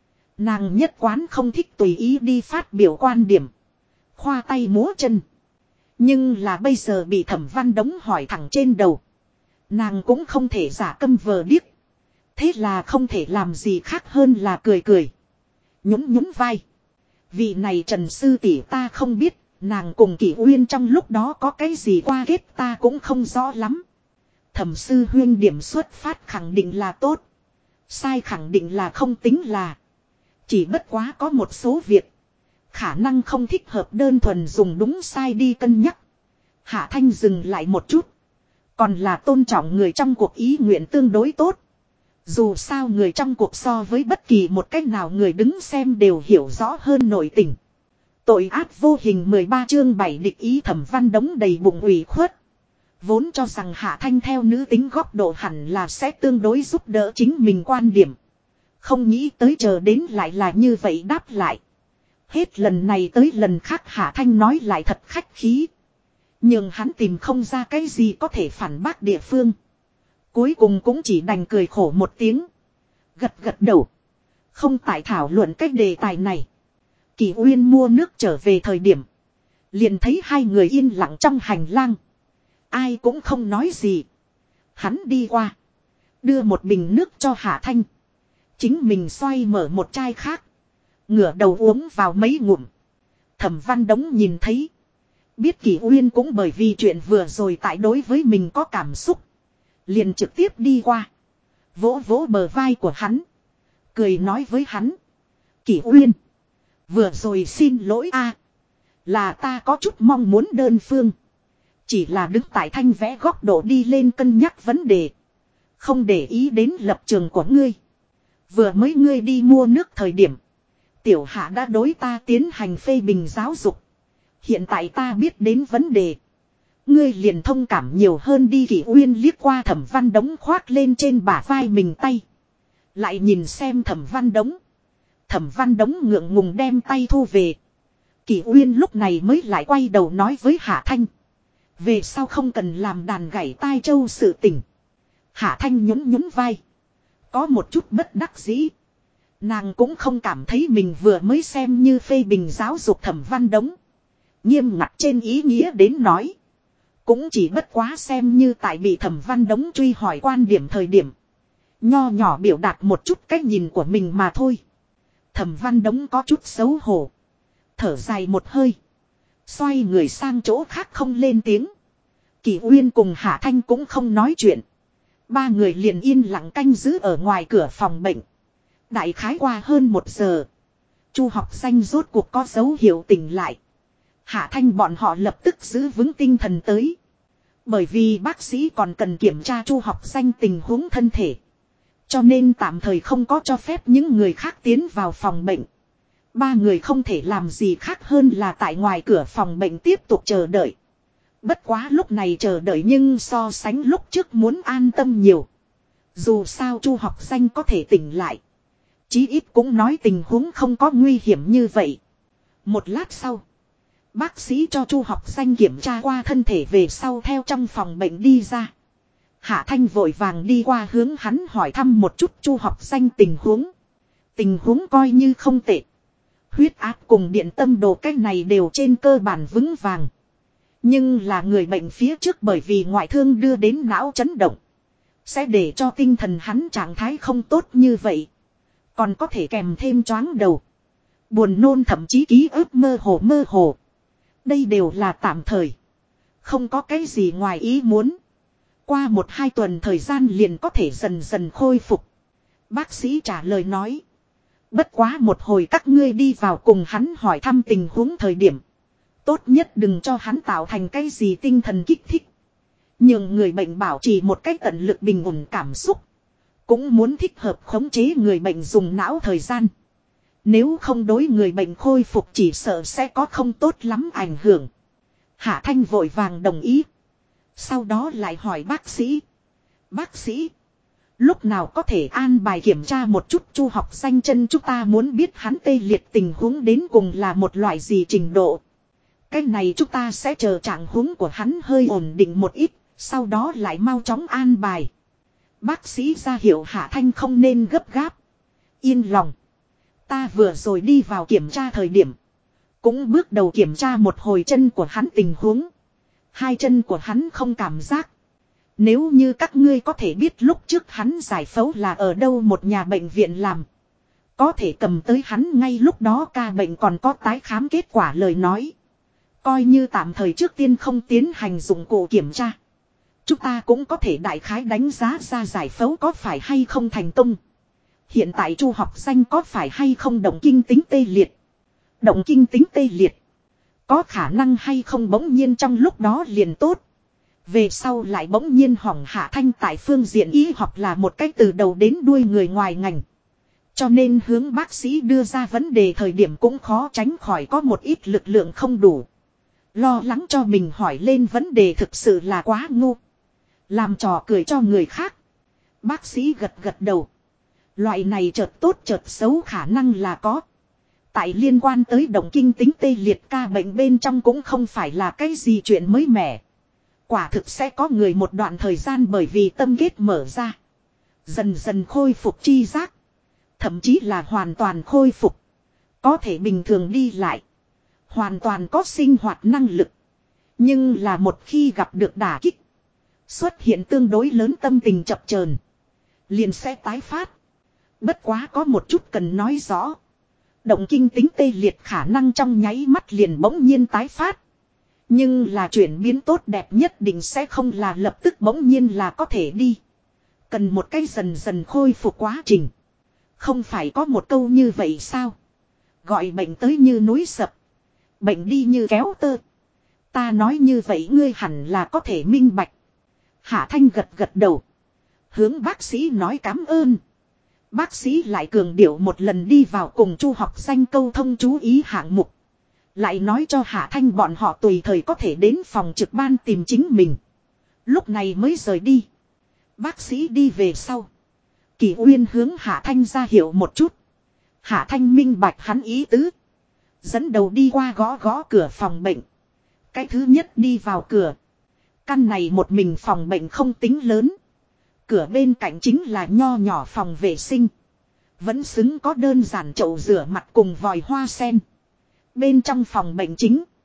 Nàng nhất quán không thích tùy ý đi phát biểu quan điểm. Khoa tay múa chân. Nhưng là bây giờ bị Thẩm Văn Đống hỏi thẳng trên đầu. Nàng cũng không thể giả câm vờ điếc. Thế là không thể làm gì khác hơn là cười cười. Nhún nhún vai. Vị này Trần sư tỷ ta không biết. Nàng cùng Kỳ Uyên trong lúc đó có cái gì qua kết ta cũng không rõ lắm. Thẩm sư huyên điểm xuất phát khẳng định là tốt. Sai khẳng định là không tính là. Chỉ bất quá có một số việc. Khả năng không thích hợp đơn thuần dùng đúng sai đi cân nhắc. Hạ Thanh dừng lại một chút. Còn là tôn trọng người trong cuộc ý nguyện tương đối tốt. Dù sao người trong cuộc so với bất kỳ một cách nào người đứng xem đều hiểu rõ hơn nội tình. Tội ác vô hình 13 chương 7 địch ý. Thẩm Văn Đống đầy bụng ủy khuất. Vốn cho rằng Hạ Thanh theo nữ tính góc độ hẳn là sẽ tương đối giúp đỡ chính mình quan điểm. Không nghĩ tới chờ đến lại là như vậy đáp lại. Hết lần này tới lần khác Hạ Thanh nói lại thật khách khí. Nhưng hắn tìm không ra cái gì có thể phản bác địa phương. Cuối cùng cũng chỉ đành cười khổ một tiếng. Gật gật đầu. Không tại thảo luận cái đề tài này. Kỳ Uyên mua nước trở về thời điểm. Liền thấy hai người yên lặng trong hành lang. Ai cũng không nói gì. Hắn đi qua. Đưa một bình nước cho Hạ Thanh. Chính mình xoay mở một chai khác. Ngửa đầu uống vào mấy ngụm. Thẩm Văn Đống nhìn thấy. Biết Kỳ Uyên cũng bởi vì chuyện vừa rồi tại đối với mình có cảm xúc. Liền trực tiếp đi qua. Vỗ vỗ bờ vai của hắn. Cười nói với hắn. Kỳ Uyên. Vừa rồi xin lỗi a, là ta có chút mong muốn đơn phương. Chỉ là đứng tại Thanh vẽ góc độ đi lên cân nhắc vấn đề. Không để ý đến lập trường của ngươi. Vừa mới ngươi đi mua nước thời điểm. Tiểu Hạ đã đối ta tiến hành phê bình giáo dục. Hiện tại ta biết đến vấn đề. Ngươi liền thông cảm nhiều hơn đi. Kỳ Uyên liếc qua Thẩm Văn Đống khoác lên trên bả vai mình tay. Lại nhìn xem Thẩm Văn Đống. Thẩm Văn Đống ngượng ngùng đem tay thu về. Kỳ Uyên lúc này mới lại quay đầu nói với Hạ Thanh. Về sau không cần làm đàn gảy tai châu sự tình. Hạ Thanh nhún nhún vai. Có một chút bất đắc dĩ. Nàng cũng không cảm thấy mình vừa mới xem như phê bình giáo dục Thẩm Văn Đống. Nghiêm ngặt trên ý nghĩa đến nói. Cũng chỉ bất quá xem như tại bị Thẩm Văn Đống truy hỏi quan điểm thời điểm. Nho nhỏ biểu đạt một chút cách nhìn của mình mà thôi. Thẩm Văn Đống có chút xấu hổ. Thở dài một hơi. Xoay người sang chỗ khác không lên tiếng. Kỷ Uyên cùng Hạ Thanh cũng không nói chuyện. Ba người liền yên lặng canh giữ ở ngoài cửa phòng bệnh. Đại khái qua hơn 1 giờ. Chu học xanh rốt cuộc có dấu hiệu tỉnh lại. Hạ Thanh bọn họ lập tức giữ vững tinh thần tới. Bởi vì bác sĩ còn cần kiểm tra Chu học xanh tình huống thân thể. Cho nên tạm thời không có cho phép những người khác tiến vào phòng bệnh. Ba người không thể làm gì khác hơn là tại ngoài cửa phòng bệnh tiếp tục chờ đợi. Bất quá lúc này chờ đợi nhưng so sánh lúc trước muốn an tâm nhiều. Dù sao Chu học xanh có thể tỉnh lại. Chí ít cũng nói tình huống không có nguy hiểm như vậy. Một lát sau. Bác sĩ cho Chu học xanh kiểm tra qua thân thể về sau theo trong phòng bệnh đi ra. Hạ Thanh vội vàng đi qua hướng hắn hỏi thăm một chút Chu học xanh tình huống. Tình huống coi như không tệ. Huyết áp cùng điện tâm đồ cách này đều trên cơ bản vững vàng. Nhưng là người bệnh phía trước bởi vì ngoại thương đưa đến não chấn động. Sẽ để cho tinh thần hắn trạng thái không tốt như vậy. Còn có thể kèm thêm choáng đầu. Buồn nôn thậm chí ký ức mơ hồ. Đây đều là tạm thời. Không có cái gì ngoài ý muốn. Qua 1-2 tuần thời gian liền có thể dần dần khôi phục. Bác sĩ trả lời nói. Bất quá một hồi các ngươi đi vào cùng hắn hỏi thăm tình huống thời điểm. Tốt nhất đừng cho hắn tạo thành cái gì tinh thần kích thích. Nhưng người bệnh bảo trì một cách tận lực bình ổn cảm xúc. Cũng muốn thích hợp khống chế người bệnh dùng não thời gian. Nếu không đối người bệnh khôi phục chỉ sợ sẽ có không tốt lắm ảnh hưởng. Hạ Thanh vội vàng đồng ý. Sau đó lại hỏi bác sĩ. Bác sĩ. Lúc nào có thể an bài kiểm tra một chút Chu học xanh chân, chúng ta muốn biết hắn tê liệt tình huống đến cùng là một loại gì trình độ. Cái này chúng ta sẽ chờ trạng huống của hắn hơi ổn định một ít. Sau đó lại mau chóng an bài. Bác sĩ ra hiệu Hạ Thanh không nên gấp gáp. Yên lòng. Ta vừa rồi đi vào kiểm tra thời điểm. Cũng bước đầu kiểm tra một hồi chân của hắn tình huống. 2 chân của hắn không cảm giác. Nếu như các ngươi có thể biết lúc trước hắn giải phẫu là ở đâu một nhà bệnh viện làm. Có thể cầm tới hắn ngay lúc đó ca bệnh còn có tái khám kết quả lời nói. Coi như tạm thời trước tiên không tiến hành dụng cụ kiểm tra. Chúng ta cũng có thể đại khái đánh giá ra giải phẫu có phải hay không thành công. Hiện tại Chu học xanh có phải hay không động kinh tính tê liệt. Động kinh tính tê liệt. Có khả năng hay không bỗng nhiên trong lúc đó liền tốt. Về sau lại bỗng nhiên hỏng. Hạ Thanh tại phương diện y học là một cách từ đầu đến đuôi người ngoài ngành. Cho nên hướng bác sĩ đưa ra vấn đề thời điểm cũng khó tránh khỏi có một ít lực lượng không đủ. Lo lắng cho mình hỏi lên vấn đề thực sự là quá ngu. Làm trò cười cho người khác. Bác sĩ gật đầu. Loại này chợt tốt chợt xấu khả năng là có. Tại liên quan tới động kinh tính tê liệt ca bệnh bên trong cũng không phải là cái gì chuyện mới mẻ. Quả thực sẽ có người một đoạn thời gian bởi vì tâm kết mở ra. Dần dần khôi phục chi giác. Thậm chí là hoàn toàn khôi phục. Có thể bình thường đi lại. Hoàn toàn có sinh hoạt năng lực. Nhưng là một khi gặp được đả kích. Xuất hiện tương đối lớn tâm tình chập chờn, liền sẽ tái phát. Bất quá có một chút cần nói rõ. Động kinh tính tê liệt khả năng trong nháy mắt liền bỗng nhiên tái phát. Nhưng là chuyển biến tốt đẹp nhất định sẽ không là lập tức bỗng nhiên là có thể đi. Cần một cái dần dần khôi phục quá trình. Không phải có một câu như vậy sao? Gọi bệnh tới như núi sập. Bệnh đi như kéo tơ. Ta nói như vậy ngươi hẳn là có thể minh bạch. Hạ Thanh gật đầu. Hướng bác sĩ nói cảm ơn. Bác sĩ lại cường điệu một lần đi vào cùng Chu học xanh câu thông chú ý hạng mục. Lại nói cho Hạ Thanh bọn họ tùy thời có thể đến phòng trực ban tìm chính mình. Lúc này mới rời đi. Bác sĩ đi về sau. Kỷ Uyên hướng Hạ Thanh ra hiệu một chút. Hạ Thanh minh bạch hắn ý tứ. Dẫn đầu đi qua gõ cửa phòng bệnh. Cái thứ nhất đi vào cửa. Căn này một mình phòng bệnh không tính lớn. Cửa bên cạnh chính là nho nhỏ phòng vệ sinh. Vẫn xứng có đơn giản chậu rửa mặt cùng vòi hoa sen. Bên trong phòng bệnh chính.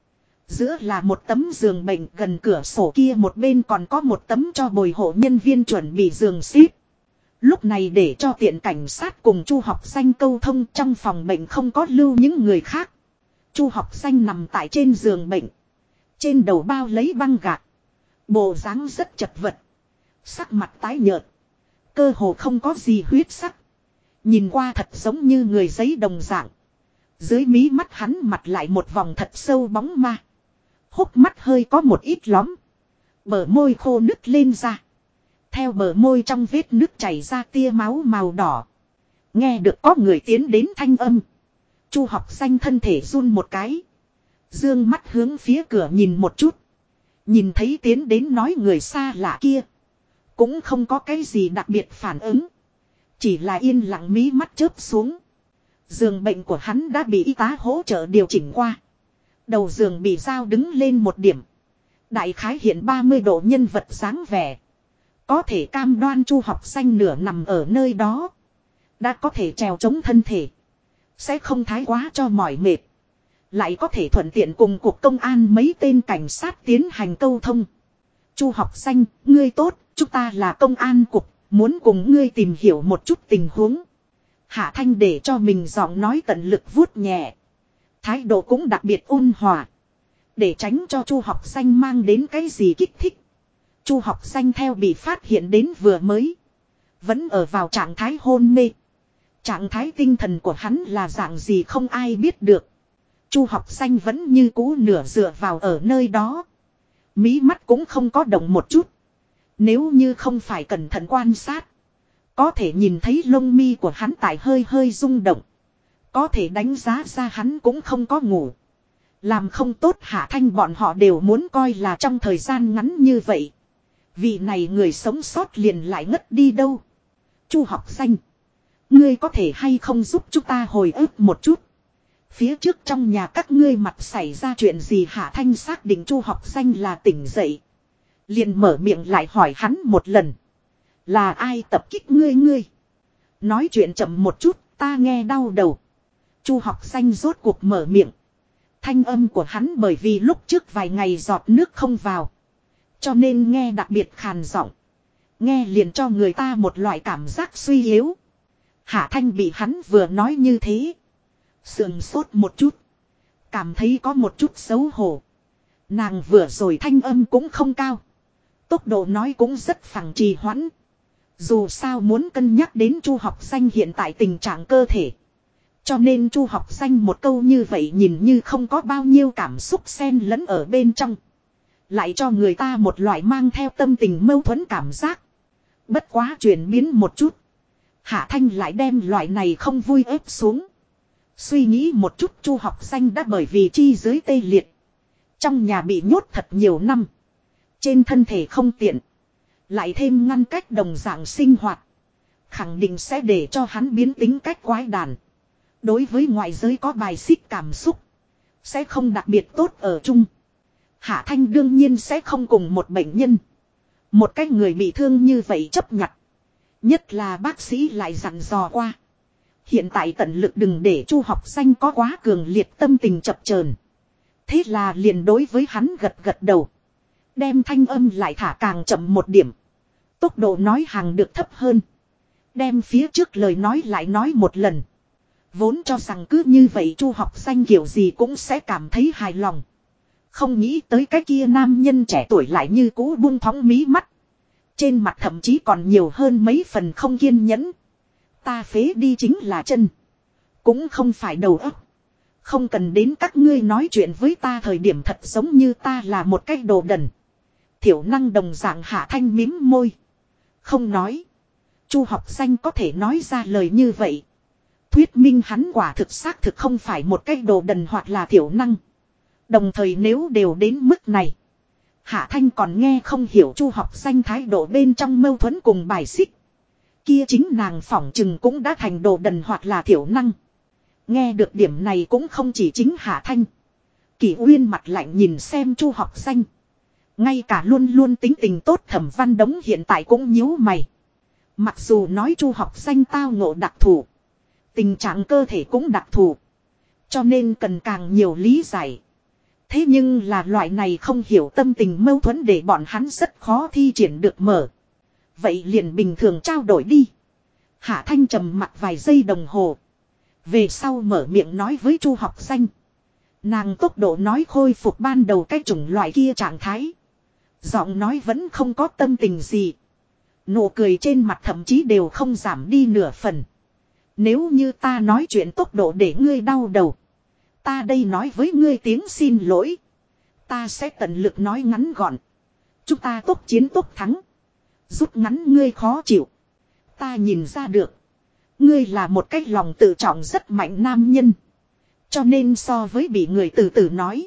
Giữa là một tấm giường bệnh, gần cửa sổ kia một bên còn có một tấm cho bồi hộ nhân viên chuẩn bị giường xếp. Lúc này để cho tiện cảnh sát cùng Chu Học Xanh câu thông, trong phòng bệnh không có lưu những người khác. Chu Học Xanh nằm tại trên giường bệnh. Trên đầu bao lấy băng gạc. Bộ dáng rất chật vật. Sắc mặt tái nhợt. Cơ hồ không có gì huyết sắc. Nhìn qua thật giống như người giấy đồng dạng. Dưới mí mắt hắn mặt lại một vòng thật sâu bóng ma. Hốc mắt hơi có một ít lõm. Bờ môi khô nứt lên ra. Theo bờ môi trong vết nứt chảy ra tia máu màu đỏ. Nghe được có người tiến đến thanh âm. Chu Học Xanh thân thể run một cái. Dương mắt hướng phía cửa nhìn một chút. Nhìn thấy tiến đến nói người xa lạ kia. Cũng không có cái gì đặc biệt phản ứng. Chỉ là yên lặng mí mắt chớp xuống. Giường bệnh của hắn đã bị y tá hỗ trợ điều chỉnh qua. Đầu giường bị dao đứng lên một điểm. Đại khái hiện 30 độ nhân vật dáng vẻ. Có thể cam đoan Chu Học Xanh nửa nằm ở nơi đó. Đã có thể trèo chống thân thể. Sẽ không thái quá cho mỏi mệt. Lại có thể thuận tiện cùng cuộc công an mấy tên cảnh sát tiến hành câu thông. Chu Học Xanh, ngươi tốt, chúng ta là công an cục, muốn cùng ngươi tìm hiểu một chút tình huống. Hạ Thanh để cho mình giọng nói tận lực vuốt nhẹ. Thái độ cũng đặc biệt ôn hòa. Để tránh cho Chu Học Xanh mang đến cái gì kích thích. Chu Học Xanh theo bị phát hiện đến vừa mới. Vẫn ở vào trạng thái hôn mê. Trạng thái tinh thần của hắn là dạng gì không ai biết được. Chu Học Xanh vẫn như cũ nửa dựa vào ở nơi đó. Mí mắt cũng không có động một chút. Nếu như không phải cẩn thận quan sát. Có thể nhìn thấy lông mi của hắn tại hơi hơi rung động. Có thể đánh giá ra hắn cũng không có ngủ. Làm không tốt Hạ Thanh bọn họ đều muốn coi là trong thời gian ngắn như vậy. Vị này người sống sót liền lại ngất đi đâu. Chu Học Xanh. Ngươi có thể hay không giúp chúng ta hồi ức một chút. Phía trước trong nhà các ngươi mặt xảy ra chuyện gì. Hạ Thanh xác định Chu Học Xanh là tỉnh dậy. Liền mở miệng lại hỏi hắn một lần. Là ai tập kích ngươi? Nói chuyện chậm một chút, ta nghe đau đầu. Chu Học Xanh rốt cuộc mở miệng. Thanh âm của hắn bởi vì lúc trước vài ngày giọt nước không vào. Cho nên nghe đặc biệt khàn giọng. Nghe liền cho người ta một loại cảm giác suy yếu. Hạ Thanh bị hắn vừa nói như thế. Sườn sốt một chút. Cảm thấy có một chút xấu hổ. Nàng vừa rồi thanh âm cũng không cao. Tốc độ nói cũng rất phẳng trì hoãn. Dù sao muốn cân nhắc đến Chu Học Xanh hiện tại tình trạng cơ thể. Cho nên Chu Học Xanh một câu như vậy nhìn như không có bao nhiêu cảm xúc xen lẫn ở bên trong. Lại cho người ta một loại mang theo tâm tình mâu thuẫn cảm giác. Bất quá chuyển biến một chút. Hạ Thanh lại đem loại này không vui ép xuống. Suy nghĩ một chút Chu Học Xanh đã bởi vì chi dưới tê liệt. Trong nhà bị nhốt thật nhiều năm. Trên thân thể không tiện. Lại thêm ngăn cách đồng dạng sinh hoạt. Khẳng định sẽ để cho hắn biến tính cách quái đản. Đối với ngoại giới có bài xích cảm xúc. Sẽ không đặc biệt tốt ở chung. Hạ Thanh đương nhiên sẽ không cùng một bệnh nhân. Một cái người bị thương như vậy chấp nhặt. Nhất là bác sĩ lại dặn dò qua. Hiện tại tận lực đừng để Chu Học Xanh có quá cường liệt tâm tình chập chờn. Thế là liền đối với hắn gật gật đầu. Đem thanh âm lại thả càng chậm một điểm. Tốc độ nói hàng được thấp hơn. Đem phía trước lời nói lại nói một lần. Vốn cho rằng cứ như vậy Chu Học Xanh kiểu gì cũng sẽ cảm thấy hài lòng. Không nghĩ tới cái kia nam nhân trẻ tuổi lại như cũ buông thõng mí mắt. Trên mặt thậm chí còn nhiều hơn mấy phần không kiên nhẫn. Ta phế đi chính là chân. Cũng không phải đầu óc. Không cần đến các ngươi nói chuyện với ta thời điểm thật giống như ta là một cái đồ đần. Thiểu năng đồng dạng Hạ Thanh mím môi. Không nói. Chu Học Xanh có thể nói ra lời như vậy. Thuyết minh hắn quả thực xác thực không phải một cái đồ đần hoặc là thiểu năng. Đồng thời nếu đều đến mức này. Hạ Thanh còn nghe không hiểu Chu Học Xanh thái độ bên trong mâu thuẫn cùng bài xích. Kia chính nàng phỏng chừng cũng đã thành đồ đần hoặc là thiểu năng. Nghe được điểm này cũng không chỉ chính Hạ Thanh. Kỷ Uyên mặt lạnh nhìn xem Chu Học Xanh. Ngay cả luôn luôn tính tình tốt Thẩm Văn Đống hiện tại cũng nhíu mày. Mặc dù nói Chu Học Xanh tao ngộ đặc thù. Tình trạng cơ thể cũng đặc thù. Cho nên cần càng nhiều lý giải. Thế nhưng là loại này không hiểu tâm tình mâu thuẫn để bọn hắn rất khó thi triển được mở. Vậy liền bình thường trao đổi đi. Hạ Thanh trầm mặt vài giây đồng hồ. Về sau mở miệng nói với Chu Học Danh. Nàng tốc độ nói khôi phục ban đầu cái chủng loại kia trạng thái. Giọng nói vẫn không có tâm tình gì. Nụ cười trên mặt thậm chí đều không giảm đi nửa phần. Nếu như ta nói chuyện tốc độ để ngươi đau đầu. Ta đây nói với ngươi tiếng xin lỗi. Ta sẽ tận lực nói ngắn gọn. Chúng ta tốc chiến tốc thắng. Rút ngắn ngươi khó chịu. Ta nhìn ra được. Ngươi là một cái lòng tự trọng rất mạnh nam nhân. Cho nên so với bị người từ từ nói.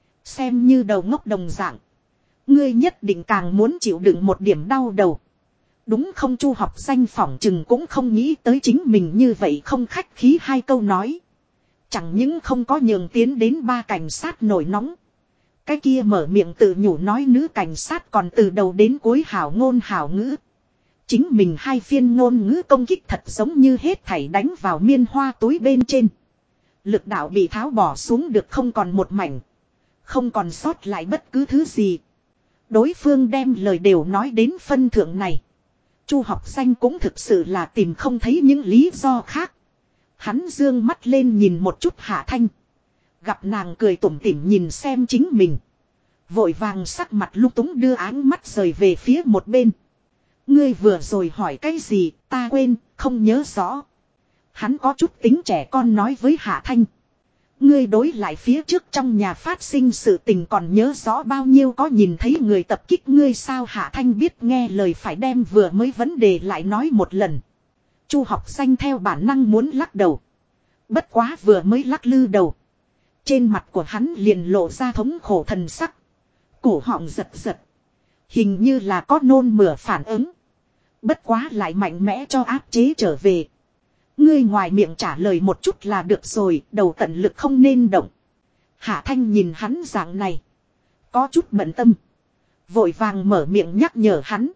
Xem như đầu ngốc đồng dạng. Ngươi nhất định càng muốn chịu đựng một điểm đau đầu. Đúng không? Chu Học Danh phỏng chừng cũng không nghĩ tới chính mình như vậy không khách khí hai câu nói. Chẳng những không có nhường tiến đến ba cảnh sát nổi nóng. Cái kia mở miệng tự nhủ nói nữ cảnh sát còn từ đầu đến cuối hảo ngôn hảo ngữ. Chính mình hai phiên ngôn ngữ công kích thật giống như hết thảy đánh vào miên hoa túi bên trên. Lực đạo bị tháo bỏ xuống được không còn một mảnh. Không còn sót lại bất cứ thứ gì. Đối phương đem lời đều nói đến phân thượng này. Chu Học Danh cũng thực sự là tìm không thấy những lý do khác. Hắn dương mắt lên nhìn một chút Hạ Thanh. Gặp nàng cười tủm tỉm nhìn xem chính mình. Vội vàng sắc mặt lung túng đưa áng mắt rời về phía một bên. Ngươi vừa rồi hỏi cái gì ta quên, không nhớ rõ. Hắn có chút tính trẻ con nói với Hạ Thanh. Ngươi đối lại phía trước trong nhà phát sinh sự tình còn nhớ rõ bao nhiêu, có nhìn thấy người tập kích ngươi sao? Hạ Thanh biết nghe lời phải đem vừa mới vấn đề lại nói một lần. Chu Học Danh theo bản năng muốn lắc đầu. Bất quá vừa mới lắc lư đầu. Trên mặt của hắn liền lộ ra thống khổ thần sắc. Cổ họng giật giật. Hình như là có nôn mửa phản ứng. Bất quá lại mạnh mẽ cho áp chế trở về. Ngươi ngoài miệng trả lời một chút là được rồi, đầu tận lực không nên động. Hạ Thanh nhìn hắn dạng này. Có chút bận tâm. Vội vàng mở miệng nhắc nhở hắn.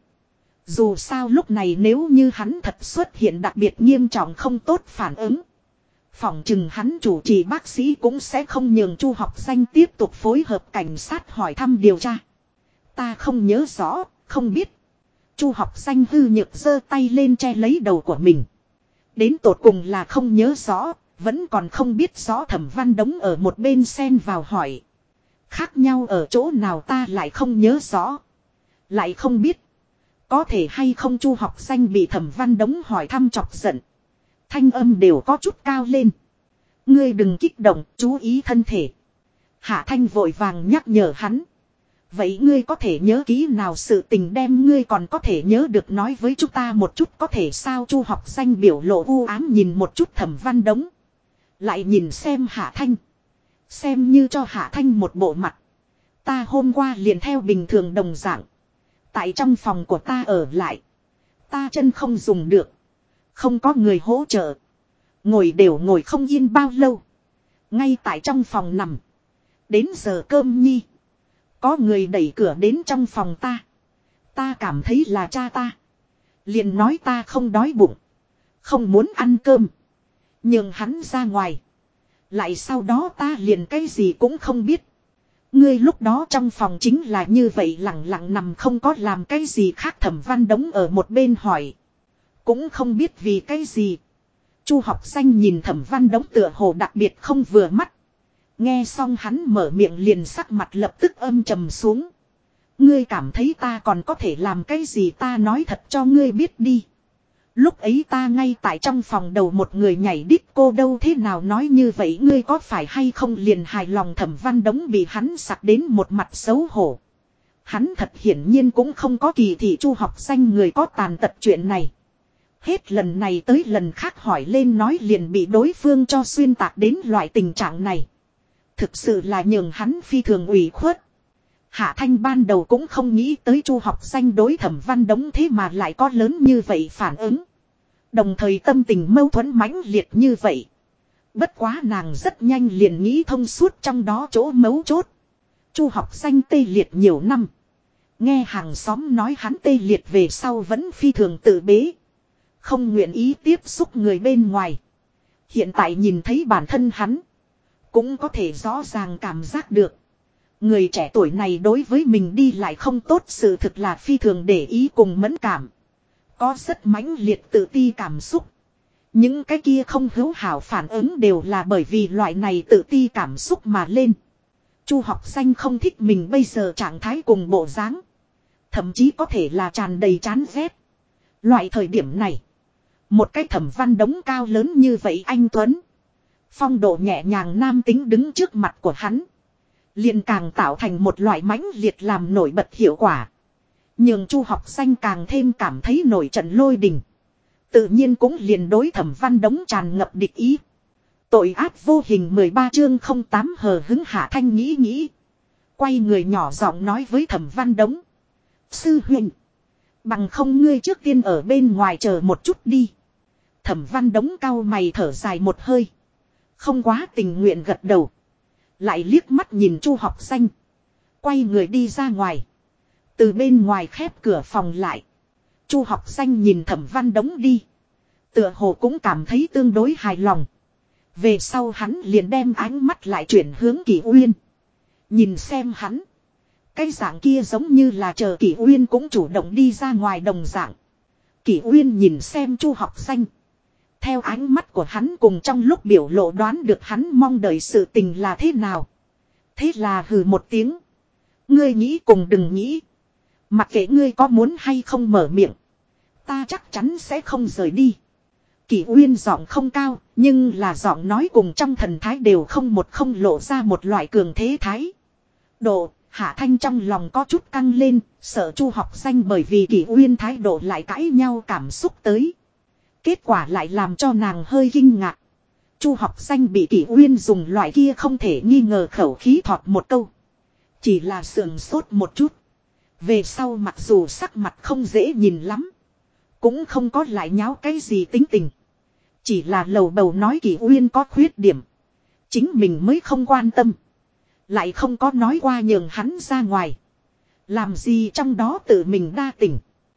Dù sao lúc này nếu như hắn thật xuất hiện đặc biệt nghiêm trọng không tốt phản ứng. Phỏng chừng hắn chủ trì bác sĩ cũng sẽ không nhường Chu Học Danh tiếp tục phối hợp cảnh sát hỏi thăm điều tra. Ta không nhớ rõ, không biết. Chu Học Danh hư nhược giơ tay lên che lấy đầu của mình. Đến tột cùng là không nhớ rõ, vẫn còn không biết rõ. Thẩm Văn Đống ở một bên xen vào hỏi. Khác nhau ở chỗ nào ta lại không nhớ rõ. Lại không biết. Có thể hay không? Chu Học Danh bị Thẩm Văn Đống hỏi thăm chọc giận. Thanh âm đều có chút cao lên. Ngươi đừng kích động, chú ý thân thể. Hạ Thanh vội vàng nhắc nhở hắn. Vậy ngươi có thể nhớ kỹ nào sự tình đem ngươi còn có thể nhớ được nói với chúng ta một chút có thể sao? Chu Học Danh biểu lộ u ám nhìn một chút Thẩm Văn Đống. Lại nhìn xem Hạ Thanh. Xem như cho Hạ Thanh một bộ mặt. Ta hôm qua liền theo bình thường đồng dạng. Tại trong phòng của ta ở lại. Ta chân không dùng được. Không có người hỗ trợ. Ngồi đều ngồi không yên bao lâu. Ngay tại trong phòng nằm. Đến giờ cơm nhi. Có người đẩy cửa đến trong phòng ta. Ta cảm thấy là cha ta. Liền nói ta không đói bụng. Không muốn ăn cơm. Nhưng hắn ra ngoài. Lại sau đó ta liền cái gì cũng không biết. Ngươi lúc đó trong phòng chính là như vậy lặng lặng nằm không có làm cái gì khác. Thẩm Văn Đống ở một bên hỏi. Cũng không biết vì cái gì. Chu Học Danh nhìn Thẩm Văn Đống tựa hồ đặc biệt không vừa mắt. Nghe xong hắn mở miệng liền sắc mặt lập tức âm trầm xuống. Ngươi cảm thấy ta còn có thể làm cái gì? Ta nói thật cho ngươi biết đi. Lúc ấy ta ngay tại trong phòng đầu một người nhảy đít cô đâu, thế nào nói như vậy ngươi có phải hay không liền hài lòng? Thẩm Văn Đống bị hắn sặc đến một mặt xấu hổ. Hắn thật hiển nhiên cũng không có kỳ thị Chu Học Danh người có tàn tật chuyện này. Hết lần này tới lần khác hỏi lên nói liền bị đối phương cho xuyên tạc đến loại tình trạng này. Thực sự là nhường hắn phi thường ủy khuất. Hạ Thanh ban đầu cũng không nghĩ tới Chu Học Danh đối Thẩm Văn Đống thế mà lại có lớn như vậy phản ứng. Đồng thời tâm tình mâu thuẫn mãnh liệt như vậy. Bất quá nàng rất nhanh liền nghĩ thông suốt trong đó chỗ mấu chốt. Chu Học Danh tê liệt nhiều năm. Nghe hàng xóm nói hắn tê liệt về sau vẫn phi thường tự bế. Không nguyện ý tiếp xúc người bên ngoài. Hiện tại nhìn thấy bản thân hắn. Cũng có thể rõ ràng cảm giác được. Người trẻ tuổi này đối với mình đi lại không tốt sự thực là phi thường để ý cùng mẫn cảm. Có rất mãnh liệt tự ti cảm xúc. Những cái kia không hữu hảo phản ứng đều là bởi vì loại này tự ti cảm xúc mà lên. Chu học xanh không thích mình bây giờ trạng thái cùng bộ dáng. Thậm chí có thể là tràn đầy chán ghét. Loại thời điểm này. Một cái Thẩm Văn Đống cao lớn như vậy anh Tuấn. Phong độ nhẹ nhàng nam tính đứng trước mặt của hắn. Liền càng tạo thành một loại mãnh liệt làm nổi bật hiệu quả. Nhưng Chu học xanh càng thêm cảm thấy nổi trận lôi đình. Tự nhiên cũng liền đối Thẩm Văn Đống tràn ngập địch ý. Tội ác vô hình 13 chương 08 hờ hứng Hạ Thanh nghĩ. Quay người nhỏ giọng nói với Thẩm Văn Đống. Sư huynh. Bằng không ngươi trước tiên ở bên ngoài chờ một chút đi. Thẩm Văn Đống cau mày thở dài một hơi. Không quá tình nguyện gật đầu. Lại liếc mắt nhìn Chu học xanh. Quay người đi ra ngoài. Từ bên ngoài khép cửa phòng lại. Chu học xanh nhìn Thẩm Văn Đống đi. Tựa hồ cũng cảm thấy tương đối hài lòng. Về sau hắn liền đem ánh mắt lại chuyển hướng Kỷ Uyên. Nhìn xem hắn. Cái dạng kia giống như là chờ Kỷ Uyên cũng chủ động đi ra ngoài đồng dạng. Kỷ Uyên nhìn xem Chu học xanh. Theo ánh mắt của hắn cùng trong lúc biểu lộ đoán được hắn mong đợi sự tình là thế nào. Thế là hừ một tiếng. Ngươi nghĩ cùng đừng nghĩ. Mặc kệ ngươi có muốn hay không mở miệng. Ta chắc chắn sẽ không rời đi. Kỷ Uyên giọng không cao. Nhưng là giọng nói cùng trong thần thái đều không lộ ra một loại cường thế thái. Độ Hạ Thanh trong lòng có chút căng lên. Sợ Chu học xanh bởi vì Kỷ Uyên thái độ lại cãi nhau cảm xúc tới. Kết quả lại làm cho nàng hơi kinh ngạc. Chu học xanh bị Kỷ Uyên dùng loại kia không thể nghi ngờ khẩu khí thọt một câu. Chỉ là sườn sốt một chút. Về sau mặc dù sắc mặt không dễ nhìn lắm. Cũng không có lại nháo cái gì tính tình. Chỉ là lầu bầu nói Kỷ Uyên có khuyết điểm. Chính mình mới không quan tâm. Lại không có nói qua nhường hắn ra ngoài. Làm gì trong đó tự mình đa tình.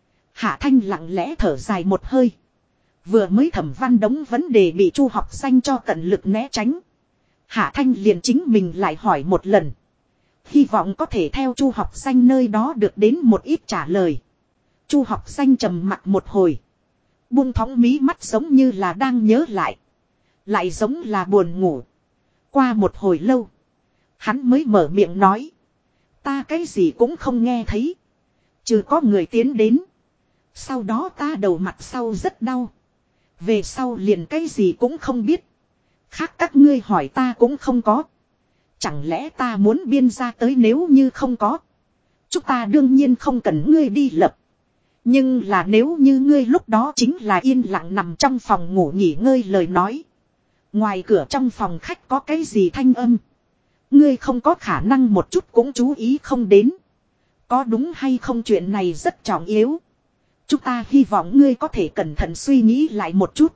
Hạ Thanh lặng lẽ thở dài một hơi. Vừa mới Thẩm Văn Đống vấn đề bị Chu học xanh cho tận lực né tránh. Hạ Thanh liền chính mình lại hỏi một lần. Hy vọng có thể theo Chu học xanh nơi đó được đến một ít trả lời. Chu học xanh trầm mặt một hồi. Buông thõng mí mắt giống như là đang nhớ lại. Lại giống là buồn ngủ. Qua một hồi lâu. Hắn mới mở miệng nói. Ta cái gì cũng không nghe thấy. Trừ có người tiến đến. Sau đó ta đầu mặt sau rất đau. Về sau liền cái gì cũng không biết. Khác các ngươi hỏi ta cũng không có. Chẳng lẽ ta muốn biên ra tới nếu như không có. Chúng ta đương nhiên không cần ngươi đi lập. Nhưng là nếu như ngươi lúc đó chính là yên lặng nằm trong phòng ngủ nghỉ ngơi lời nói. Ngoài cửa trong phòng khách có cái gì thanh âm. Ngươi không có khả năng một chút cũng chú ý không đến. Có đúng hay không chuyện này rất trọng yếu. Chúng ta hy vọng ngươi có thể cẩn thận suy nghĩ lại một chút.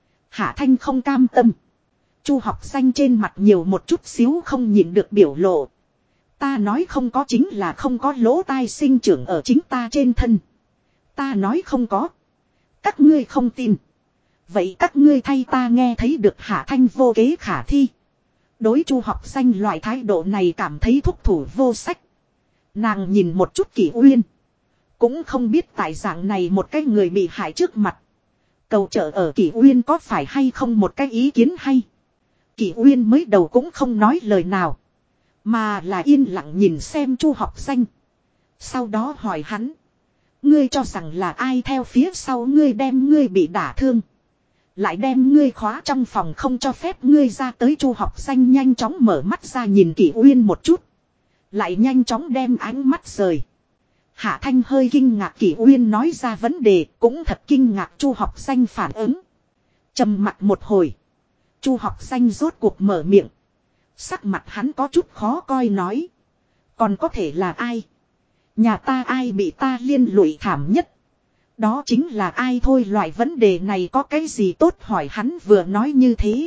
Hạ Thanh không cam tâm. Chu học xanh trên mặt nhiều một chút xíu không nhìn được biểu lộ. Ta nói không có chính là không có lỗ tai sinh trưởng ở chính ta trên thân. Ta nói không có. Các ngươi không tin. Vậy các ngươi thay ta nghe thấy được Hạ Thanh vô kế khả thi. Đối Chu học xanh loại thái độ này cảm thấy thúc thủ vô sách. Nàng nhìn một chút Kỷ Uyên. Cũng không biết tại dạng này một cái người bị hại trước mặt. Cầu trợ ở Kỷ Uyên có phải hay không một cái ý kiến hay. Kỷ Uyên mới đầu cũng không nói lời nào. Mà là yên lặng nhìn xem Chu học xanh. Sau đó hỏi hắn. Ngươi cho rằng là ai theo phía sau ngươi đem ngươi bị đả thương. Lại đem ngươi khóa trong phòng không cho phép ngươi ra tới. Chu học xanh nhanh chóng mở mắt ra nhìn Kỷ Uyên một chút. Lại nhanh chóng đem ánh mắt rời. Hạ Thanh hơi kinh ngạc Kỷ Uyên nói ra vấn đề, cũng thật kinh ngạc Chu học xanh phản ứng. Trầm mặt một hồi. Chu học xanh rốt cuộc mở miệng. Sắc mặt hắn có chút khó coi nói. Còn có thể là ai? Nhà ta ai bị ta liên lụy thảm nhất? Đó chính là ai thôi. Loại vấn đề này có cái gì tốt hỏi. Hắn vừa nói như thế.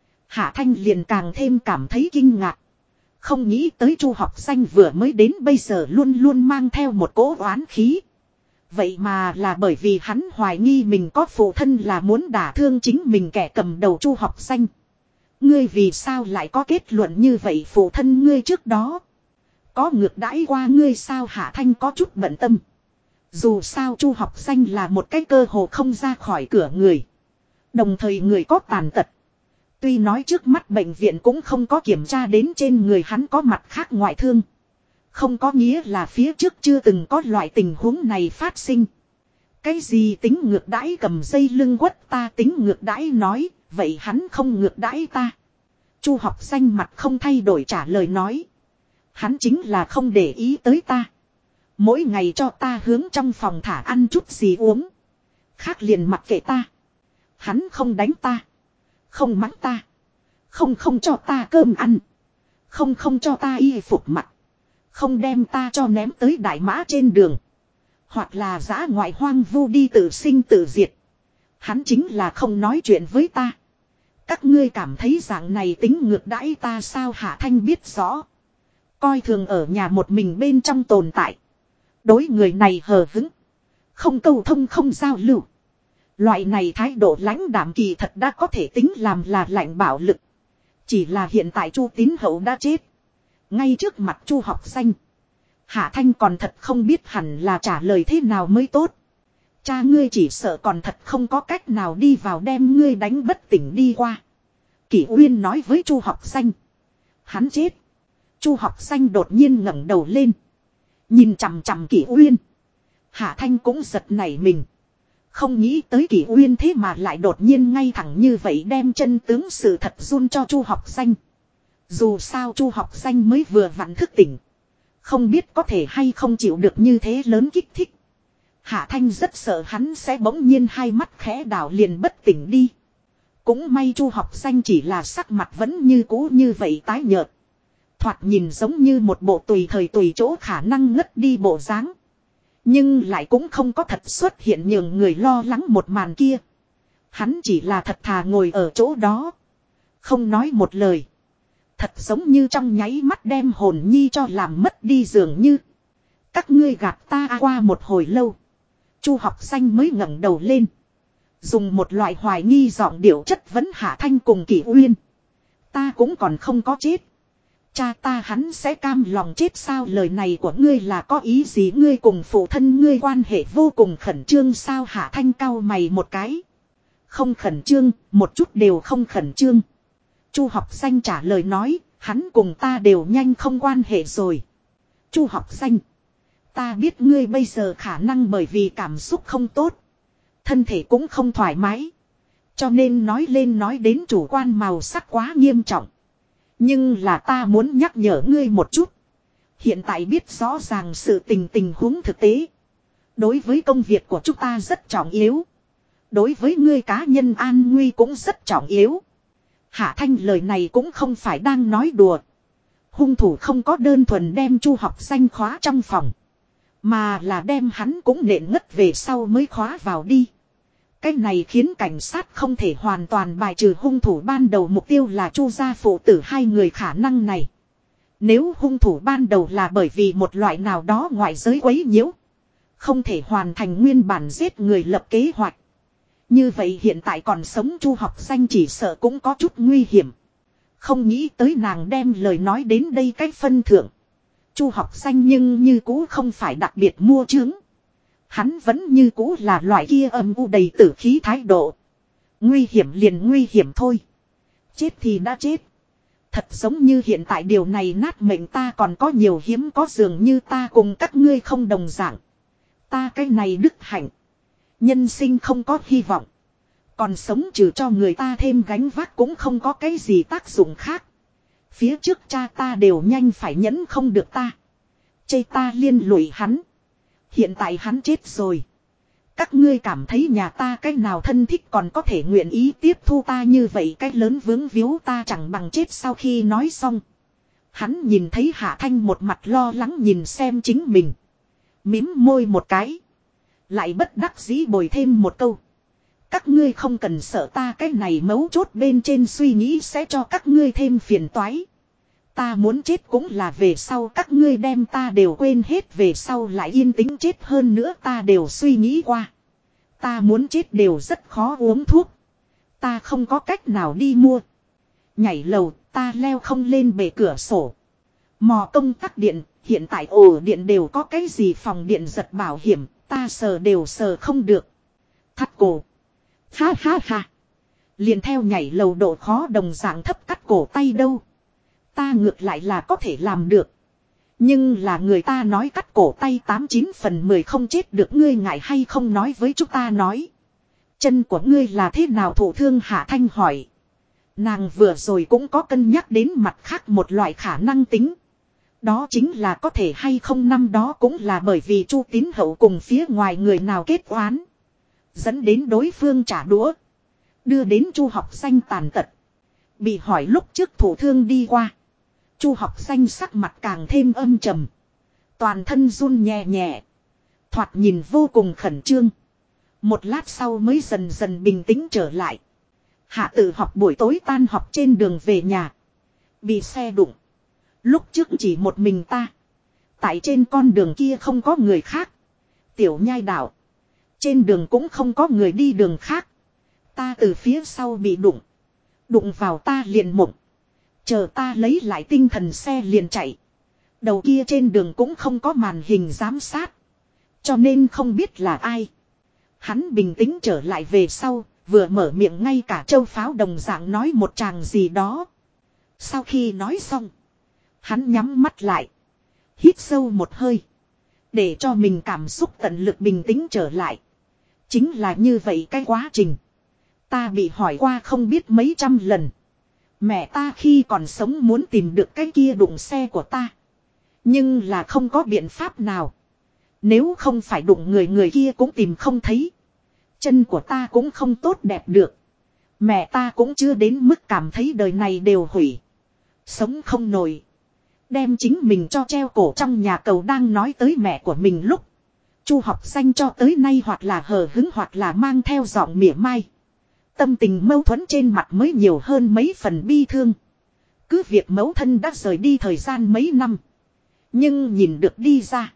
Hạ Thanh liền càng thêm cảm thấy kinh ngạc. Không nghĩ tới Chu học xanh vừa mới đến bây giờ luôn luôn mang theo một cỗ oán khí. Vậy mà là bởi vì hắn hoài nghi mình có phụ thân là muốn đả thương chính mình kẻ cầm đầu Chu học xanh. Ngươi vì sao lại có kết luận như vậy phụ thân ngươi trước đó? có ngược đãi qua ngươi sao? Hạ Thanh có chút bận tâm. Dù sao Chu Học Danh là một cái cơ hồ không ra khỏi cửa người. Đồng thời người có tàn tật. Tuy nói trước mắt bệnh viện cũng không có kiểm tra đến trên người hắn có mặt khác ngoại thương. Không có nghĩa là phía trước chưa từng có loại tình huống này phát sinh. Cái gì tính ngược đãi? Cầm dây lưng quất ta tính ngược đãi nói, vậy hắn không ngược đãi ta. Chu Học Danh mặt không thay đổi trả lời nói. Hắn chính là không để ý tới ta. Mỗi ngày cho ta hướng trong phòng thả ăn chút gì uống. Khác liền mặc kệ ta. Hắn không đánh ta. Không mắng ta. Không cho ta cơm ăn. Không cho ta y phục mặc. Không đem ta cho ném tới đại mã trên đường. Hoặc là dã ngoại hoang vu đi tự sinh tự diệt. Hắn chính là không nói chuyện với ta. Các ngươi cảm thấy dạng này tính ngược đãi ta sao? Hạ Thanh biết rõ. Coi thường ở nhà một mình bên trong tồn tại. Đối người này hờ hững. Không cầu thông không giao lưu. Loại này thái độ lãnh đạm kỳ thật đã có thể tính làm là lạnh bạo lực. Chỉ là hiện tại Chu Tín Hậu đã chết. Ngay trước mặt Chu Học Danh. Hạ Thanh còn thật không biết hẳn là trả lời thế nào mới tốt. Cha ngươi chỉ sợ còn thật không có cách nào đi vào đem ngươi đánh bất tỉnh đi qua. Kỷ Uyên nói với Chu Học Danh. Hắn chết. Chu Học Danh đột nhiên ngẩng đầu lên. Nhìn chằm chằm Kỷ Uyên. Hạ Thanh cũng giật nảy mình. Không nghĩ tới Kỷ Uyên thế mà lại đột nhiên ngay thẳng như vậy đem chân tướng sự thật run cho Chu Học Danh. Dù sao Chu Học Danh mới vừa vặn thức tỉnh. Không biết có thể hay không chịu được như thế lớn kích thích. Hạ Thanh rất sợ hắn sẽ bỗng nhiên hai mắt khẽ đảo liền bất tỉnh đi. Cũng may Chu Học Danh chỉ là sắc mặt vẫn như cũ như vậy tái nhợt. Thoạt nhìn giống như một bộ tùy thời tùy chỗ khả năng ngất đi bộ dáng. Nhưng lại cũng không có thật xuất hiện nhường người lo lắng một màn kia. Hắn chỉ là thật thà ngồi ở chỗ đó. Không nói một lời. Thật giống như trong nháy mắt đem hồn nhi cho làm mất đi dường như. Các ngươi gạt ta qua một hồi lâu. Chu Học Danh mới ngẩng đầu lên. Dùng một loại hoài nghi giọng điệu chất vấn Hạ Thanh cùng Kỷ Uyên. Ta cũng còn không có chết. Cha ta hắn sẽ cam lòng chết sao? Lời này của ngươi là có ý gì? Ngươi cùng phụ thân ngươi quan hệ vô cùng khẩn trương sao? Hạ Thanh cau mày một cái. Không khẩn trương, một chút đều không khẩn trương. Chu Học Danh trả lời nói, hắn cùng ta đều nhanh không quan hệ rồi. Chu Học Danh, ta biết ngươi bây giờ khả năng bởi vì cảm xúc không tốt. Thân thể cũng không thoải mái. Cho nên nói lên nói đến chủ quan màu sắc quá nghiêm trọng. Nhưng là ta muốn nhắc nhở ngươi một chút. Hiện tại biết rõ ràng sự tình huống thực tế. Đối với công việc của chúng ta rất trọng yếu. Đối với ngươi cá nhân an nguy cũng rất trọng yếu. Hạ Thanh lời này cũng không phải đang nói đùa. Hung thủ không có đơn thuần đem Chu Học Danh khóa trong phòng. Mà là đem hắn cũng nện ngất về sau mới khóa vào đi. Cái này khiến cảnh sát không thể hoàn toàn bài trừ hung thủ ban đầu mục tiêu là Chu gia phụ tử hai người khả năng này. Nếu hung thủ ban đầu là bởi vì một loại nào đó ngoại giới quấy nhiễu. Không thể hoàn thành nguyên bản giết người lập kế hoạch. Như vậy hiện tại còn sống Chu Học Danh chỉ sợ cũng có chút nguy hiểm. Không nghĩ tới nàng đem lời nói đến đây cách phân thượng. Chu Học Danh nhưng như cũ không phải đặc biệt mua chướng. Hắn vẫn như cũ là loại kia âm u đầy tử khí thái độ. Nguy hiểm liền nguy hiểm thôi. Chết thì đã chết. Thật giống như hiện tại điều này nát mệnh ta còn có nhiều hiếm có dường như ta cùng các ngươi không đồng dạng. Ta cái này đức hạnh. Nhân sinh không có hy vọng. Còn sống trừ cho người ta thêm gánh vác cũng không có cái gì tác dụng khác. Phía trước cha ta đều nhanh phải nhẫn không được ta. Chê ta liên lụy hắn. Hiện tại hắn chết rồi. Các ngươi cảm thấy nhà ta cái nào thân thích còn có thể nguyện ý tiếp thu ta như vậy cái lớn vướng víu ta chẳng bằng chết. Sau khi nói xong. Hắn nhìn thấy Hạ Thanh một mặt lo lắng nhìn xem chính mình. Mím môi một cái. Lại bất đắc dĩ bồi thêm một câu. Các ngươi không cần sợ ta cái này mấu chốt bên trên suy nghĩ sẽ cho các ngươi thêm phiền toái. Ta muốn chết cũng là về sau các ngươi đem ta đều quên hết về sau lại yên tĩnh chết hơn nữa ta đều suy nghĩ qua. Ta muốn chết đều rất khó uống thuốc. Ta không có cách nào đi mua. Nhảy lầu ta leo không lên bề cửa sổ. Mò công tắc điện hiện tại ổ điện đều có cái gì phòng điện giật bảo hiểm, ta sờ đều sờ không được. Thắt cổ. Ha ha ha. Liền theo nhảy lầu độ khó đồng dạng thấp cắt cổ tay đâu. Ta ngược lại là có thể làm được. Nhưng là người ta nói cắt cổ tay 89 phần 10 không chết được, ngươi ngại hay không nói với chúng ta nói. Chân của ngươi là thế nào thụ thương Hạ Thanh hỏi. Nàng vừa rồi cũng có cân nhắc đến mặt khác một loại khả năng tính. Đó chính là có thể hay không năm đó cũng là bởi vì Chu Tín Hậu cùng phía ngoài người nào kết oán. Dẫn đến đối phương trả đũa. Đưa đến Chu học danh tàn tật. Bị hỏi lúc trước thụ thương đi qua. Chu học danh sắc mặt càng thêm âm trầm. Toàn thân run nhẹ nhẹ. Thoạt nhìn vô cùng khẩn trương. Một lát sau mới dần dần bình tĩnh trở lại. Hạ tự học buổi tối tan học trên đường về nhà. Bị xe đụng. Lúc trước chỉ một mình ta. Tại trên con đường kia không có người khác. Tiểu nhai đảo. Trên đường cũng không có người đi đường khác. Ta từ phía sau bị đụng. Đụng vào ta liền mộng. Chờ ta lấy lại tinh thần xe liền chạy. Đầu kia trên đường cũng không có màn hình giám sát. Cho nên không biết là ai. Hắn bình tĩnh trở lại về sau. Vừa mở miệng ngay cả châu pháo đồng dạng nói một tràng gì đó. Sau khi nói xong. Hắn nhắm mắt lại. Hít sâu một hơi. Để cho mình cảm xúc tận lực bình tĩnh trở lại. Chính là như vậy cái quá trình. Ta bị hỏi qua không biết mấy trăm lần. Mẹ ta khi còn sống muốn tìm được cái kia đụng xe của ta. Nhưng là không có biện pháp nào. Nếu không phải đụng người kia cũng tìm không thấy. Chân của ta cũng không tốt đẹp được. Mẹ ta cũng chưa đến mức cảm thấy đời này đều hủy. Sống không nổi. Đem chính mình cho treo cổ trong nhà cầu đang nói tới mẹ của mình lúc. Chu học danh cho tới nay hoặc là hờ hứng hoặc là mang theo giọng mỉa mai. Tâm tình mâu thuẫn trên mặt mới nhiều hơn mấy phần bi thương. Cứ việc mẫu thân đã rời đi thời gian mấy năm. Nhưng nhìn được đi ra.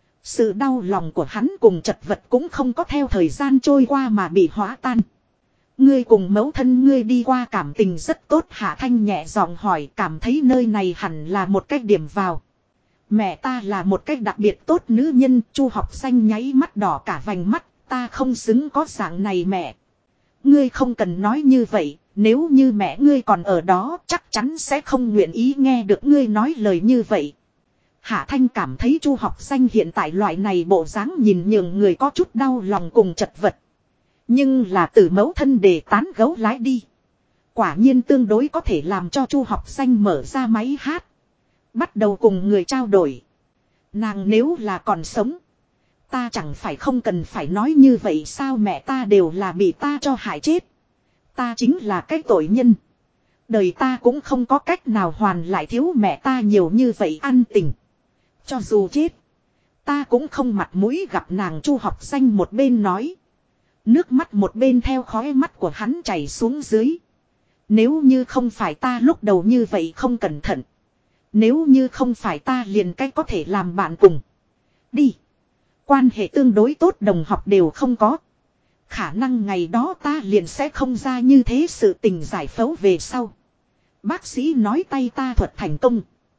Sự đau lòng của hắn cùng chật vật cũng không có theo thời gian trôi qua mà bị hóa tan. Ngươi cùng mẫu thân ngươi đi qua cảm tình rất tốt. Hạ Thanh nhẹ giọng hỏi, cảm thấy nơi này hẳn là một cách điểm vào. Mẹ ta là một cách đặc biệt tốt nữ nhân. Chu học xanh nháy mắt đỏ cả vành mắt. Ta không xứng có dạng này mẹ. Ngươi không cần nói như vậy. Nếu như mẹ ngươi còn ở đó chắc chắn sẽ không nguyện ý nghe được ngươi nói lời như vậy. Hạ Thanh cảm thấy Chu học xanh hiện tại loại này bộ dáng nhìn nhường người có chút đau lòng cùng chật vật. Nhưng là từ mẫu thân để tán gấu lái đi. Quả nhiên tương đối có thể làm cho Chu học xanh mở ra máy hát. Bắt đầu cùng người trao đổi. Nàng nếu là còn sống. Ta chẳng phải không cần phải nói như vậy sao, mẹ ta đều là bị ta cho hại chết. Ta chính là cái tội nhân. Đời ta cũng không có cách nào hoàn lại thiếu mẹ ta nhiều như vậy ăn tình. Cho dù chết. Ta cũng không mặt mũi gặp nàng. Chu học xanh một bên nói. Nước mắt một bên theo khóe mắt của hắn chảy xuống dưới. Nếu như không phải ta lúc đầu như vậy không cẩn thận. Nếu như không phải ta liền cách có thể làm bạn cùng. Đi. Quan hệ tương đối tốt đồng học đều không có. Khả năng ngày đó ta liền sẽ không ra như thế. Sự tình giải phẫu về sau. Bác sĩ nói tay ta thuật thành công.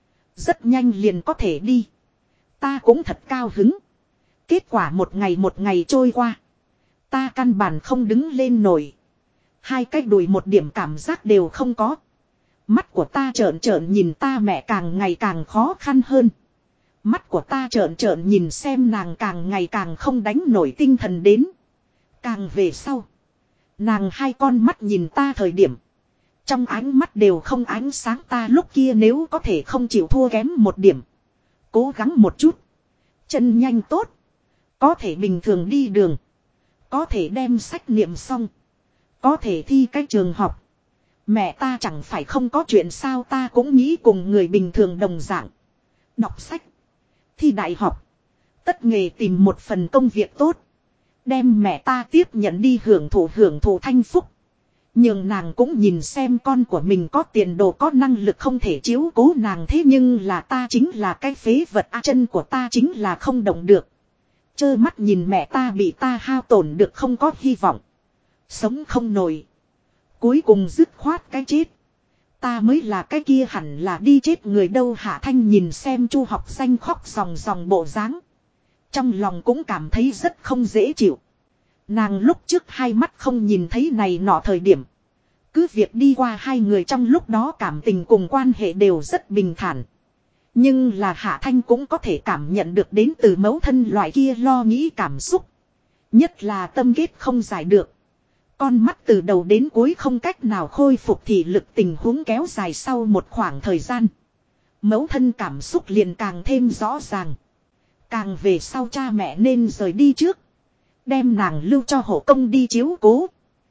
Rất nhanh liền có thể đi. Ta cũng thật cao hứng. Kết quả một ngày trôi qua. Ta căn bản không đứng lên nổi. Hai cái đùi một điểm cảm giác đều không có. Mắt của ta trợn trợn nhìn ta mẹ càng ngày càng khó khăn hơn. Mắt của ta trợn trợn nhìn xem nàng càng ngày càng không đánh nổi tinh thần đến. Càng về sau. Nàng hai con mắt nhìn ta thời điểm. Trong ánh mắt đều không ánh sáng. Ta lúc kia nếu có thể không chịu thua kém một điểm. Cố gắng một chút. Chân nhanh tốt. Có thể bình thường đi đường. Có thể đem sách niệm xong. Có thể thi cách trường học. Mẹ ta chẳng phải không có chuyện sao, ta cũng nghĩ cùng người bình thường đồng dạng. Đọc sách. Thi đại học. Tất nghề tìm một phần công việc tốt. Đem mẹ ta tiếp nhận đi hưởng thụ thanh phúc. Nhưng nàng cũng nhìn xem con của mình có tiền đồ có năng lực không thể chiếu cố nàng, thế nhưng là ta chính là cái phế vật, chân của ta chính là không động được. Chơ mắt nhìn mẹ ta bị ta hao tổn được không có hy vọng. Sống không nổi. Cuối cùng dứt khoát cái chết. Ta mới là cái kia hẳn là đi chết người đâu. Hạ Thanh nhìn xem Chu Học Xanh khóc ròng ròng bộ dáng, trong lòng cũng cảm thấy rất không dễ chịu. Nàng lúc trước hai mắt không nhìn thấy này nọ thời điểm, cứ việc đi qua hai người trong lúc đó cảm tình cùng quan hệ đều rất bình thản. Nhưng là Hạ Thanh cũng có thể cảm nhận được đến từ mẫu thân loại kia lo nghĩ cảm xúc. Nhất là tâm kết không giải được. Con mắt từ đầu đến cuối không cách nào khôi phục thì lực tình huống kéo dài sau một khoảng thời gian. Mẫu thân cảm xúc liền càng thêm rõ ràng. Càng về sau cha mẹ nên rời đi trước, đem nàng lưu cho hộ công đi chiếu cố.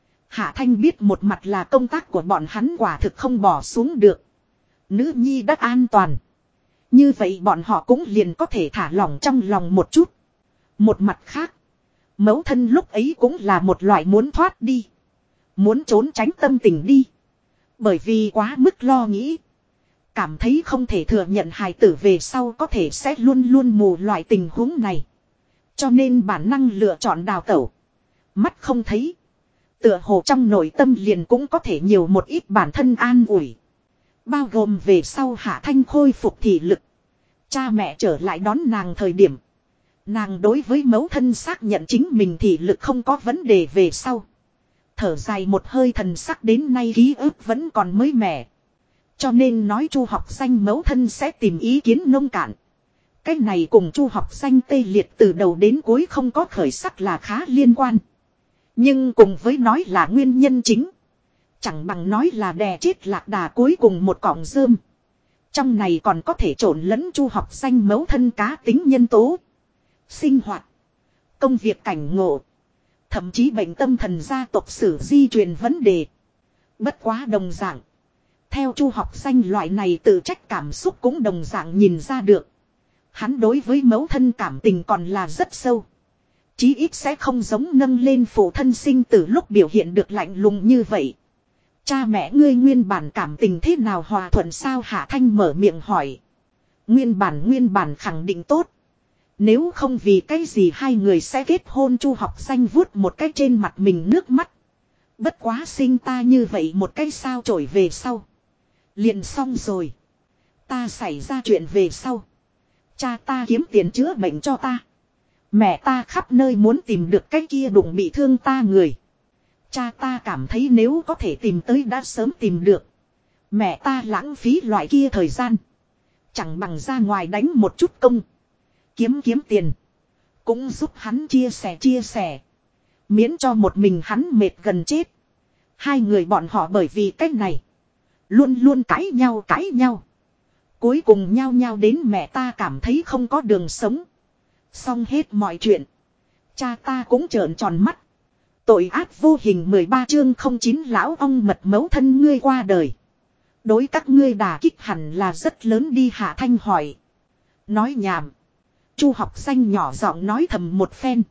Hạ Thanh biết một mặt là công tác của bọn hắn quả thực không bỏ xuống được. Nữ nhi đã an toàn, như vậy bọn họ cũng liền có thể thả lỏng trong lòng một chút. Một mặt khác, mẫu thân lúc ấy cũng là một loại muốn thoát đi, muốn trốn tránh tâm tình đi. Bởi vì quá mức lo nghĩ, cảm thấy không thể thừa nhận hài tử về sau có thể sẽ luôn luôn mù loại tình huống này. Cho nên bản năng lựa chọn đào tẩu. Mắt không thấy, tựa hồ trong nội tâm liền cũng có thể nhiều một ít bản thân an ủi. Bao gồm về sau Hạ Thanh khôi phục thị lực, cha mẹ trở lại đón nàng thời điểm, nàng đối với mẫu thân xác nhận chính mình thị lực không có vấn đề về sau, thở dài một hơi, thần sắc đến nay ký ức vẫn còn mới mẻ. Cho nên nói Chu Học Xanh mẫu thân sẽ tìm ý kiến nông cạn. Cái này cùng Chu Học Xanh tê liệt từ đầu đến cuối không có khởi sắc là khá liên quan. Nhưng cùng với nói là nguyên nhân chính, chẳng bằng nói là đè chết lạc đà cuối cùng một cọng rơm. Trong này còn có thể trộn lẫn Chu Học Xanh mẫu thân cá tính nhân tố, sinh hoạt, công việc cảnh ngộ, thậm chí bệnh tâm thần gia tộc sử di truyền vấn đề. Bất quá đồng dạng, theo Chu Học Xanh loại này tự trách cảm xúc cũng đồng dạng nhìn ra được, hắn đối với mẫu thân cảm tình còn là rất sâu. Chí ít sẽ không giống nâng lên phụ thân sinh tử lúc biểu hiện được lạnh lùng như vậy. Cha mẹ ngươi nguyên bản cảm tình thế nào, hòa thuận sao? Hạ Thanh mở miệng hỏi. Nguyên bản khẳng định tốt. Nếu không vì cái gì hai người sẽ kết hôn? Chu Học Xanh vuốt một cái trên mặt mình nước mắt. Bất quá sinh ta như vậy một cái sao trổi về sau, liền xong rồi. Ta xảy ra chuyện về sau, cha ta kiếm tiền chữa bệnh cho ta, mẹ ta khắp nơi muốn tìm được cái kia đụng bị thương ta người. Cha ta cảm thấy nếu có thể tìm tới đã sớm tìm được. Mẹ ta lãng phí loại kia thời gian, chẳng bằng ra ngoài đánh một chút công, kiếm tiền. Cũng giúp hắn chia sẻ. Miễn cho một mình hắn mệt gần chết. Hai người bọn họ bởi vì cách này luôn luôn cãi nhau. Cuối cùng nhau đến mẹ ta cảm thấy không có đường sống. Xong hết mọi chuyện, cha ta cũng trợn tròn mắt. Tội ác vô hình 13 chương 09 lão ong mật mẫu thân ngươi qua đời. Đối các ngươi đả kích hẳn là rất lớn đi. Hạ Thanh hỏi. Nói nhảm. Chu Học Xanh nhỏ giọng nói thầm một phen.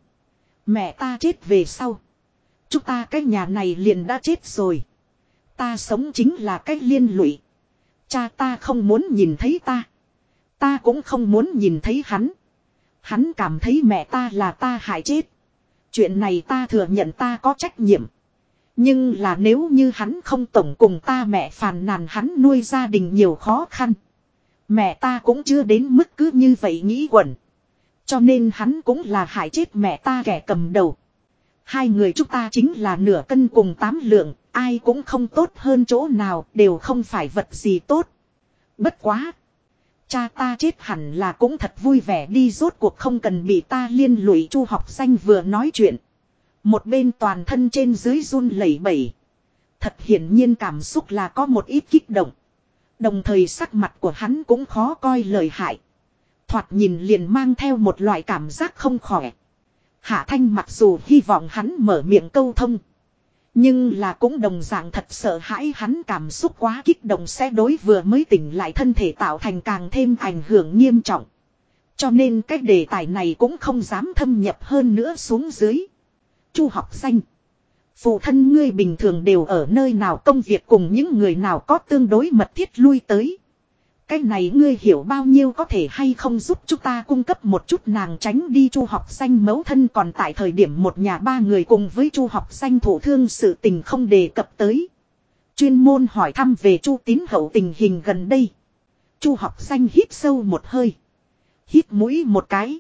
Mẹ ta chết về sau, chúng ta cái nhà này liền đã chết rồi. Ta sống chính là cái liên lụy. Cha ta không muốn nhìn thấy ta, ta cũng không muốn nhìn thấy hắn. Hắn cảm thấy mẹ ta là ta hại chết. Chuyện này ta thừa nhận ta có trách nhiệm. Nhưng là nếu như hắn không tổng cùng ta mẹ phàn nàn hắn nuôi gia đình nhiều khó khăn, mẹ ta cũng chưa đến mức cứ như vậy nghĩ quẩn. Cho nên hắn cũng là hại chết mẹ ta kẻ cầm đầu. Hai người chúng ta chính là nửa cân cùng 8 lượng, ai cũng không tốt hơn chỗ nào, đều không phải vật gì tốt. Bất quá, cha ta chết hẳn là cũng thật vui vẻ đi, rốt cuộc không cần bị ta liên lụy. Chu Học Xanh vừa nói chuyện, một bên toàn thân trên dưới run lẩy bẩy. Thật hiển nhiên cảm xúc là có một ít kích động. Đồng thời sắc mặt của hắn cũng khó coi lời hại. Thoạt nhìn liền mang theo một loại cảm giác không khỏe. Hạ Thanh mặc dù hy vọng hắn mở miệng câu thông, nhưng là cũng đồng dạng thật sợ hãi hắn cảm xúc quá kích động sẽ đối vừa mới tỉnh lại thân thể tạo thành càng thêm ảnh hưởng nghiêm trọng. Cho nên cái đề tài này cũng không dám thâm nhập hơn nữa xuống dưới. Chu Học Xanh, phụ thân ngươi bình thường đều ở nơi nào, công việc cùng những người nào có tương đối mật thiết lui tới? Cái này ngươi hiểu bao nhiêu, có thể hay không giúp chúng ta cung cấp một chút? Nàng tránh đi. Chu Học Xanh mẫu thân còn tại thời điểm một nhà ba người cùng với Chu Học Xanh thổ thương sự tình không đề cập tới. chuyên môn hỏi thăm về Chu Tín Hậu tình hình gần đây. Chu học danh hít sâu một hơi. Hít mũi một cái.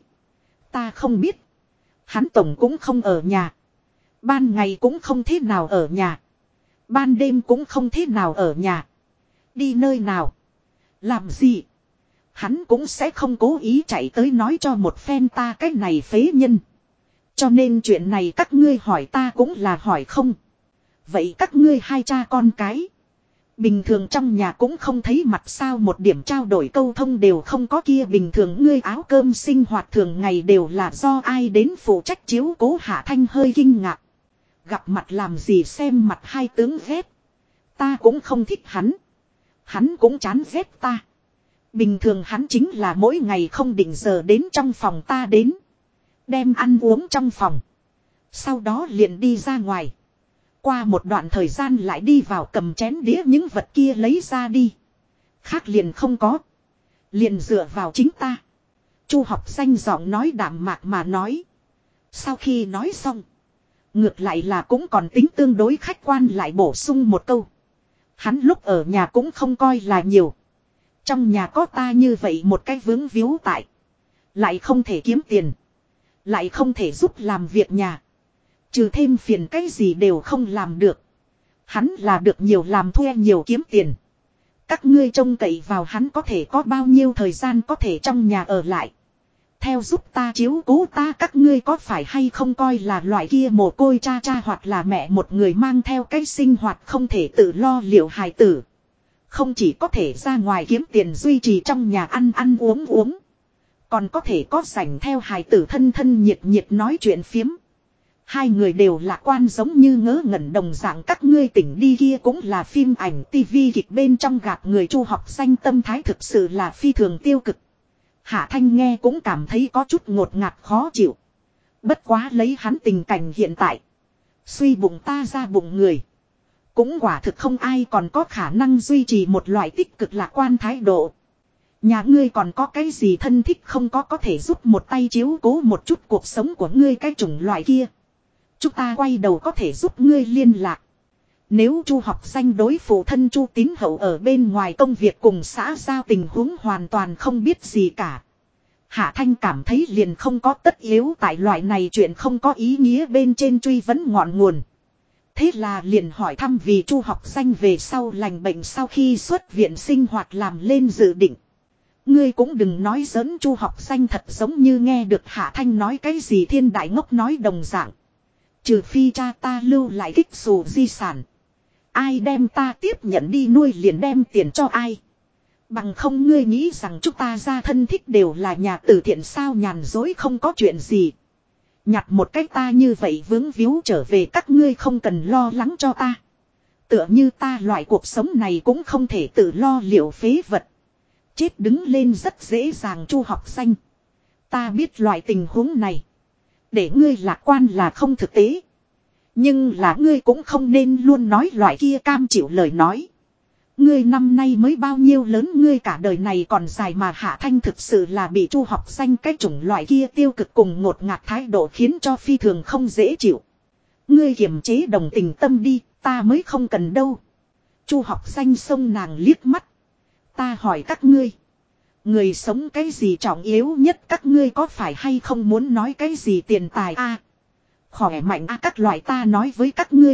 Ta không biết. Hắn tổng cũng không ở nhà. Ban ngày cũng không thế nào ở nhà. Ban đêm cũng không thế nào ở nhà. Đi nơi nào. Làm gì. Hắn cũng sẽ không cố ý chạy tới nói cho một phen ta cái này phế nhân. Cho nên chuyện này các ngươi hỏi ta cũng là hỏi không. Vậy các ngươi hai cha con cái. Bình thường trong nhà cũng không thấy mặt sao, một điểm trao đổi câu thông đều không có kia. Bình thường ngươi áo cơm sinh hoạt thường ngày đều là do ai đến phụ trách chiếu cố. Hạ Thanh hơi kinh ngạc. Gặp mặt làm gì xem mặt hai tướng ghét. Ta cũng không thích hắn. Hắn cũng chán ghét ta. Bình thường hắn chính là mỗi ngày không định giờ đến trong phòng ta đến. Đem ăn uống trong phòng. Sau đó liền đi ra ngoài. Qua một đoạn thời gian lại đi vào cầm chén đĩa những vật kia lấy ra đi. Khác liền không có. Liền dựa vào chính ta. Chu học danh giọng nói đạm mạc mà nói. Sau khi nói xong. Ngược lại là cũng còn tính tương đối khách quan lại bổ sung một câu. Hắn lúc ở nhà cũng không coi là nhiều. Trong nhà có ta như vậy một cái vướng víu tại. Lại không thể kiếm tiền. Lại không thể giúp làm việc nhà. Trừ thêm phiền cái gì đều không làm được. Hắn là được nhiều làm thuê nhiều kiếm tiền. Các ngươi trông cậy vào hắn có thể có bao nhiêu thời gian có thể trong nhà ở lại. Theo giúp ta chiếu cố ta, các ngươi có phải hay không coi là loại kia mồ côi cha cha hoặc là mẹ một người mang theo cái sinh hoạt không thể tự lo liệu hài tử. Không chỉ có thể ra ngoài kiếm tiền duy trì trong nhà ăn ăn uống uống. Còn có thể có rảnh theo hài tử thân thân nhiệt nhiệt nói chuyện phiếm. Hai người đều lạc quan giống như ngớ ngẩn đồng dạng. Các ngươi tỉnh đi kia cũng là phim ảnh tivi kịch bên trong gạt người. Chu học danh tâm thái thực sự là phi thường tiêu cực. Hạ Thanh nghe cũng cảm thấy có chút ngột ngạt khó chịu. Bất quá lấy hắn tình cảnh hiện tại. Suy bụng ta ra bụng người. Cũng quả thực không ai còn có khả năng duy trì một loại tích cực lạc quan thái độ. Nhà ngươi còn có cái gì thân thích không có thể giúp một tay chiếu cố một chút cuộc sống của ngươi cái chủng loại kia. Chúng ta quay đầu có thể giúp ngươi liên lạc. Nếu Chu học danh đối phụ thân Chu Tín Hậu ở bên ngoài công việc cùng xã giao tình huống hoàn toàn không biết gì cả. Hạ Thanh cảm thấy liền không có tất yếu tại loại này chuyện không có ý nghĩa bên trên truy vấn ngọn nguồn. Thế là liền hỏi thăm vì Chu học danh về sau lành bệnh sau khi xuất viện sinh hoạt làm lên dự định. Ngươi cũng đừng nói giỡn. Chu học danh thật giống như nghe được Hạ Thanh nói cái gì thiên đại ngốc nói đồng dạng. Trừ phi cha ta lưu lại kích xù di sản. Ai đem ta tiếp nhận đi nuôi liền đem tiền cho ai. Bằng không ngươi nghĩ rằng chúng ta ra thân thích đều là nhà từ thiện sao, nhàn dối không có chuyện gì. Nhặt một cách ta như vậy vướng víu trở về, các ngươi không cần lo lắng cho ta. Tựa như ta loại cuộc sống này cũng không thể tự lo liệu phế vật. Chết đứng lên rất dễ dàng. Chu học danh. Ta biết loại tình huống này. Để ngươi lạc quan là không thực tế. Nhưng là ngươi cũng không nên luôn nói loại kia cam chịu lời nói. Ngươi năm nay mới bao nhiêu lớn, ngươi cả đời này còn dài mà. Hạ Thanh thực sự là bị Chu học danh cái chủng loại kia tiêu cực cùng ngột ngạt thái độ khiến cho phi thường không dễ chịu. Ngươi kiềm chế đồng tình tâm đi, ta mới không cần đâu. Chu học danh xông nàng liếc mắt. Ta hỏi các ngươi. Người sống cái gì trọng yếu nhất, các ngươi có phải hay không muốn nói cái gì tiền tài a, khỏe mạnh a, các loại. Ta nói với các ngươi.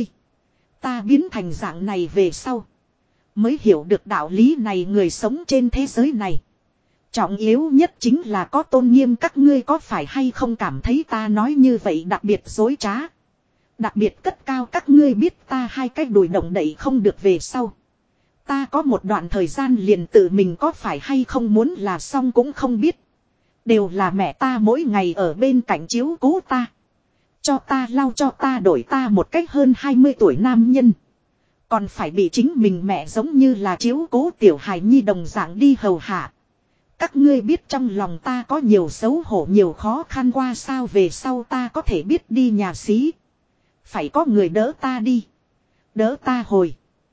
Ta biến thành dạng này về sau. Mới hiểu được đạo lý này. Người sống trên thế giới này. Trọng yếu nhất chính là có tôn nghiêm. Các ngươi có phải hay không cảm thấy ta nói như vậy đặc biệt dối trá. Đặc biệt cất cao. Các ngươi biết ta hai cái đùi động đậy không được về sau. Ta có một đoạn thời gian liền tự mình có phải hay không muốn là xong cũng không biết. Đều là mẹ ta mỗi ngày ở bên cạnh chiếu cố ta. Cho ta lau cho ta đổi ta một cách hơn 20 tuổi nam nhân. Còn phải bị chính mình mẹ giống như là chiếu cố tiểu hài nhi đồng dạng đi hầu hạ. Các ngươi biết trong lòng ta có nhiều xấu hổ nhiều khó khăn qua sao. Về sau ta có thể biết đi nhà xí. Phải có người đỡ ta đi. Đỡ ta hồi.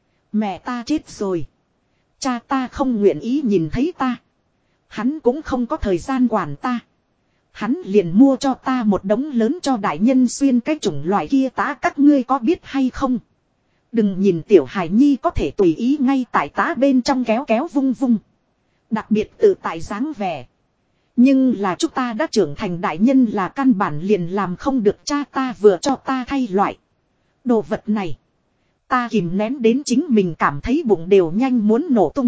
Mẹ ta chết rồi. Cha ta không nguyện ý nhìn thấy ta. Hắn cũng không có thời gian quản ta. Hắn liền mua cho ta một đống lớn cho đại nhân xuyên cái chủng loại kia tá. Các ngươi có biết hay không? Đừng nhìn tiểu hải nhi có thể tùy ý ngay tại tá bên trong kéo kéo vung vung. Đặc biệt tự tại dáng vẻ. Nhưng là chúng ta đã trưởng thành đại nhân là căn bản liền làm không được cha ta vừa cho ta thay loại. Đồ vật này. Ta kìm nén đến chính mình cảm thấy bụng đều nhanh muốn nổ tung.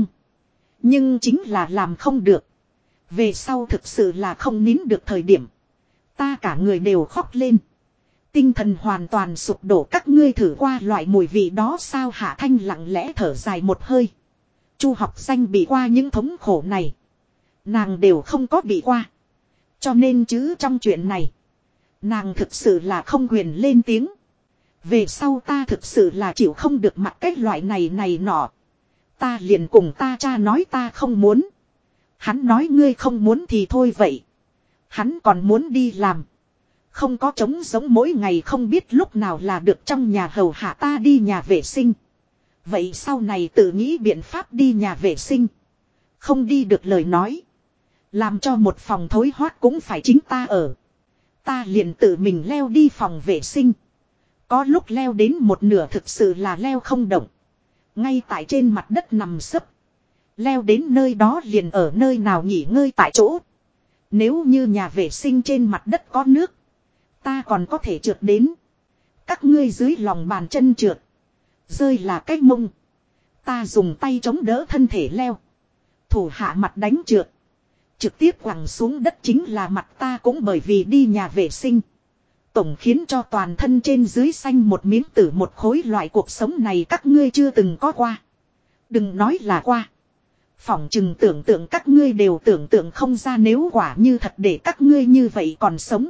Nhưng chính là làm không được. Về sau thực sự là không nín được thời điểm. Ta cả người đều khóc lên. Tinh thần hoàn toàn sụp đổ, các ngươi thử qua loại mùi vị đó sao? Hạ Thanh lặng lẽ thở dài một hơi. Chu học danh bị qua những thống khổ này. Nàng đều không có bị qua. Cho nên chứ trong chuyện này. Nàng thực sự là không quyền lên tiếng. Về sau ta thực sự là chịu không được mặc cái loại này nọ. Ta liền cùng ta cha nói ta không muốn. Hắn nói ngươi không muốn thì thôi vậy. Hắn còn muốn đi làm. Không có trống giống mỗi ngày không biết lúc nào là được trong nhà hầu hạ ta đi nhà vệ sinh. Vậy sau này tự nghĩ biện pháp đi nhà vệ sinh. Không đi được lời nói. Làm cho một phòng thối hoát cũng phải chính ta ở. Ta liền tự mình leo đi phòng vệ sinh. Có lúc leo đến một nửa thực sự là leo không động. Ngay tại trên mặt đất nằm sấp. Leo đến nơi đó liền ở nơi nào nghỉ ngơi tại chỗ. Nếu như nhà vệ sinh trên mặt đất có nước. Ta còn có thể trượt đến. Các ngươi dưới lòng bàn chân trượt. Rơi là cái mông. Ta dùng tay chống đỡ thân thể leo. Thủ hạ mặt đánh trượt. Trực tiếp quẳng xuống đất chính là mặt ta cũng bởi vì đi nhà vệ sinh. Tổng khiến cho toàn thân trên dưới xanh một miếng tử một khối. Loại cuộc sống này các ngươi chưa từng có qua. Đừng nói là qua. Phỏng chừng tưởng tượng các ngươi đều tưởng tượng không ra nếu quả như thật để các ngươi như vậy còn sống.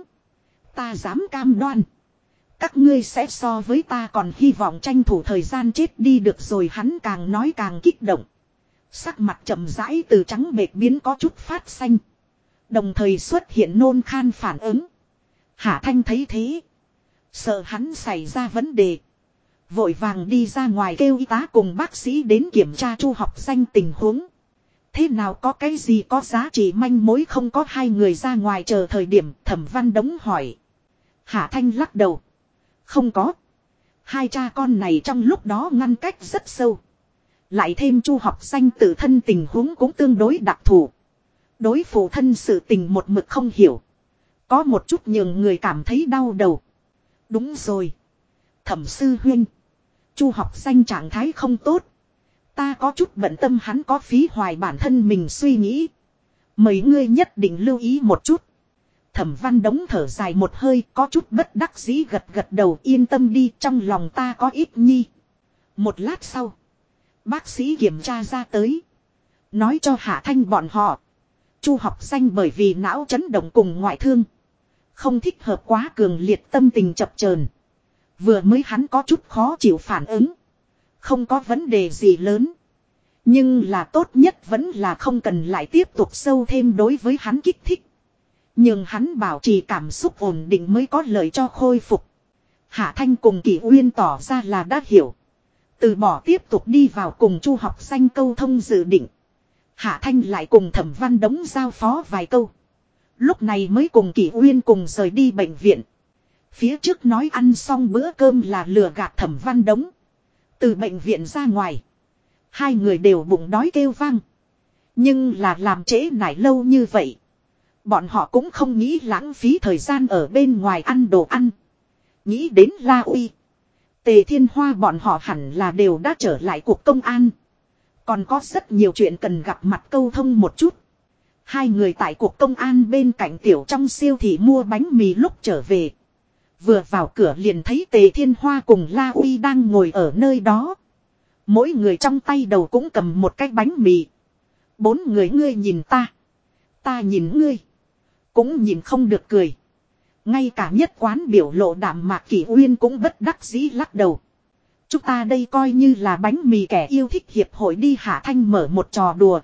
Ta dám cam đoan. Các ngươi sẽ so với ta còn hy vọng tranh thủ thời gian chết đi được rồi. Hắn càng nói càng kích động. Sắc mặt chậm rãi từ trắng bệch biến có chút phát xanh. Đồng thời xuất hiện nôn khan phản ứng. Hạ Thanh thấy thế. Sợ hắn xảy ra vấn đề. Vội vàng đi ra ngoài kêu y tá cùng bác sĩ đến kiểm tra Chu học danh tình huống. Thế nào có cái gì có giá trị manh mối không? Có hai người ra ngoài chờ thời điểm Thẩm Văn Đống hỏi. Hạ Thanh lắc đầu. Không có. Hai cha con này trong lúc đó ngăn cách rất sâu. Lại thêm Chu học danh tự thân tình huống cũng tương đối đặc thù. Đối phụ thân sự tình một mực không hiểu. Có một chút nhường người cảm thấy đau đầu. Đúng rồi. Thẩm sư huynh. Chu học danh trạng thái không tốt. Ta có chút bận tâm hắn có phí hoài bản thân mình suy nghĩ. Mấy ngươi nhất định lưu ý một chút. Thẩm Văn Đống thở dài một hơi có chút bất đắc dĩ gật gật đầu. Yên tâm đi, trong lòng ta có ít nhi. Một lát sau. Bác sĩ kiểm tra ra tới. Nói cho Hạ Thanh bọn họ. Chu học danh bởi vì não chấn động cùng ngoại thương. Không thích hợp quá cường liệt, tâm tình chập chờn. Vừa mới hắn có chút khó chịu phản ứng. Không có vấn đề gì lớn. Nhưng là tốt nhất vẫn là không cần lại tiếp tục sâu thêm đối với hắn kích thích. Nhưng hắn bảo trì cảm xúc ổn định mới có lợi cho khôi phục. Hạ Thanh cùng Kỷ Uyên tỏ ra là đã hiểu. Từ bỏ tiếp tục đi vào cùng Chu học danh câu thông dự định. Hạ Thanh lại cùng Thẩm Văn Đống giao phó vài câu. Lúc này mới cùng Kỷ Uyên cùng rời đi bệnh viện. Phía trước nói ăn xong bữa cơm là lừa gạt Thẩm Văn Đống. Từ bệnh viện ra ngoài. Hai người đều bụng đói kêu vang. Nhưng là làm trễ nải lâu như vậy. Bọn họ cũng không nghĩ lãng phí thời gian ở bên ngoài ăn đồ ăn. Nghĩ đến La Uy. Tề Thiên Hoa bọn họ hẳn là đều đã trở lại cục công an. Còn có rất nhiều chuyện cần gặp mặt câu thông một chút. Hai người tại cục công an bên cạnh tiểu trong siêu thị mua bánh mì lúc trở về. Vừa vào cửa liền thấy Tề Thiên Hoa cùng La Uy đang ngồi ở nơi đó. Mỗi người trong tay đầu cũng cầm một cái bánh mì. Bốn người ngươi nhìn ta. Ta nhìn ngươi. Cũng nhìn không được cười. Ngay cả nhất quán biểu lộ đạm mạc Kỷ Uyên cũng bất đắc dĩ lắc đầu. Chúng ta đây coi như là bánh mì kẻ yêu thích hiệp hội đi. Hạ Thanh mở một trò đùa.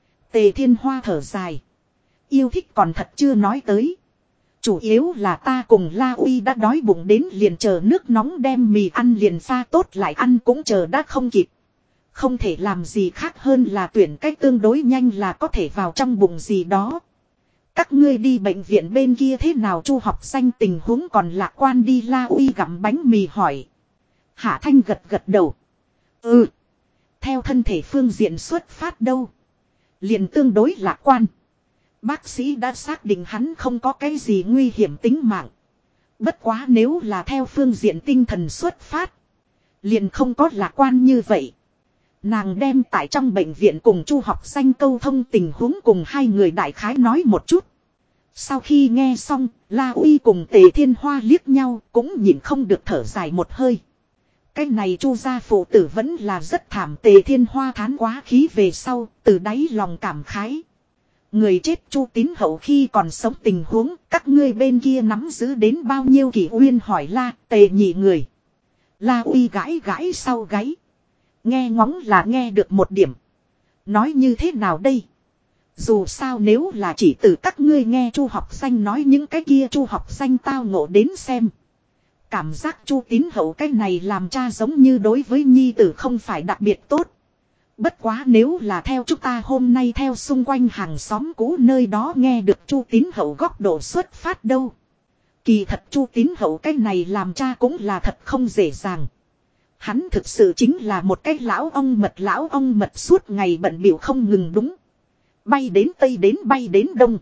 Tề Thiên Hoa thở dài. Yêu thích còn thật chưa nói tới. Chủ yếu là ta cùng La Uy đã đói bụng đến liền chờ nước nóng đem mì ăn liền pha tốt lại ăn cũng chờ đã không kịp. Không thể làm gì khác hơn là tuyển cách tương đối nhanh là có thể vào trong bụng gì đó. Các ngươi đi bệnh viện bên kia thế nào? Chu học danh tình huống còn lạc quan đi. La Uy gặm bánh mì hỏi. Hạ Thanh gật gật đầu. Ừ. Theo thân thể phương diện xuất phát đâu. Liền tương đối lạc quan. Bác sĩ đã xác định hắn không có cái gì nguy hiểm tính mạng. Bất quá nếu là theo phương diện tinh thần xuất phát. Liền không có lạc quan như vậy. Nàng đem tại trong bệnh viện cùng Chu Học Xanh câu thông tình huống cùng hai người đại khái nói một chút. Sau khi nghe xong, La Uy cùng Tề Thiên Hoa liếc nhau cũng nhìn không được thở dài một hơi. Cái này Chu gia phụ tử vẫn là rất thảm. Tề Thiên Hoa thán quá khí về sau, từ đáy lòng cảm khái. Người chết Chu Tín Hậu khi còn sống tình huống, các ngươi bên kia nắm giữ đến bao nhiêu kỷ uyên hỏi Tề nhị người. La Uy gãi gãi sau gáy. Nghe ngóng là nghe được một điểm. Nói như thế nào đây? Dù sao nếu là chỉ từ các ngươi nghe Chu Học Xanh nói những cái kia Chu Học Xanh tao ngộ đến xem. Cảm giác Chu Tín Hậu cái này làm cha giống như đối với nhi tử không phải đặc biệt tốt. Bất quá nếu là theo chúng ta hôm nay theo xung quanh hàng xóm cũ nơi đó nghe được Chu Tín Hậu góc độ xuất phát đâu. Kỳ thật Chu Tín Hậu cái này làm cha cũng là thật không dễ dàng. Hắn thực sự chính là một cái lão ong mật suốt ngày bận bịu không ngừng đúng. Bay đến Tây đến bay đến Đông.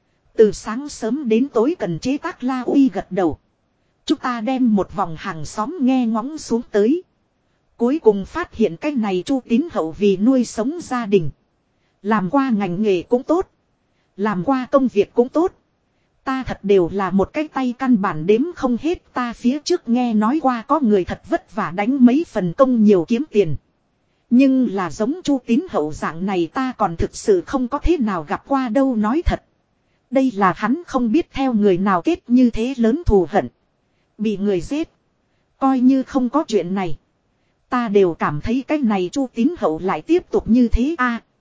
Từ sáng sớm đến tối cần chế tác. La Uy gật đầu. Chúng ta đem một vòng hàng xóm nghe ngóng xuống tới. Cuối cùng phát hiện cái này Chu Tín Hậu vì nuôi sống gia đình. Làm qua ngành nghề cũng tốt. Làm qua công việc cũng tốt. Ta thật đều là một cái tay căn bản đếm không hết. Ta phía trước nghe nói qua có người thật vất vả đánh mấy phần công nhiều kiếm tiền. Nhưng là giống Chu Tín Hậu dạng này ta còn thực sự không có thế nào gặp qua đâu. Nói thật. Đây là hắn không biết theo người nào kết như thế lớn thù hận. Bị người giết. Coi như không có chuyện này. Ta đều cảm thấy cái này Chu Tín Hậu lại tiếp tục như thế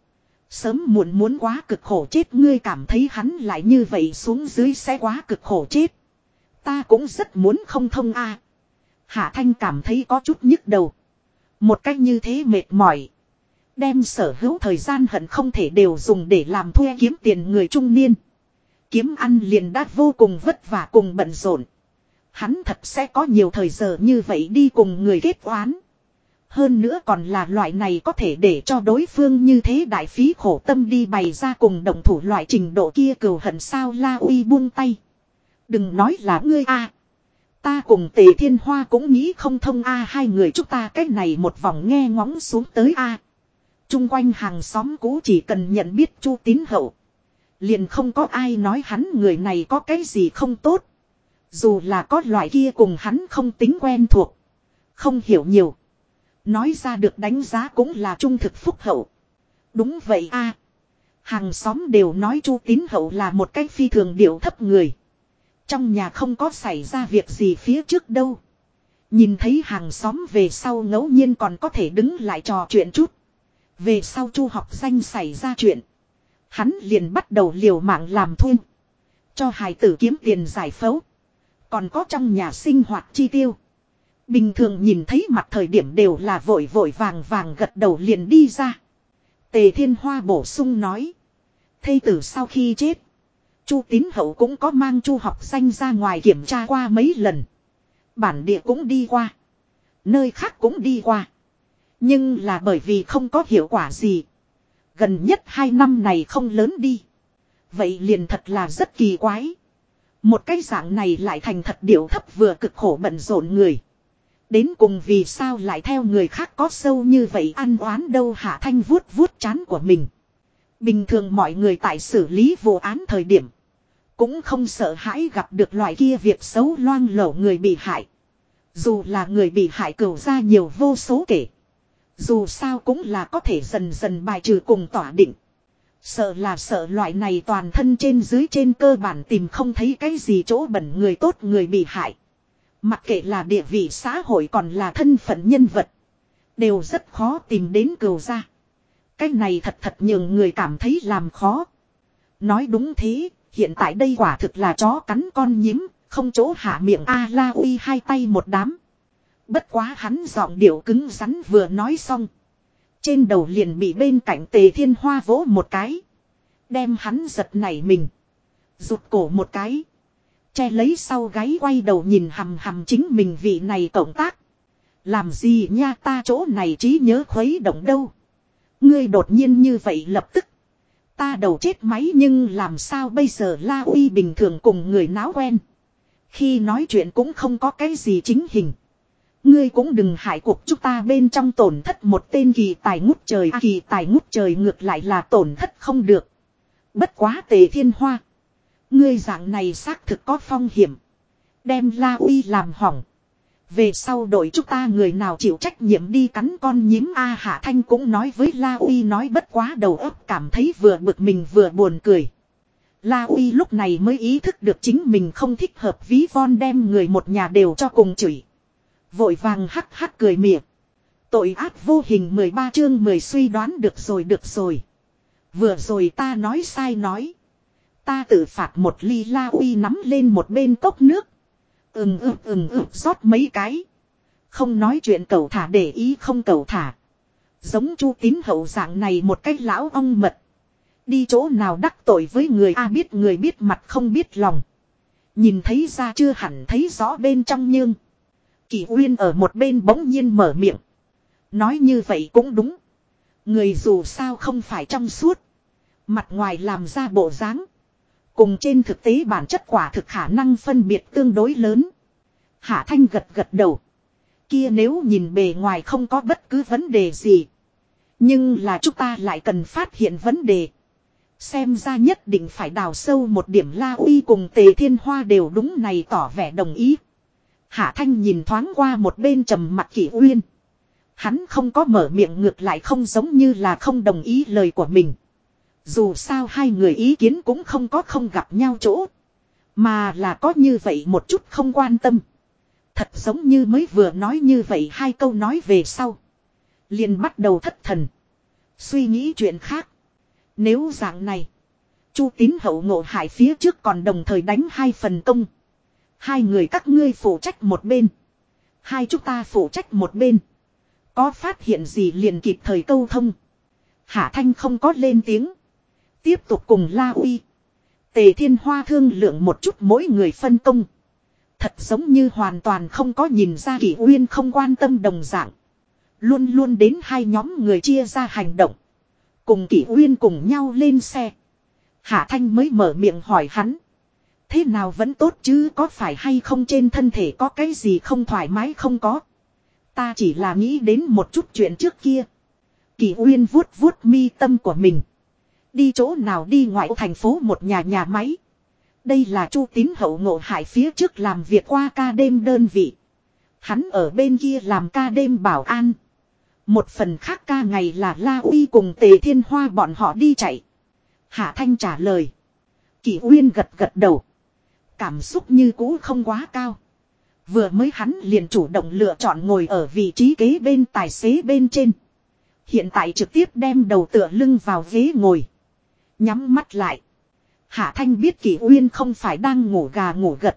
sớm muộn muốn quá cực khổ chết. Ngươi cảm thấy hắn lại như vậy xuống dưới sẽ quá cực khổ chết. Ta cũng rất muốn không thông Hạ Thanh cảm thấy có chút nhức đầu. Một cách như thế mệt mỏi. Đem sở hữu thời gian hận không thể đều dùng để làm thuê kiếm tiền người trung niên. Kiếm ăn liền đã vô cùng vất vả cùng bận rộn. Hắn thật sẽ có nhiều thời giờ như vậy đi cùng người kết oán. Hơn nữa còn là loại này có thể để cho đối phương như thế đại phí khổ tâm đi bày ra cùng động thủ loại trình độ kia cừu hận sao. La Uy buông tay. Đừng nói là ngươi ta cùng Tề Thiên Hoa cũng nghĩ không thông hai người chúng ta cái này một vòng nghe ngóng xuống tới chung quanh hàng xóm cũ chỉ cần nhận biết Chu Tín Hậu. Liền không có ai nói hắn người này có cái gì không tốt. Dù là có loại kia cùng hắn không tính quen thuộc. Không hiểu nhiều. Nói ra được đánh giá cũng là trung thực phúc hậu. Đúng vậy hàng xóm đều nói Chu Tín Hậu là một cái phi thường điệu thấp người. Trong nhà không có xảy ra việc gì phía trước đâu. Nhìn thấy hàng xóm về sau ngẫu nhiên còn có thể đứng lại trò chuyện chút. Về sau Chu Học Xanh xảy ra chuyện. Hắn liền bắt đầu liều mạng làm thuê. Cho hài tử kiếm tiền giải phẫu. Còn có trong nhà sinh hoạt chi tiêu. Bình thường nhìn thấy mặt thời điểm đều là vội vội vàng vàng gật đầu liền đi ra. Tề Thiên Hoa bổ sung nói. Thây tử sau khi chết. Chu Tín Hậu cũng có mang Chu Học Xanh ra ngoài kiểm tra qua mấy lần. Bản địa cũng đi qua. Nơi khác cũng đi qua. Nhưng là bởi vì không có hiệu quả gì. Gần nhất 2 năm này không lớn đi. Vậy liền thật là rất kỳ quái. Một cái dạng này lại thành thật điệu thấp vừa cực khổ bận rộn người. Đến cùng vì sao lại theo người khác có sâu như vậy ăn oán đâu. Hạ Thanh vuốt vuốt trán của mình. Bình thường mọi người tại xử lý vụ án thời điểm. Cũng không sợ hãi gặp được loại kia việc xấu loang lổ người bị hại. Dù là người bị hại cửu ra nhiều vô số kể. Dù sao cũng là có thể dần dần bài trừ cùng tỏa định. Sợ là sợ loại này toàn thân trên dưới trên cơ bản tìm không thấy cái gì chỗ bẩn người tốt người bị hại. Mặc kệ là địa vị xã hội còn là thân phận nhân vật. Đều rất khó tìm đến cửu ra. Cái này thật thật nhường người cảm thấy làm khó. Nói đúng thế, hiện tại đây quả thực là chó cắn con nhím, không chỗ hạ miệng La Uy hai tay một đám. Bất quá hắn giọng điệu cứng rắn vừa nói xong. Trên đầu liền bị bên cạnh Tề Thiên Hoa vỗ một cái. Đem hắn giật nảy mình. Rụt cổ một cái. Che lấy sau gáy quay đầu nhìn hằm hằm chính mình vị này cộng tác. Làm gì nha, ta chỗ này trí nhớ khuấy động đâu. Ngươi đột nhiên như vậy lập tức. Ta đầu chết máy, nhưng làm sao bây giờ? La Uy bình thường cùng người náo quen. Khi nói chuyện cũng không có cái gì chính hình. Ngươi cũng đừng hại cuộc chúng ta bên trong tổn thất một tên kỳ tài ngút trời. Kỳ tài ngút trời ngược lại là tổn thất không được. Bất quá Tề Thiên Hoa. Ngươi dạng này xác thực có phong hiểm. Đem La Uy làm hỏng. Về sau đội chúng ta người nào chịu trách nhiệm đi cắn con nhím. Hạ Thanh cũng nói với La Uy, nói bất quá đầu óc cảm thấy vừa bực mình vừa buồn cười. La Uy lúc này mới ý thức được chính mình không thích hợp, ví von đem người một nhà đều cho cùng chửi. Vội vàng hắc hắc cười mỉa. Tội ác vô hình 13 chương 10 suy đoán được rồi. Vừa rồi ta nói sai nói. Ta tự phạt một ly. La Uy nắm lên một bên cốc nước. Rót mấy cái. Không nói chuyện cẩu thả, để ý không cẩu thả. Giống Chu Tín Hậu dạng này một cái lão ong mật. Đi chỗ nào đắc tội với người a, biết người biết mặt không biết lòng. Nhìn thấy ra chưa hẳn thấy rõ bên trong nhưng. Kỷ Uyên ở một bên bỗng nhiên mở miệng. Nói như vậy cũng đúng. Người dù sao không phải trong suốt. Mặt ngoài làm ra bộ dáng. Cùng trên thực tế bản chất quả thực khả năng phân biệt tương đối lớn. Hạ Thanh gật gật đầu. Kia nếu nhìn bề ngoài không có bất cứ vấn đề gì. Nhưng là chúng ta lại cần phát hiện vấn đề. Xem ra nhất định phải đào sâu một điểm. La Uy cùng Tề Thiên Hoa đều đúng này tỏ vẻ đồng ý. Hạ Thanh nhìn thoáng qua một bên trầm mặt Kỷ Uyên. Hắn không có mở miệng, ngược lại không giống như là không đồng ý lời của mình. Dù sao hai người ý kiến cũng không có không gặp nhau chỗ. Mà là có như vậy một chút không quan tâm. Thật giống như mới vừa nói như vậy hai câu nói về sau. Liền bắt đầu thất thần. Suy nghĩ chuyện khác. Nếu dạng này. Chu Tín Hậu Ngộ Hại phía trước còn đồng thời đánh hai phần công. Hai người các ngươi phụ trách một bên. Hai chúng ta phụ trách một bên. Có phát hiện gì liền kịp thời câu thông. Hạ Thanh không có lên tiếng. Tiếp tục cùng La Uy, Tề Thiên Hoa thương lượng một chút mỗi người phân công. Thật giống như hoàn toàn không có nhìn ra Kỷ Uyên không quan tâm đồng dạng. Luôn luôn đến hai nhóm người chia ra hành động. Cùng Kỷ Uyên cùng nhau lên xe. Hạ Thanh mới mở miệng hỏi hắn. Thế nào vẫn tốt chứ, có phải hay không trên thân thể có cái gì không thoải mái không? Có. Ta chỉ là nghĩ đến một chút chuyện trước kia. Kỷ Uyên vuốt vuốt mi tâm của mình. Đi chỗ nào đi? Ngoại thành phố một nhà máy. Đây là Chu Tín Hậu Ngộ Hại phía trước làm việc qua ca đêm đơn vị. Hắn ở bên kia làm ca đêm bảo an. Một phần khác ca ngày là La Uy cùng Tề Thiên Hoa bọn họ đi chạy. Hạ Thanh trả lời. Kỷ Uyên gật gật đầu. Cảm xúc như cũ không quá cao. Vừa mới hắn liền chủ động lựa chọn ngồi ở vị trí kế bên tài xế bên trên. Hiện tại trực tiếp đem đầu tựa lưng vào ghế ngồi. Nhắm mắt lại. Hạ Thanh biết Kỷ Uyên không phải đang ngủ gà ngủ gật.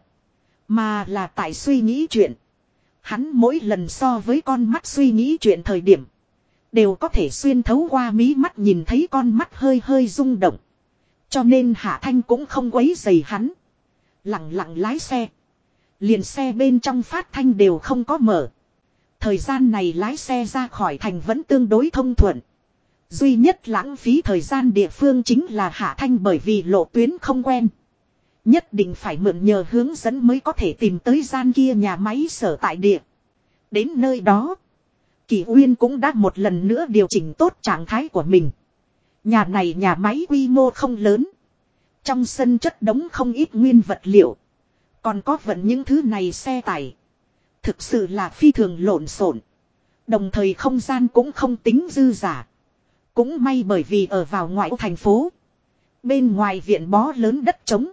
Mà là tại suy nghĩ chuyện. Hắn mỗi lần so với con mắt suy nghĩ chuyện thời điểm. Đều có thể xuyên thấu qua mí mắt nhìn thấy con mắt hơi hơi rung động. Cho nên Hạ Thanh cũng không quấy rầy hắn. Lặng lặng lái xe. Liền xe bên trong phát thanh đều không có mở. Thời gian này lái xe ra khỏi thành vẫn tương đối thông thuận. Duy nhất lãng phí thời gian địa phương chính là Hạ Thanh, bởi vì lộ tuyến không quen. Nhất định phải mượn nhờ hướng dẫn mới có thể tìm tới gian kia nhà máy sở tại địa. Đến nơi đó, Kỷ Uyên cũng đã một lần nữa điều chỉnh tốt trạng thái của mình. Nhà này nhà máy quy mô không lớn. Trong sân chất đống không ít nguyên vật liệu. Còn có vận những thứ này xe tải. Thực sự là phi thường lộn xộn. Đồng thời không gian cũng không tính dư giả. Cũng may bởi vì ở vào ngoại ô thành phố. Bên ngoài viện bó lớn đất trống.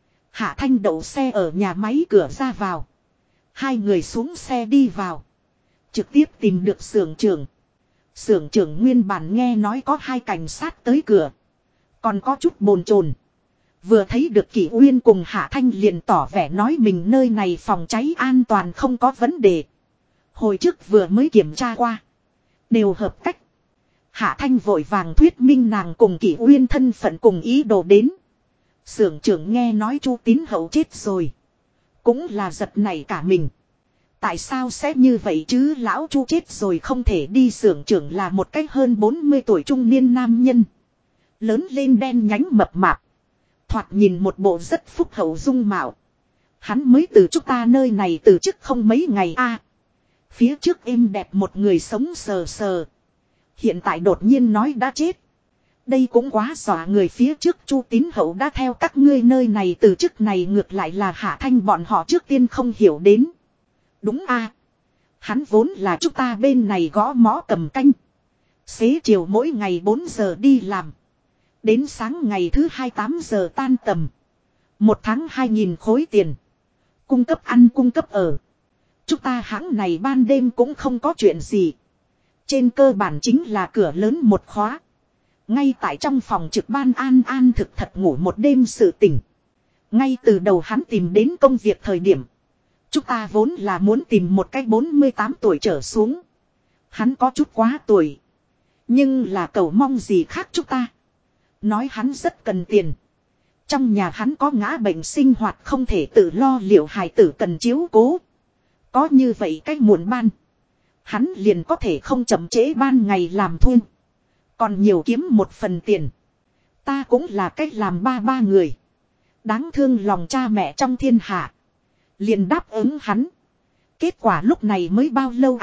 Hạ Thanh đậu xe ở nhà máy cửa ra vào. Hai người xuống xe đi vào. Trực tiếp tìm được xưởng trưởng. Xưởng trưởng nguyên bản nghe nói có hai cảnh sát tới cửa. Còn có chút bồn chồn. Vừa thấy được Kỷ Uyên cùng Hạ Thanh liền tỏ vẻ nói mình nơi này phòng cháy an toàn không có vấn đề. Hồi trước vừa mới kiểm tra qua. Đều hợp cách. Hạ Thanh vội vàng thuyết minh nàng cùng Kỷ Uyên thân phận cùng ý đồ đến. Xưởng trưởng nghe nói Chu Tín Hậu chết rồi. Cũng là giật nảy cả mình. Tại sao sẽ như vậy chứ, lão Chu chết rồi không thể đi, xưởng trưởng là một cách hơn 40 tuổi trung niên nam nhân. Lớn lên đen nhánh mập mạp. Thoạt nhìn một bộ rất phúc hậu dung mạo. Hắn mới từ chúng ta nơi này từ chức không mấy ngày phía trước êm đẹp một người sống sờ sờ. Hiện tại đột nhiên nói đã chết. Đây cũng quá dọa người, phía trước Chu Tín Hậu đã theo các ngươi nơi này từ chức này ngược lại là Hạ Thanh bọn họ trước tiên không hiểu đến. Đúng hắn vốn là chúng ta bên này gõ mõ cầm canh. Xế chiều mỗi ngày 4 giờ đi làm. Đến sáng ngày thứ 8 giờ tan tầm. Một tháng 2.000 khối tiền. Cung cấp ăn cung cấp ở. Chúng ta hãng này ban đêm cũng không có chuyện gì. Trên cơ bản chính là cửa lớn một khóa. Ngay tại trong phòng trực ban an thực thật ngủ một đêm sự tỉnh. Ngay từ đầu hắn tìm đến công việc thời điểm. Chúng ta vốn là muốn tìm một cái 48 tuổi trở xuống. Hắn có chút quá tuổi. Nhưng là cầu mong gì khác chúng ta. Nói hắn rất cần tiền. Trong nhà hắn có ngã bệnh sinh hoạt không thể tự lo liệu, hài tử cần chiếu cố. Có như vậy cách muộn ban. Hắn liền có thể không chậm trễ ban ngày làm thuê. Còn nhiều kiếm một phần tiền. Ta cũng là cách làm ba người. Đáng thương lòng cha mẹ trong thiên hạ. Liền đáp ứng hắn. Kết quả lúc này mới bao lâu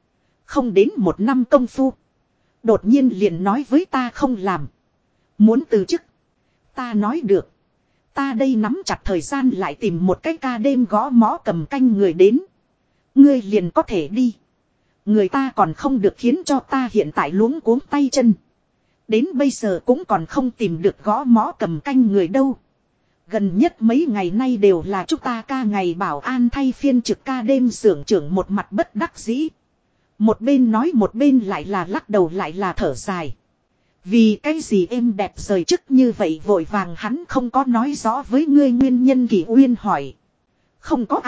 không đến 1 năm công phu. Đột nhiên liền nói với ta không làm. Muốn từ chức. Ta nói được. Ta đây nắm chặt thời gian lại tìm một cái ca đêm gõ mõ cầm canh người đến. Ngươi liền có thể đi. Người ta còn không được, khiến cho ta hiện tại luống cuống tay chân. Đến bây giờ cũng còn không tìm được gõ mõ cầm canh người đâu. Gần nhất mấy ngày nay đều là chúng ta ca ngày bảo an thay phiên trực ca đêm, xưởng trưởng một mặt bất đắc dĩ. Một bên nói một bên lại là lắc đầu lại là thở dài. Vì cái gì êm đẹp rời chức như vậy vội vàng, hắn không có nói rõ với ngươi nguyên nhân. Kỳ Uyên hỏi. Không có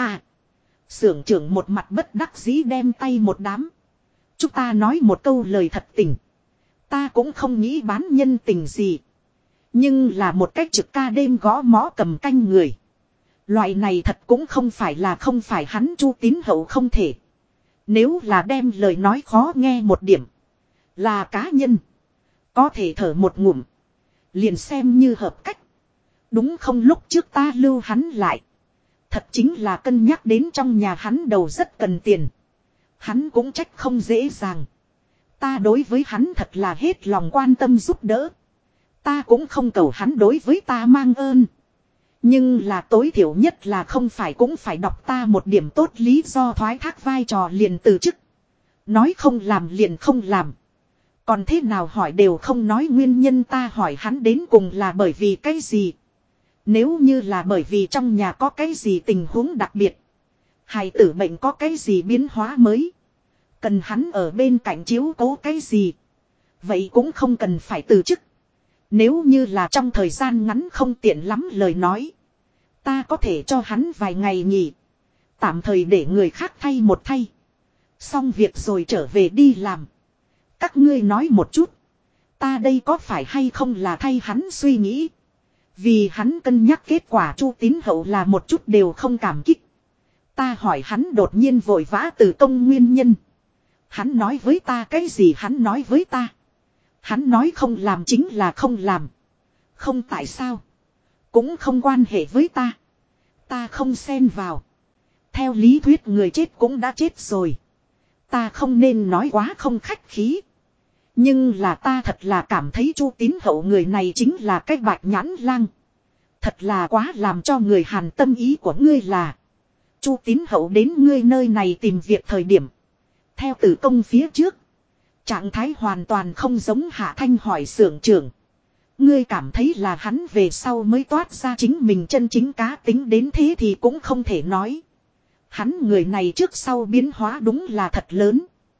xưởng trưởng một mặt bất đắc dĩ đem tay một đám. Chúng ta nói một câu lời thật tình. Ta cũng không nghĩ bán nhân tình gì. Nhưng là một cách trực ca đêm gõ mõ cầm canh người. Loại này thật cũng không phải hắn Chu Tín Hậu không thể. Nếu là đem lời nói khó nghe một điểm. Là cá nhân. Có thể thở một ngụm. Liền xem như hợp cách. Đúng không, lúc trước ta lưu hắn lại. Thật chính là cân nhắc đến trong nhà hắn đầu rất cần tiền. Hắn cũng trách không dễ dàng. Ta đối với hắn thật là hết lòng quan tâm giúp đỡ. Ta cũng không cầu hắn đối với ta mang ơn. Nhưng là tối thiểu nhất là không phải cũng phải đọc ta một điểm tốt lý do thoái thác vai trò liền từ chức. Nói không làm liền không làm. Còn thế nào hỏi đều không nói nguyên nhân. Ta hỏi hắn đến cùng là bởi vì cái gì. Nếu như là bởi vì trong nhà có cái gì tình huống đặc biệt. Hài tử bệnh có cái gì biến hóa mới. Cần hắn ở bên cạnh chiếu cố cái gì. Vậy cũng không cần phải từ chức. Nếu như là trong thời gian ngắn không tiện lắm lời nói. Ta có thể cho hắn vài ngày nghỉ. Tạm thời để người khác thay một thay. Xong việc rồi trở về đi làm. Các ngươi nói một chút. Ta đây có phải hay không là thay hắn suy nghĩ. Vì hắn cân nhắc kết quả Chu Tín Hậu là một chút đều không cảm kích. Ta hỏi hắn đột nhiên vội vã từ công nguyên nhân. Hắn nói với ta cái gì, hắn nói với ta. Hắn nói không làm chính là không làm. Không tại sao. Cũng không quan hệ với ta. Ta không xen vào. Theo lý thuyết người chết cũng đã chết rồi. Ta không nên nói quá không khách khí. Nhưng là ta thật là cảm thấy Chu Tín Hậu người này chính là cái bạch nhãn lang. Thật là quá làm cho người hàn tâm. Ý của ngươi là Chu Tín Hậu đến ngươi nơi này tìm việc thời điểm. Theo tử công phía trước. Trạng thái hoàn toàn không giống. Hạ Thanh hỏi xưởng trưởng. Ngươi cảm thấy là hắn về sau mới toát ra chính mình chân chính cá tính đến thế thì cũng không thể nói. Hắn người này trước sau biến hóa đúng là thật lớn.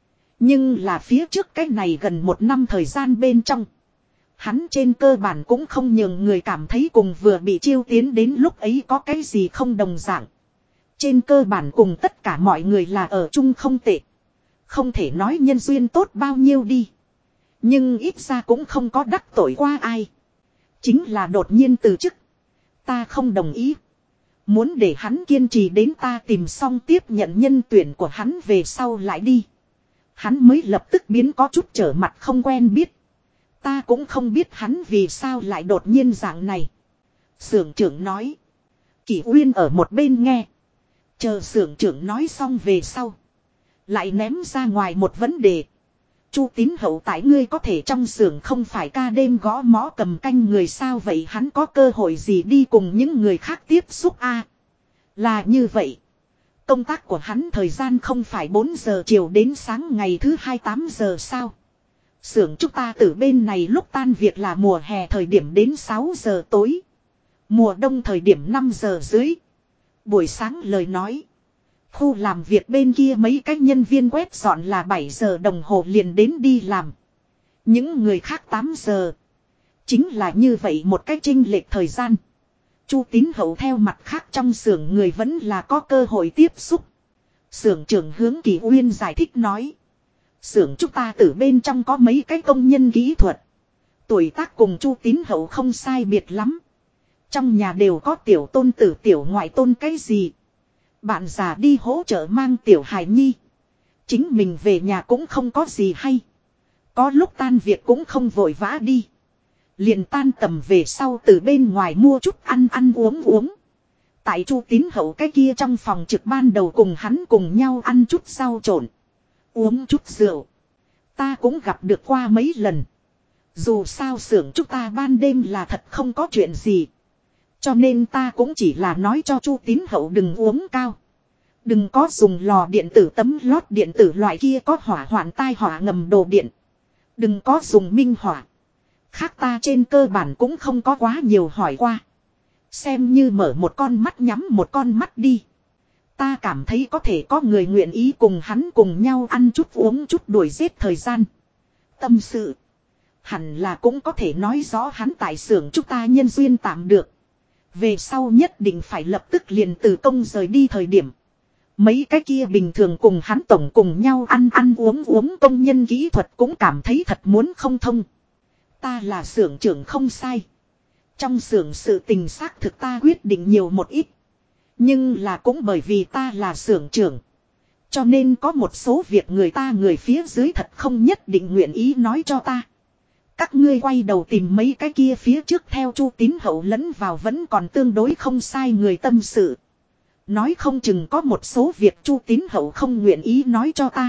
Nhưng là phía trước cái này gần 1 năm thời gian bên trong. Hắn trên cơ bản cũng không nhường người cảm thấy cùng vừa bị chiêu tiến đến lúc ấy có cái gì không đồng dạng. Trên cơ bản cùng tất cả mọi người là ở chung không tệ. Không thể nói nhân duyên tốt bao nhiêu đi. Nhưng ít ra cũng không có đắc tội qua ai. Chính là đột nhiên từ chức. Ta không đồng ý. Muốn để hắn kiên trì đến ta tìm xong tiếp nhận nhân tuyển của hắn về sau lại đi. Hắn mới lập tức biến có chút trở mặt không quen biết. Ta cũng không biết hắn vì sao lại đột nhiên dạng này. Xưởng trưởng nói. Kỷ Uyên ở một bên nghe. Chờ xưởng trưởng nói xong về sau. Lại ném ra ngoài một vấn đề. Chu Tín Hậu tại ngươi có thể trong xưởng không phải ca đêm gõ mõ cầm canh người sao vậy, hắn có cơ hội gì đi cùng những người khác tiếp xúc a? Là như vậy. Công tác của hắn thời gian không phải 4 giờ chiều đến sáng ngày thứ 8 giờ sao? Xưởng chúng ta từ bên này lúc tan việc là mùa hè thời điểm đến 6 giờ tối. Mùa đông thời điểm 5 giờ dưới. Buổi sáng lời nói. Khu làm việc bên kia mấy cái nhân viên quét dọn là 7 giờ đồng hồ liền đến đi làm. Những người khác 8 giờ. Chính là như vậy một cách chênh lệch thời gian. Chu Tín Hậu theo mặt khác trong xưởng người vẫn là có cơ hội tiếp xúc. Xưởng trưởng hướng Kỳ Uyên giải thích nói. Xưởng chúng ta từ bên trong có mấy cái công nhân kỹ thuật. Tuổi tác cùng Chu Tín Hậu không sai biệt lắm. Trong nhà đều có tiểu tôn tử tiểu ngoại tôn cái gì. Bạn già đi hỗ trợ mang tiểu hài nhi. Chính mình về nhà cũng không có gì hay. Có lúc tan việc cũng không vội vã đi. Liền tan tầm về sau từ bên ngoài mua chút ăn uống. Tại Chu Tín Hậu cái kia trong phòng trực ban đầu cùng hắn cùng nhau ăn chút rau trộn. Uống chút rượu. Ta cũng gặp được qua mấy lần. Dù sao xưởng chúng ta ban đêm là thật không có chuyện gì. Cho nên ta cũng chỉ là nói cho Chu Tín Hậu đừng uống cao. Đừng có dùng lò điện tử tấm lót điện tử loại kia có hỏa hoạn tai họa ngầm đồ điện. Đừng có dùng minh hỏa. Khác ta trên cơ bản cũng không có quá nhiều hỏi qua. Xem như mở một con mắt nhắm một con mắt đi. Ta cảm thấy có thể có người nguyện ý cùng hắn cùng nhau ăn chút uống chút đuổi giết thời gian. Tâm sự. Hẳn là cũng có thể nói rõ hắn tại xưởng chúng ta nhân duyên tạm được. Về sau nhất định phải lập tức liền từ công rời đi thời điểm. Mấy cái kia bình thường cùng hắn tổng cùng nhau ăn uống công nhân kỹ thuật cũng cảm thấy thật muốn không thông. Ta là xưởng trưởng không sai. Trong xưởng sự tình xác thực ta quyết định nhiều một ít. Nhưng là cũng bởi vì ta là xưởng trưởng. Cho nên có một số việc người phía dưới thật không nhất định nguyện ý nói cho ta. Các ngươi quay đầu tìm mấy cái kia phía trước theo Chu Tín Hậu lẫn vào vẫn còn tương đối không sai người tâm sự. Nói không chừng có một số việc Chu Tín Hậu không nguyện ý nói cho ta.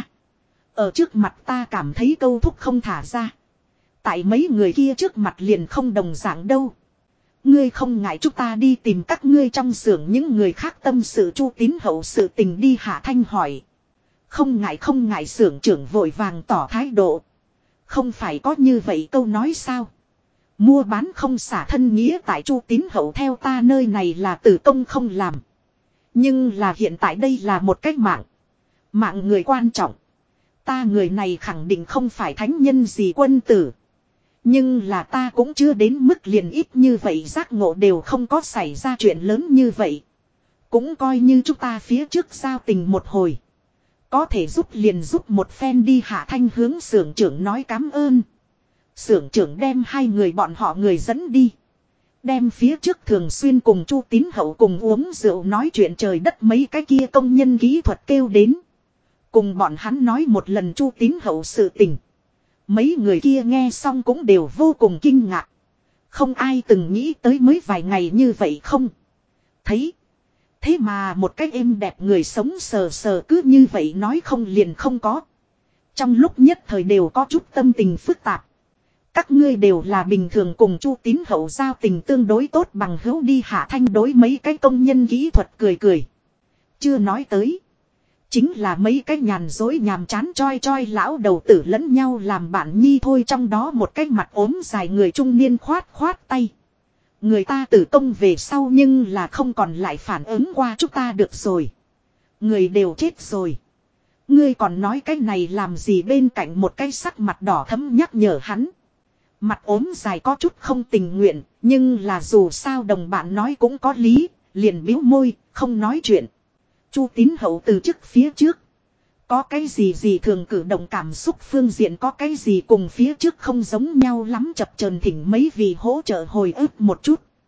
Ở trước mặt ta cảm thấy câu thúc không thả ra. Tại mấy người kia trước mặt liền không đồng dạng đâu. Ngươi không ngại chúng ta đi tìm các ngươi trong xưởng những người khác tâm sự Chu Tín Hậu sự tình đi, Hạ Thanh hỏi. Không ngại xưởng trưởng vội vàng tỏ thái độ. Không phải có như vậy câu nói sao? Mua bán không xả thân nghĩa tại Chu Tín Hậu theo ta nơi này là tử công không làm. Nhưng là hiện tại đây là một cách mạng. Mạng người quan trọng. Ta người này khẳng định không phải thánh nhân gì quân tử. Nhưng là ta cũng chưa đến mức liền ít như vậy, giác ngộ đều không có xảy ra chuyện lớn như vậy. Cũng coi như chúng ta phía trước giao tình một hồi. Có thể giúp liền giúp một phen đi, Hạ Thanh hướng xưởng trưởng nói cảm ơn. Xưởng trưởng đem hai người bọn họ người dẫn đi. Đem phía trước thường xuyên cùng Chu Tín Hậu cùng uống rượu nói chuyện trời đất mấy cái kia công nhân kỹ thuật kêu đến. Cùng bọn hắn nói một lần Chu Tín Hậu sự tình. Mấy người kia nghe xong cũng đều vô cùng kinh ngạc. Không ai từng nghĩ tới mới vài ngày như vậy không. Thấy. Thế mà một cách êm đẹp người sống sờ sờ cứ như vậy nói không liền không có. Trong lúc nhất thời đều có chút tâm tình phức tạp. Các ngươi đều là bình thường cùng Chu Tín Hậu giao tình tương đối tốt bằng hữu đi, Hạ Thanh đối mấy cái công nhân kỹ thuật cười. Chưa nói tới. Chính là mấy cái nhàn dối nhàm chán choi lão đầu tử lẫn nhau làm bạn nhi thôi, trong đó một cái mặt ốm dài người trung niên khoát tay. Người ta tử công về sau nhưng là không còn lại phản ứng qua chúng ta được rồi. Người đều chết rồi. Ngươi còn nói cái này làm gì, bên cạnh một cái sắc mặt đỏ thẫm nhắc nhở hắn. Mặt ốm dài có chút không tình nguyện, nhưng là dù sao đồng bạn nói cũng có lý, liền bĩu môi, không nói chuyện. Chu Tín Hậu từ chức phía trước. Có cái gì thường cử động cảm xúc phương diện có cái gì cùng phía trước không giống nhau lắm, chập chờn thỉnh mấy vị hỗ trợ hồi ức một chút.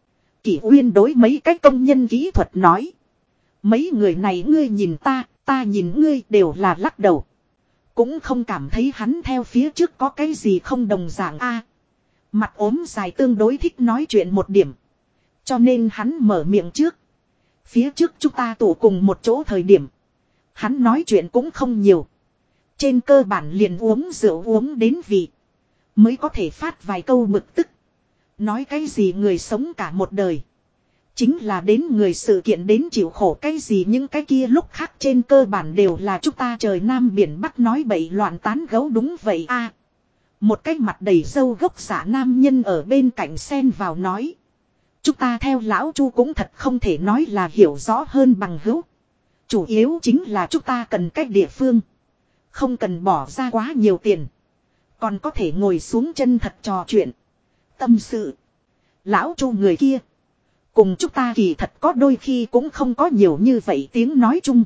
Kỷ Uyên đối mấy cái công nhân kỹ thuật nói. Mấy người này ngươi nhìn ta, ta nhìn ngươi đều là lắc đầu. Cũng không cảm thấy hắn theo phía trước có cái gì không đồng dạng a. Mặt ốm dài tương đối thích nói chuyện một điểm. Cho nên hắn mở miệng trước. Phía trước chúng ta tụ cùng một chỗ thời điểm. Hắn nói chuyện cũng không nhiều. Trên cơ bản liền uống rượu uống đến vị. Mới có thể phát vài câu bực tức. Nói cái gì người sống cả một đời. Chính là đến người sự kiện đến chịu khổ cái gì những cái kia lúc khác trên cơ bản đều là chúng ta trời Nam Biển Bắc nói bậy loạn tán gấu đúng vậy a. Một cái mặt đầy râu gốc xả nam nhân ở bên cạnh xen vào nói. Chúng ta theo lão Chu cũng thật không thể nói là hiểu rõ hơn bằng hữu. Chủ yếu chính là chúng ta cần cách địa phương. Không cần bỏ ra quá nhiều tiền. Còn có thể ngồi xuống chân thật trò chuyện. Tâm sự. Lão Chu người kia. Cùng chúng ta kỳ thật có đôi khi cũng không có nhiều như vậy tiếng nói chung.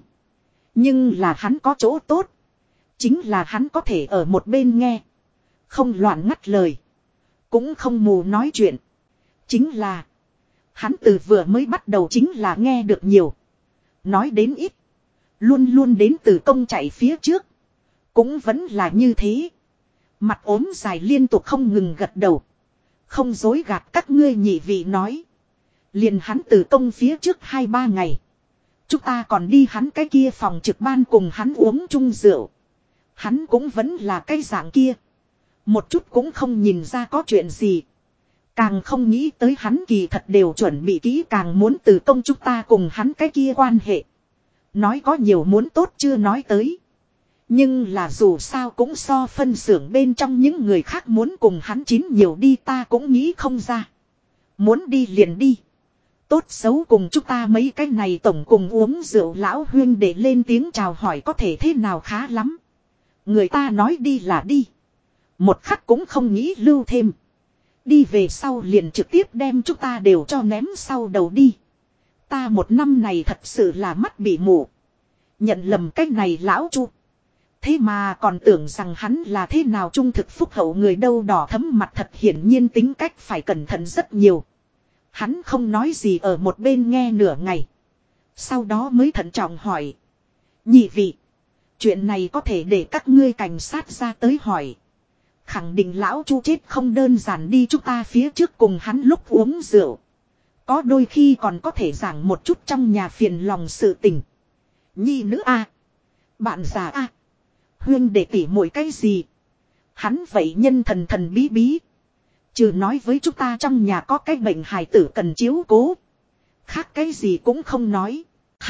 Nhưng là hắn có chỗ tốt. Chính là hắn có thể ở một bên nghe. Không loạn ngắt lời. Cũng không mù nói chuyện. Chính là. Hắn từ vừa mới bắt đầu chính là nghe được nhiều. Nói đến ít. Luôn luôn đến từ công chạy phía trước. Cũng vẫn là như thế. Mặt ốm dài liên tục không ngừng gật đầu. Không dối gạt các ngươi nhị vị nói. Liền hắn từ công phía trước 2-3 ngày. Chúng ta còn đi hắn cái kia phòng trực ban cùng hắn uống chung rượu. Hắn cũng vẫn là cái dạng kia. Một chút cũng không nhìn ra có chuyện gì. Càng không nghĩ tới hắn kỳ thật đều chuẩn bị kỹ càng muốn từ công chúng ta cùng hắn cái kia quan hệ. Nói có nhiều muốn tốt chưa nói tới. Nhưng là dù sao cũng so phân xưởng bên trong những người khác muốn cùng hắn chín nhiều đi ta cũng nghĩ không ra. Muốn đi liền đi. Tốt xấu cùng chúng ta mấy cái này tổng cùng uống rượu lão huyên để lên tiếng chào hỏi có thể thế nào khá lắm. Người ta nói đi là đi. Một khắc cũng không nghĩ lưu thêm. Đi về sau liền trực tiếp đem chúng ta đều cho ném sau đầu đi. Ta một năm này thật sự là mắt bị mù. Nhận lầm cái này lão Chu. Thế mà còn tưởng rằng hắn là thế nào trung thực phúc hậu người đâu đỏ thấm mặt thật hiển nhiên tính cách phải cẩn thận rất nhiều. Hắn không nói gì ở một bên nghe nửa ngày. Sau đó mới thận trọng hỏi. Nhị vị. Chuyện này có thể để các ngươi cảnh sát ra tới hỏi. Khẳng định lão Chu chết không đơn giản đi chúng ta phía trước cùng hắn lúc uống rượu. Có đôi khi còn có thể giảng một chút trong nhà phiền lòng sự tình. Nhi nữ a, bạn già a, huyên để tỉ muội cái gì. Hắn vậy nhân thần thần bí bí. Trừ nói với chúng ta trong nhà có cái bệnh hài tử cần chiếu cố. Khác cái gì cũng không nói.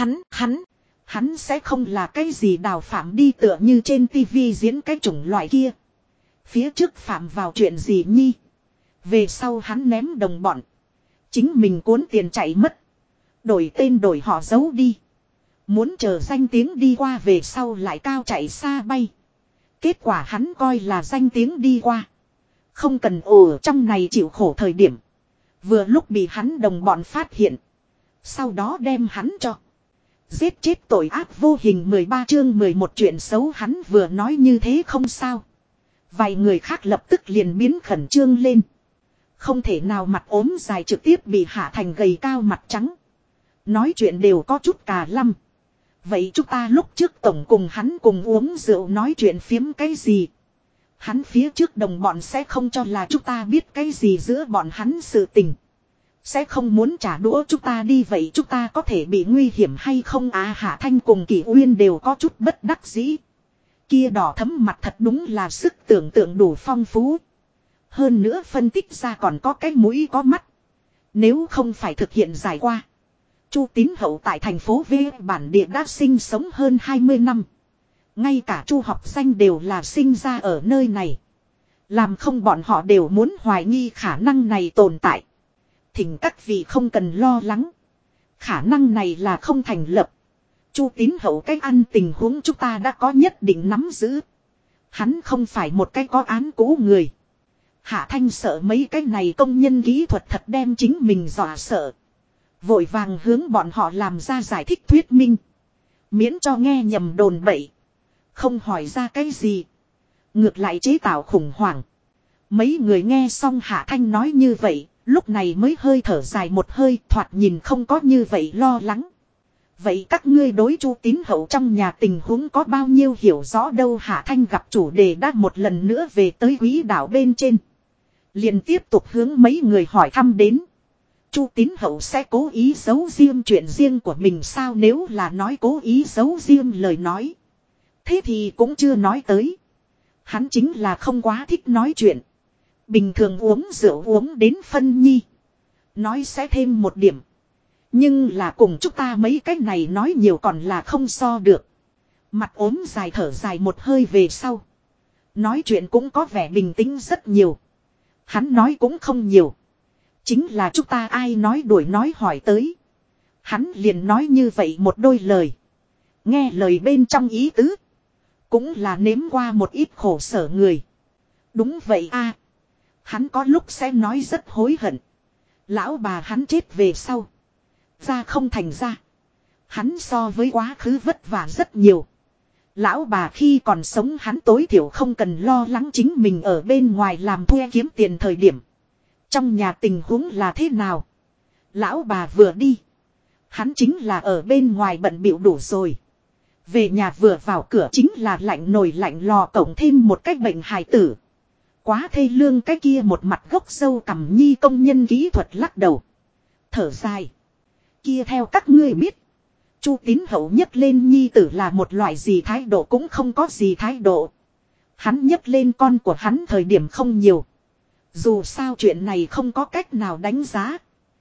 Hắn sẽ không là cái gì đào phạm đi tựa như trên tivi diễn cái chủng loại kia. Phía trước phạm vào chuyện gì nhi. Về sau hắn ném đồng bọn. Chính mình cuốn tiền chạy mất. Đổi tên đổi họ giấu đi. Muốn chờ danh tiếng đi qua về sau lại cao chạy xa bay. Kết quả hắn coi là danh tiếng đi qua. Không cần ở trong này chịu khổ thời điểm. Vừa lúc bị hắn đồng bọn phát hiện. Sau đó đem hắn cho. Giết chết tội ác vô hình 13 chương 11 chuyện xấu hắn vừa nói như thế không sao. Vài người khác lập tức liền biến khẩn trương lên. Không thể nào mặt ốm dài trực tiếp bị hạ thành gầy cao mặt trắng. Nói chuyện đều có chút cà lăm. Vậy chúng ta lúc trước tổng cùng hắn cùng uống rượu nói chuyện phiếm cái gì? Hắn phía trước đồng bọn sẽ không cho là chúng ta biết cái gì giữa bọn hắn sự tình. Sẽ không muốn trả đũa chúng ta đi vậy chúng ta có thể bị nguy hiểm hay không à Hạ Thanh cùng Kỷ Uyên đều có chút bất đắc dĩ. Kia đỏ thấm mặt thật đúng là sức tưởng tượng đủ phong phú. Hơn nữa phân tích ra còn có cái mũi có mắt. Nếu không phải thực hiện giải qua. Chu Tín Hậu tại thành phố V bản địa đã sinh sống hơn 20 năm. Ngay cả Chu học danh đều là sinh ra ở nơi này. Làm không bọn họ đều muốn hoài nghi khả năng này tồn tại. Thỉnh các vị không cần lo lắng. Khả năng này là không thành lập. Chu Tín Hậu cái ăn tình huống chúng ta đã có nhất định nắm giữ. Hắn không phải một cái có án cũ người. Hạ Thanh sợ mấy cái này công nhân kỹ thuật thật đem chính mình dọa sợ. Vội vàng hướng bọn họ làm ra giải thích thuyết minh. Miễn cho nghe nhầm đồn bậy. Không hỏi ra cái gì. Ngược lại chế tạo khủng hoảng. Mấy người nghe xong Hạ Thanh nói như vậy. Lúc này mới hơi thở dài một hơi, thoạt nhìn không có như vậy lo lắng. Vậy các ngươi đối Chu Tín Hậu trong nhà tình huống có bao nhiêu hiểu rõ đâu? Hạ Thanh gặp chủ đề đã một lần nữa về tới quỹ đạo bên trên. Liền tiếp tục hướng mấy người hỏi thăm đến. Chu Tín Hậu sẽ cố ý giấu riêng chuyện riêng của mình sao? Nếu là nói cố ý giấu riêng lời nói, thế thì cũng chưa nói tới. Hắn chính là không quá thích nói chuyện. Bình thường uống rượu uống đến phân nhi. Nói sẽ thêm một điểm. Nhưng là cùng chúng ta mấy cái này nói nhiều còn là không so được. Mặt ốm dài thở dài một hơi về sau. Nói chuyện cũng có vẻ bình tĩnh rất nhiều. Hắn nói cũng không nhiều. Chính là chúng ta ai nói đuổi nói hỏi tới. Hắn liền nói như vậy một đôi lời. Nghe lời bên trong ý tứ. Cũng là nếm qua một ít khổ sở người. Đúng vậy a. Hắn có lúc sẽ nói rất hối hận. Lão bà hắn chết về sau. Ra không thành ra. Hắn so với quá khứ vất vả rất nhiều. Lão bà khi còn sống hắn tối thiểu không cần lo lắng chính mình ở bên ngoài làm thuê kiếm tiền thời điểm. Trong nhà tình huống là thế nào? Lão bà vừa đi. Hắn chính là ở bên ngoài bận bịu đủ rồi. Về nhà vừa vào cửa chính là lạnh nồi lạnh lò cộng thêm một cái bệnh hài tử. Quá thê lương cái kia một mặt gốc dâu cằm nhi công nhân kỹ thuật lắc đầu. Thở dài. Kia theo các ngươi biết. Chu Tín Hậu nhấc lên nhi tử là một loại gì thái độ cũng không có gì thái độ. Hắn nhấc lên con của hắn thời điểm không nhiều. Dù sao chuyện này không có cách nào đánh giá.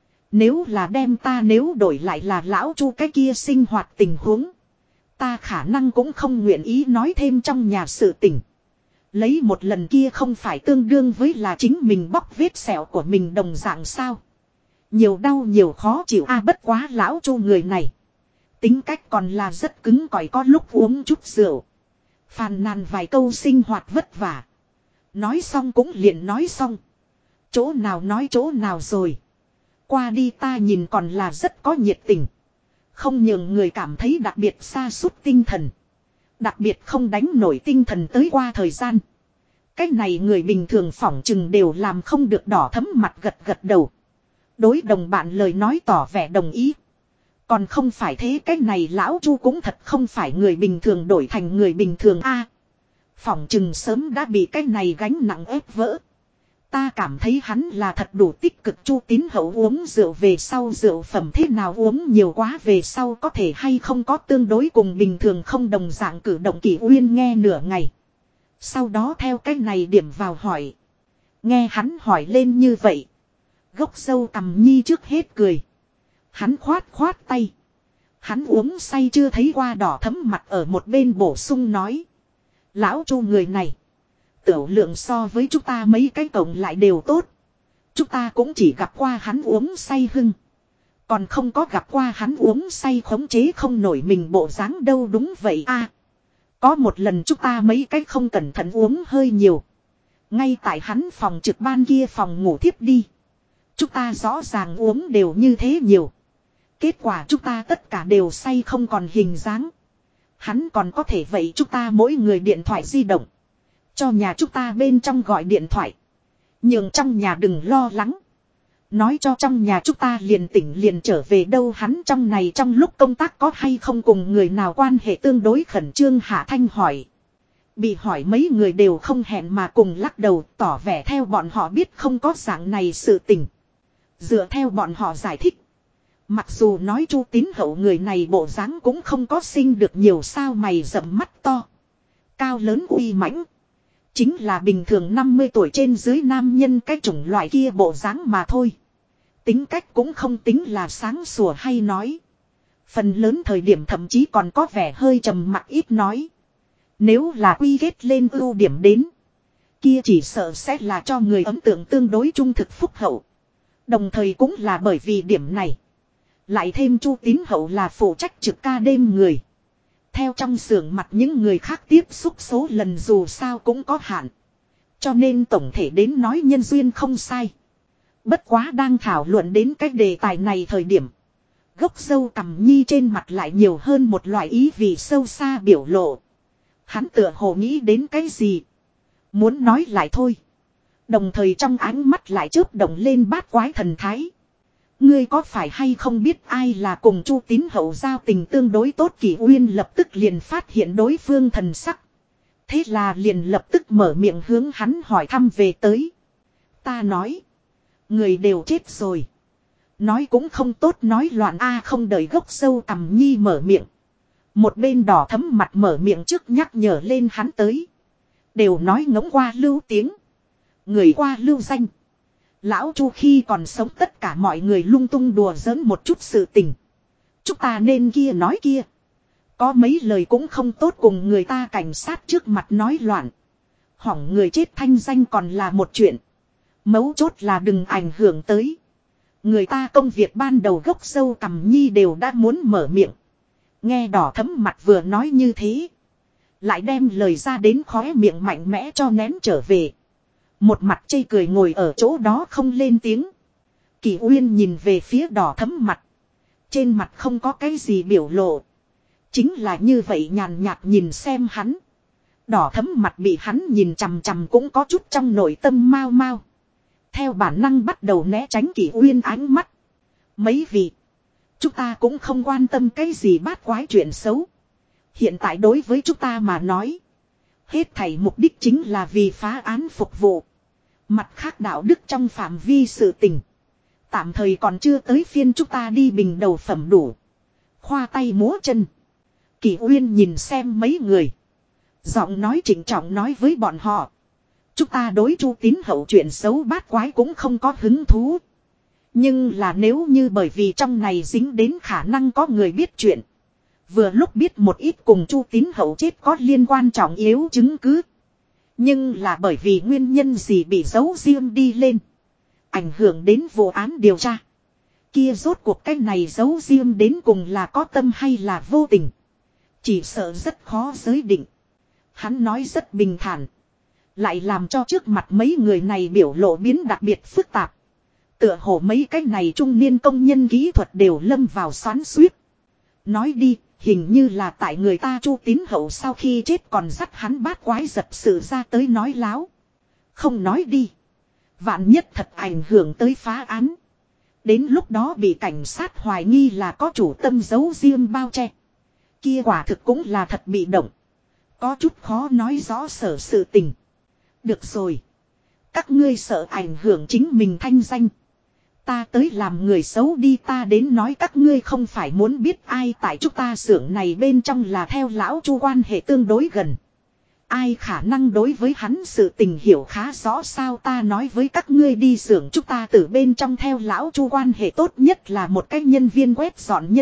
Nếu là đem ta nếu đổi lại là lão Chu cái kia sinh hoạt tình huống. Ta khả năng cũng không nguyện ý nói thêm trong nhà sự tình. Lấy một lần kia không phải tương đương với là chính mình bóc vết sẹo của mình đồng dạng sao. Nhiều đau nhiều khó chịu bất quá lão Chu người này. Tính cách còn là rất cứng cỏi có lúc uống chút rượu. Phàn nàn vài câu sinh hoạt vất vả. Nói xong cũng liền nói xong. Chỗ nào nói chỗ nào rồi. Qua đi ta nhìn còn là rất có nhiệt tình. Không nhường người cảm thấy đặc biệt sa sút tinh thần. Đặc biệt không đánh nổi tinh thần tới qua thời gian. Cái này người bình thường phỏng chừng đều làm không được đỏ thấm mặt gật gật đầu. Đối đồng bạn lời nói tỏ vẻ đồng ý. Còn không phải thế cái này lão Chu cũng thật không phải người bình thường đổi thành người bình thường phỏng chừng sớm đã bị cái này gánh nặng ép vỡ. Ta cảm thấy hắn là thật đủ tích cực. Chu Tín Hậu uống rượu về sau rượu phẩm thế nào uống nhiều quá về sau có thể hay không có tương đối cùng bình thường không đồng dạng cử động Kỷ Uyên nghe nửa ngày. Sau đó theo cái này điểm vào hỏi. Nghe hắn hỏi lên như vậy. Gốc dâu cằm nhi trước hết cười. Hắn khoát khoát tay. Hắn uống say chưa thấy qua đỏ thấm mặt ở một bên bổ sung nói. Lão Chu người này. Tiểu lượng so với chúng ta mấy cái cộng lại đều tốt. Chúng ta cũng chỉ gặp qua hắn uống say hưng. Còn không có gặp qua hắn uống say khống chế không nổi mình bộ dáng đâu đúng vậy Có một lần chúng ta mấy cái không cẩn thận uống hơi nhiều. Ngay tại hắn phòng trực ban kia phòng ngủ thiếp đi. Chúng ta rõ ràng uống đều như thế nhiều. Kết quả chúng ta tất cả đều say không còn hình dáng. Hắn còn có thể vậy chúng ta mỗi người điện thoại di động. Cho nhà chúng ta bên trong gọi điện thoại. Nhưng trong nhà đừng lo lắng. Nói cho trong nhà chúng ta liền tỉnh liền trở về đâu hắn trong này trong lúc công tác có hay không cùng người nào quan hệ tương đối khẩn trương Hạ Thanh hỏi. Bị hỏi mấy người đều không hẹn mà cùng lắc đầu tỏ vẻ theo bọn họ biết không có dạng này sự tình. Dựa theo bọn họ giải thích. Mặc dù nói Chu Tín Hậu người này bộ dáng cũng không có sinh được nhiều sao mày rậm mắt to. Cao lớn uy mãnh. Chính là bình thường 50 tuổi trên dưới nam nhân cái chủng loại kia bộ dáng mà thôi. Tính cách cũng không tính là sáng sủa hay nói. Phần lớn thời điểm thậm chí còn có vẻ hơi trầm mặc ít nói. Nếu là quy kết lên ưu điểm đến. Kia chỉ sợ sẽ là cho người ấn tượng tương đối trung thực phúc hậu. Đồng thời cũng là bởi vì điểm này. Lại thêm Chu Tín Hậu là phụ trách trực ca đêm người. Theo trong xưởng mặt những người khác tiếp xúc số lần dù sao cũng có hạn. Cho nên tổng thể đến nói nhân duyên không sai. Bất quá đang thảo luận đến cái đề tài này thời điểm. Gốc dâu cằm nhi trên mặt lại nhiều hơn một loại ý vị sâu xa biểu lộ. Hắn tựa hồ nghĩ đến cái gì. Muốn nói lại thôi. Đồng thời trong ánh mắt lại chớp động lên bát quái thần thái. Ngươi có phải hay không biết ai là cùng Chu Tín Hậu giao tình tương đối tốt? Kỷ Uyên lập tức liền phát hiện đối phương thần sắc. Thế là liền lập tức mở miệng hướng hắn hỏi thăm về tới. Ta nói. Người đều chết rồi. Nói cũng không tốt nói loạn a. Không đợi gốc sâu cằm nhi mở miệng. Một bên đỏ thấm mặt mở miệng trước nhắc nhở lên hắn tới. Đều nói ngỗng qua lưu tiếng. Người qua lưu danh. Lão Chu khi còn sống tất cả mọi người lung tung đùa giỡn một chút sự tình. Chúng ta nên kia nói kia. Có mấy lời cũng không tốt cùng người ta cảnh sát trước mặt nói loạn. Hỏng người chết thanh danh còn là một chuyện. Mấu chốt là đừng ảnh hưởng tới. Người ta công việc ban đầu gốc sâu cằm nhi đều đã muốn mở miệng. Nghe đỏ thấm mặt vừa nói như thế. Lại đem lời ra đến khóe miệng mạnh mẽ cho nén trở về. Một mặt chây cười ngồi ở chỗ đó không lên tiếng. Kỷ Uyên nhìn về phía đỏ thấm mặt. Trên mặt không có cái gì biểu lộ. Chính là như vậy nhàn nhạt nhìn xem hắn. Đỏ thấm mặt bị hắn nhìn chằm chằm cũng có chút trong nội tâm mau mau. Theo bản năng bắt đầu né tránh Kỷ Uyên ánh mắt. Mấy vị. Chúng ta cũng không quan tâm cái gì bát quái chuyện xấu. Hiện tại đối với chúng ta mà nói. Hết thảy mục đích chính là vì phá án phục vụ. Mặt khác đạo đức trong phạm vi sự tình. Tạm thời còn chưa tới phiên chúng ta đi bình đầu phẩm đủ. Khoa tay múa chân. Kỷ Uyên nhìn xem mấy người. Giọng nói trịnh trọng nói với bọn họ. Chúng ta đối Chu Tín Hậu chuyện xấu bát quái cũng không có hứng thú. Nhưng là nếu như bởi vì trong này dính đến khả năng có người biết chuyện. Vừa lúc biết một ít cùng Chu Tín Hậu chết có liên quan trọng yếu chứng cứ. Nhưng là bởi vì nguyên nhân gì bị giấu riêng đi lên. Ảnh hưởng đến vụ án điều tra. Kia rốt cuộc cái này giấu riêng đến cùng là có tâm hay là vô tình. Chỉ sợ rất khó giới định. Hắn nói rất bình thản. Lại làm cho trước mặt mấy người này biểu lộ biến đặc biệt phức tạp. Tựa hồ mấy cái này trung niên công nhân kỹ thuật đều lâm vào xoắn xuýt. Nói đi, hình như là tại người ta Chu Tín Hậu sau khi chết còn dắt hắn bát quái giật sự ra tới nói láo. Không nói đi. Vạn nhất thật ảnh hưởng tới phá án. Đến lúc đó bị cảnh sát hoài nghi là có chủ tâm giấu riêng bao che. Kia quả thực cũng là thật bị động. Có chút khó nói rõ sở sự tình. Được rồi. Các ngươi sợ ảnh hưởng chính mình thanh danh. Ta tới làm người xấu đi, ta đến nói các ngươi không phải muốn biết ai tại chúng ta xưởng này bên trong là theo lão Chu quan hệ tương đối gần. Ai khả năng đối với hắn sự tình hiểu khá rõ sao, ta nói với các ngươi đi xưởng chúng ta từ bên trong theo lão Chu quan hệ tốt nhất là một cái nhân viên quét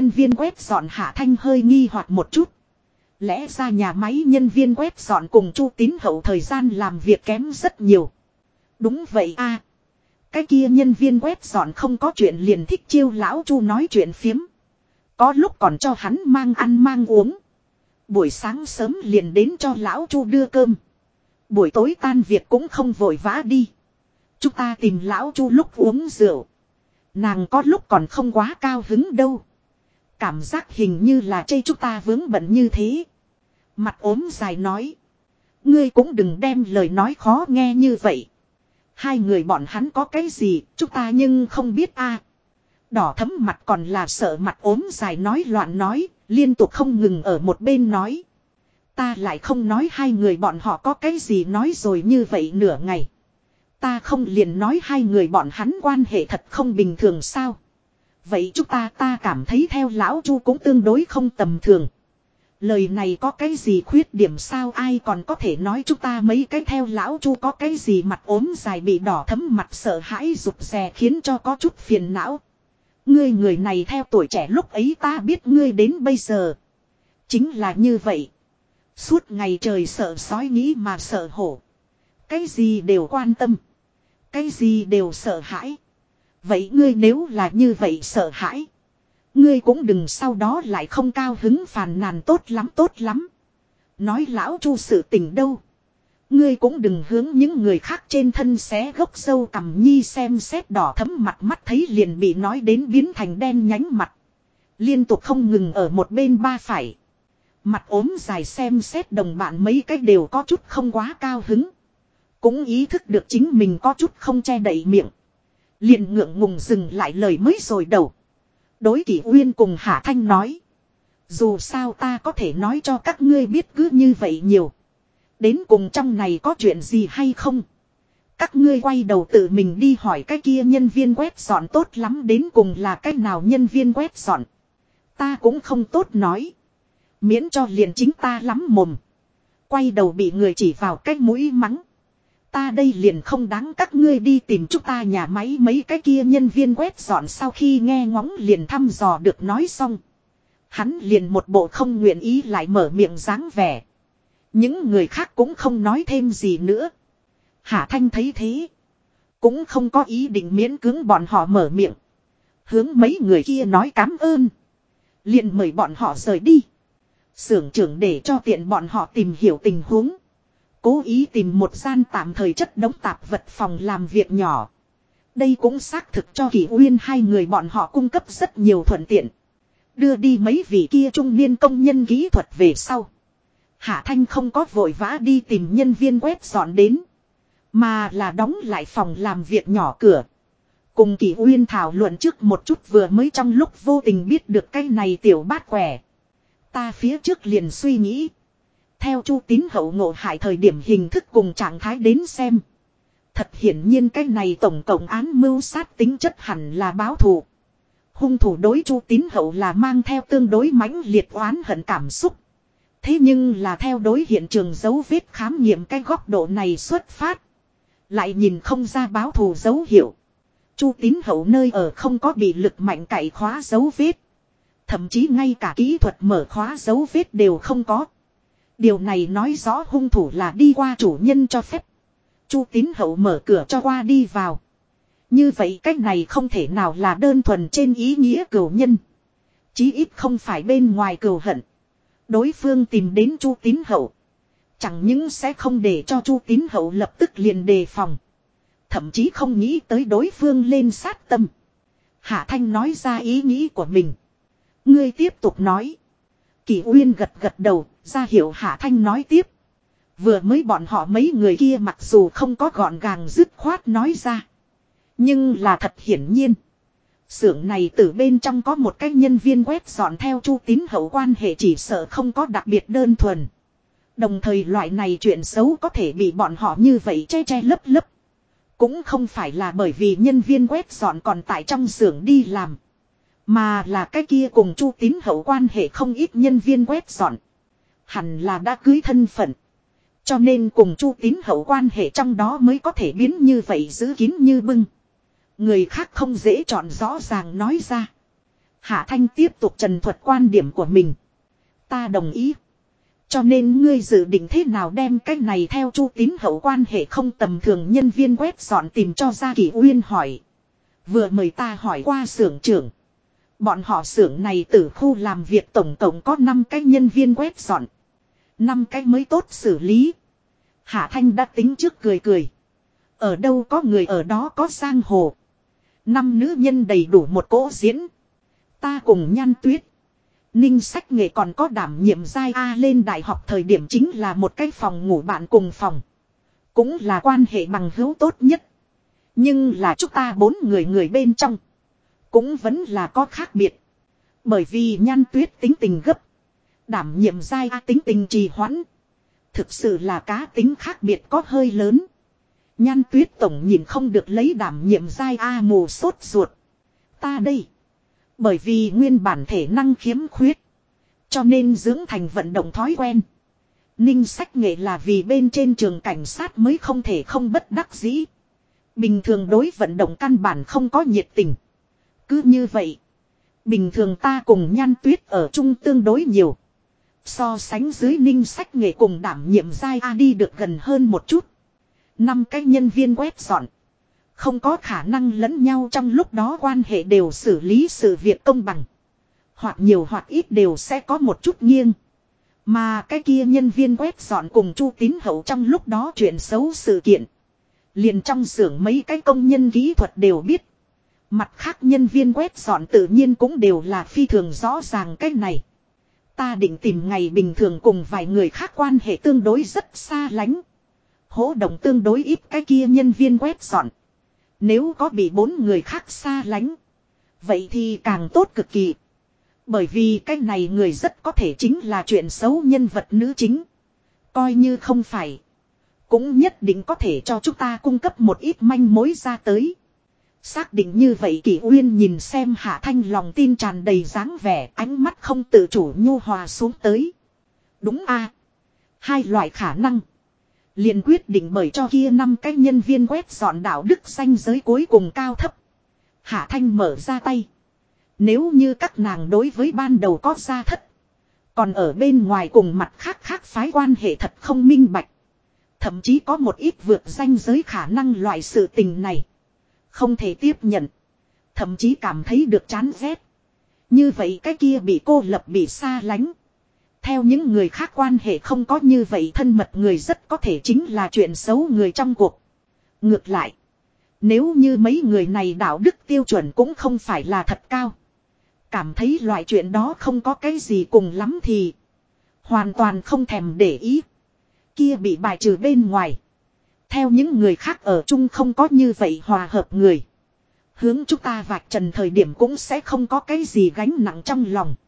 dọn Hạ Thanh hơi nghi hoặc một chút. Lẽ ra nhà máy nhân viên quét dọn cùng Chu Tín Hậu thời gian làm việc kém rất nhiều. Đúng vậy a. Cái kia nhân viên quét dọn không có chuyện liền thích chiêu lão Chu nói chuyện phiếm. Có lúc còn cho hắn mang ăn mang uống. Buổi sáng sớm liền đến cho lão Chu đưa cơm. Buổi tối tan việc cũng không vội vã đi. Chúng ta tìm lão Chu lúc uống rượu. Nàng có lúc còn không quá cao hứng đâu. Cảm giác hình như là chê chúng ta vướng bận như thế. Mặt ốm dài nói. Ngươi cũng đừng đem lời nói khó nghe như vậy. Hai người bọn hắn có cái gì chúng ta nhưng không biết a. Đỏ thấm mặt còn là sợ mặt ốm dài nói loạn nói. Liên tục không ngừng ở một bên nói. Ta lại không nói hai người bọn họ có cái gì nói rồi như vậy nửa ngày. Ta không liền nói hai người bọn hắn quan hệ thật không bình thường sao. Vậy chúng ta cảm thấy theo lão Chu cũng tương đối không tầm thường. Lời này có cái gì khuyết điểm sao, ai còn có thể nói chúng ta mấy cái theo lão Chu có cái gì. Mặt ốm dài bị đỏ thấm mặt sợ hãi rụt rè khiến cho có chút phiền não. Ngươi người này theo tuổi trẻ lúc ấy ta biết ngươi đến bây giờ. Chính là như vậy. Suốt ngày trời sợ sói nghĩ mà sợ hổ. Cái gì đều quan tâm. Cái gì đều sợ hãi. Vậy ngươi nếu là như vậy sợ hãi. Ngươi cũng đừng sau đó lại không cao hứng phàn nàn tốt lắm. Nói lão Chu sự tình đâu. Ngươi cũng đừng hướng những người khác trên thân xé gốc sâu cằm nhi xem xét đỏ thấm mặt mắt thấy liền bị nói đến biến thành đen nhánh mặt. Liên tục không ngừng ở một bên ba phải. Mặt ốm dài xem xét đồng bạn mấy cách đều có chút không quá cao hứng. Cũng ý thức được chính mình có chút không che đậy miệng. Liền ngượng ngùng dừng lại lời mới rồi đầu. Đối Kỷ Uyên cùng Hạ Thanh nói. Dù sao ta có thể nói cho các ngươi biết cứ như vậy nhiều. Đến cùng trong này có chuyện gì hay không? Các ngươi quay đầu tự mình đi hỏi cái kia nhân viên quét dọn tốt lắm, đến cùng là cái nào nhân viên quét dọn. Ta cũng không tốt nói. Miễn cho liền chính ta lắm mồm. Quay đầu bị người chỉ vào cái mũi mắng. Ta đây liền không đáng các ngươi đi tìm chúng ta nhà máy mấy cái kia nhân viên quét dọn. Sau khi nghe ngóng liền thăm dò được nói xong. Hắn liền một bộ không nguyện ý lại mở miệng dáng vẻ. Những người khác cũng không nói thêm gì nữa. Hạ Thanh thấy thế. Cũng không có ý định miễn cưỡng bọn họ mở miệng. Hướng mấy người kia nói cám ơn. Liền mời bọn họ rời đi. Xưởng trưởng để cho tiện bọn họ tìm hiểu tình huống. Cố ý tìm một gian tạm thời chất đống tạp vật phòng làm việc nhỏ. Đây cũng xác thực cho Kỷ Uyên hai người bọn họ cung cấp rất nhiều thuận tiện. Đưa đi mấy vị kia trung niên công nhân kỹ thuật về sau. Hạ Thanh không có vội vã đi tìm nhân viên quét dọn đến. Mà là đóng lại phòng làm việc nhỏ cửa. Cùng Kỷ Uyên thảo luận trước một chút vừa mới trong lúc vô tình biết được cái này tiểu bát quẻ. Ta phía trước liền suy nghĩ. Theo Chu Tín Hậu ngộ hại thời điểm hình thức cùng trạng thái đến xem. Thật hiển nhiên cái này tổng cộng án mưu sát tính chất hẳn là báo thù. Hung thủ đối Chu Tín Hậu là mang theo tương đối mãnh liệt oán hận cảm xúc. Thế nhưng là theo đối hiện trường dấu vết khám nghiệm cái góc độ này xuất phát. Lại nhìn không ra báo thù dấu hiệu. Chu Tín Hậu nơi ở không có bị lực mạnh cậy khóa dấu vết. Thậm chí ngay cả kỹ thuật mở khóa dấu vết đều không có. Điều này nói rõ hung thủ là đi qua chủ nhân cho phép. Chu Tín Hậu mở cửa cho qua đi vào. Như vậy cách này không thể nào là đơn thuần trên ý nghĩa cừu nhân. Chí ít không phải bên ngoài cừu hận. Đối phương tìm đến Chu Tín Hậu. Chẳng những sẽ không để cho Chu Tín Hậu lập tức liền đề phòng. Thậm chí không nghĩ tới đối phương lên sát tâm. Hạ Thanh nói ra ý nghĩ của mình. Ngươi tiếp tục nói. Kỷ Uyên gật gật đầu, ra hiệu Hạ Thanh nói tiếp. Vừa mới bọn họ mấy người kia mặc dù không có gọn gàng dứt khoát nói ra. Nhưng là thật hiển nhiên. Xưởng này từ bên trong có một cái nhân viên quét dọn theo Chu Tín Hậu quan hệ chỉ sợ không có đặc biệt đơn thuần. Đồng thời loại này chuyện xấu có thể bị bọn họ như vậy che che lấp lấp. Cũng không phải là bởi vì nhân viên quét dọn còn tại trong xưởng đi làm. Mà là cái kia cùng Chu Tín Hậu quan hệ không ít nhân viên quét dọn. Hẳn là đã cưới thân phận. Cho nên cùng Chu Tín Hậu quan hệ trong đó mới có thể biến như vậy giữ kín như bưng. Người khác không dễ chọn rõ ràng nói ra. Hạ Thanh tiếp tục trần thuật quan điểm của mình. Ta đồng ý. Cho nên ngươi dự định thế nào đem cái này theo Chu Tín Hậu quan hệ không tầm thường nhân viên quét dọn tìm cho ra. Kỷ Uyên hỏi. Vừa mời ta hỏi qua xưởng trưởng. Bọn họ xưởng này từ khu làm việc tổng cộng có 5 cái nhân viên quét dọn. 5 cái mới tốt xử lý. Hạ Thanh đã tính trước cười cười. Ở đâu có người ở đó có giang hồ. 5 nữ nhân đầy đủ một cỗ diễn. Ta cùng Nhan Tuyết. Ninh Sách Nghệ còn có đảm nhiệm giai A lên đại học thời điểm chính là một cái phòng ngủ bạn cùng phòng. Cũng là quan hệ bằng hữu tốt nhất. Nhưng là chúng ta 4 người bên trong. Cũng vẫn là có khác biệt. Bởi vì Nhan Tuyết tính tình gấp. Đảm nhiệm giai A tính tình trì hoãn. Thực sự là cá tính khác biệt có hơi lớn. Nhan Tuyết tổng nhìn không được lấy đảm nhiệm giai A mù sốt ruột. Ta đây. Bởi vì nguyên bản thể năng khiếm khuyết. Cho nên dưỡng thành vận động thói quen. Ninh Sách Nghệ là vì bên trên trường cảnh sát mới không thể không bất đắc dĩ. Bình thường đối vận động căn bản không có nhiệt tình. Cứ như vậy. Bình thường ta cùng Nhan Tuyết ở chung tương đối nhiều. So sánh dưới Ninh Sách Nghệ cùng đảm nhiệm giai A đi được gần hơn một chút. 5 cái nhân viên quét dọn. Không có khả năng lẫn nhau trong lúc đó quan hệ đều xử lý sự việc công bằng. Hoặc nhiều hoặc ít đều sẽ có một chút nghiêng. Mà cái kia nhân viên quét dọn cùng Chu Tín Hậu trong lúc đó chuyện xấu sự kiện. Liền trong xưởng mấy cái công nhân kỹ thuật đều biết. Mặt khác nhân viên quét dọn tự nhiên cũng đều là phi thường rõ ràng cái này. Ta định tìm ngày bình thường cùng vài người khác quan hệ tương đối rất xa lánh. hỗ động tương đối ít cái kia nhân viên quét dọn. Nếu có bị 4 người khác xa lánh. Vậy thì càng tốt cực kỳ. Bởi vì cái này người rất có thể chính là chuyện xấu nhân vật nữ chính. Coi như không phải. Cũng nhất định có thể cho chúng ta cung cấp một ít manh mối ra tới. Xác định như vậy Kỷ Uyên nhìn xem Hạ Thanh lòng tin tràn đầy dáng vẻ, ánh mắt không tự chủ nhu hòa xuống tới. Đúng a, hai loại khả năng. Liền quyết định bởi cho kia 5 cái nhân viên quét dọn đạo đức ranh giới cuối cùng cao thấp. Hạ Thanh mở ra tay. Nếu như các nàng đối với ban đầu có gia thất. Còn ở bên ngoài cùng mặt khác khác phái quan hệ thật không minh bạch. Thậm chí có một ít vượt ranh giới khả năng loại sự tình này. Không thể tiếp nhận. Thậm chí cảm thấy được chán ghét. Như vậy cái kia bị cô lập bị xa lánh. Theo những người khác quan hệ không có như vậy thân mật người rất có thể chính là chuyện xấu người trong cuộc. Ngược lại. Nếu như mấy người này đạo đức tiêu chuẩn cũng không phải là thật cao. Cảm thấy loại chuyện đó không có cái gì cùng lắm thì. Hoàn toàn không thèm để ý. Kia bị bài trừ bên ngoài. Theo những người khác ở chung không có như vậy hòa hợp người. Hướng chúng ta vạch trần thời điểm cũng sẽ không có cái gì gánh nặng trong lòng.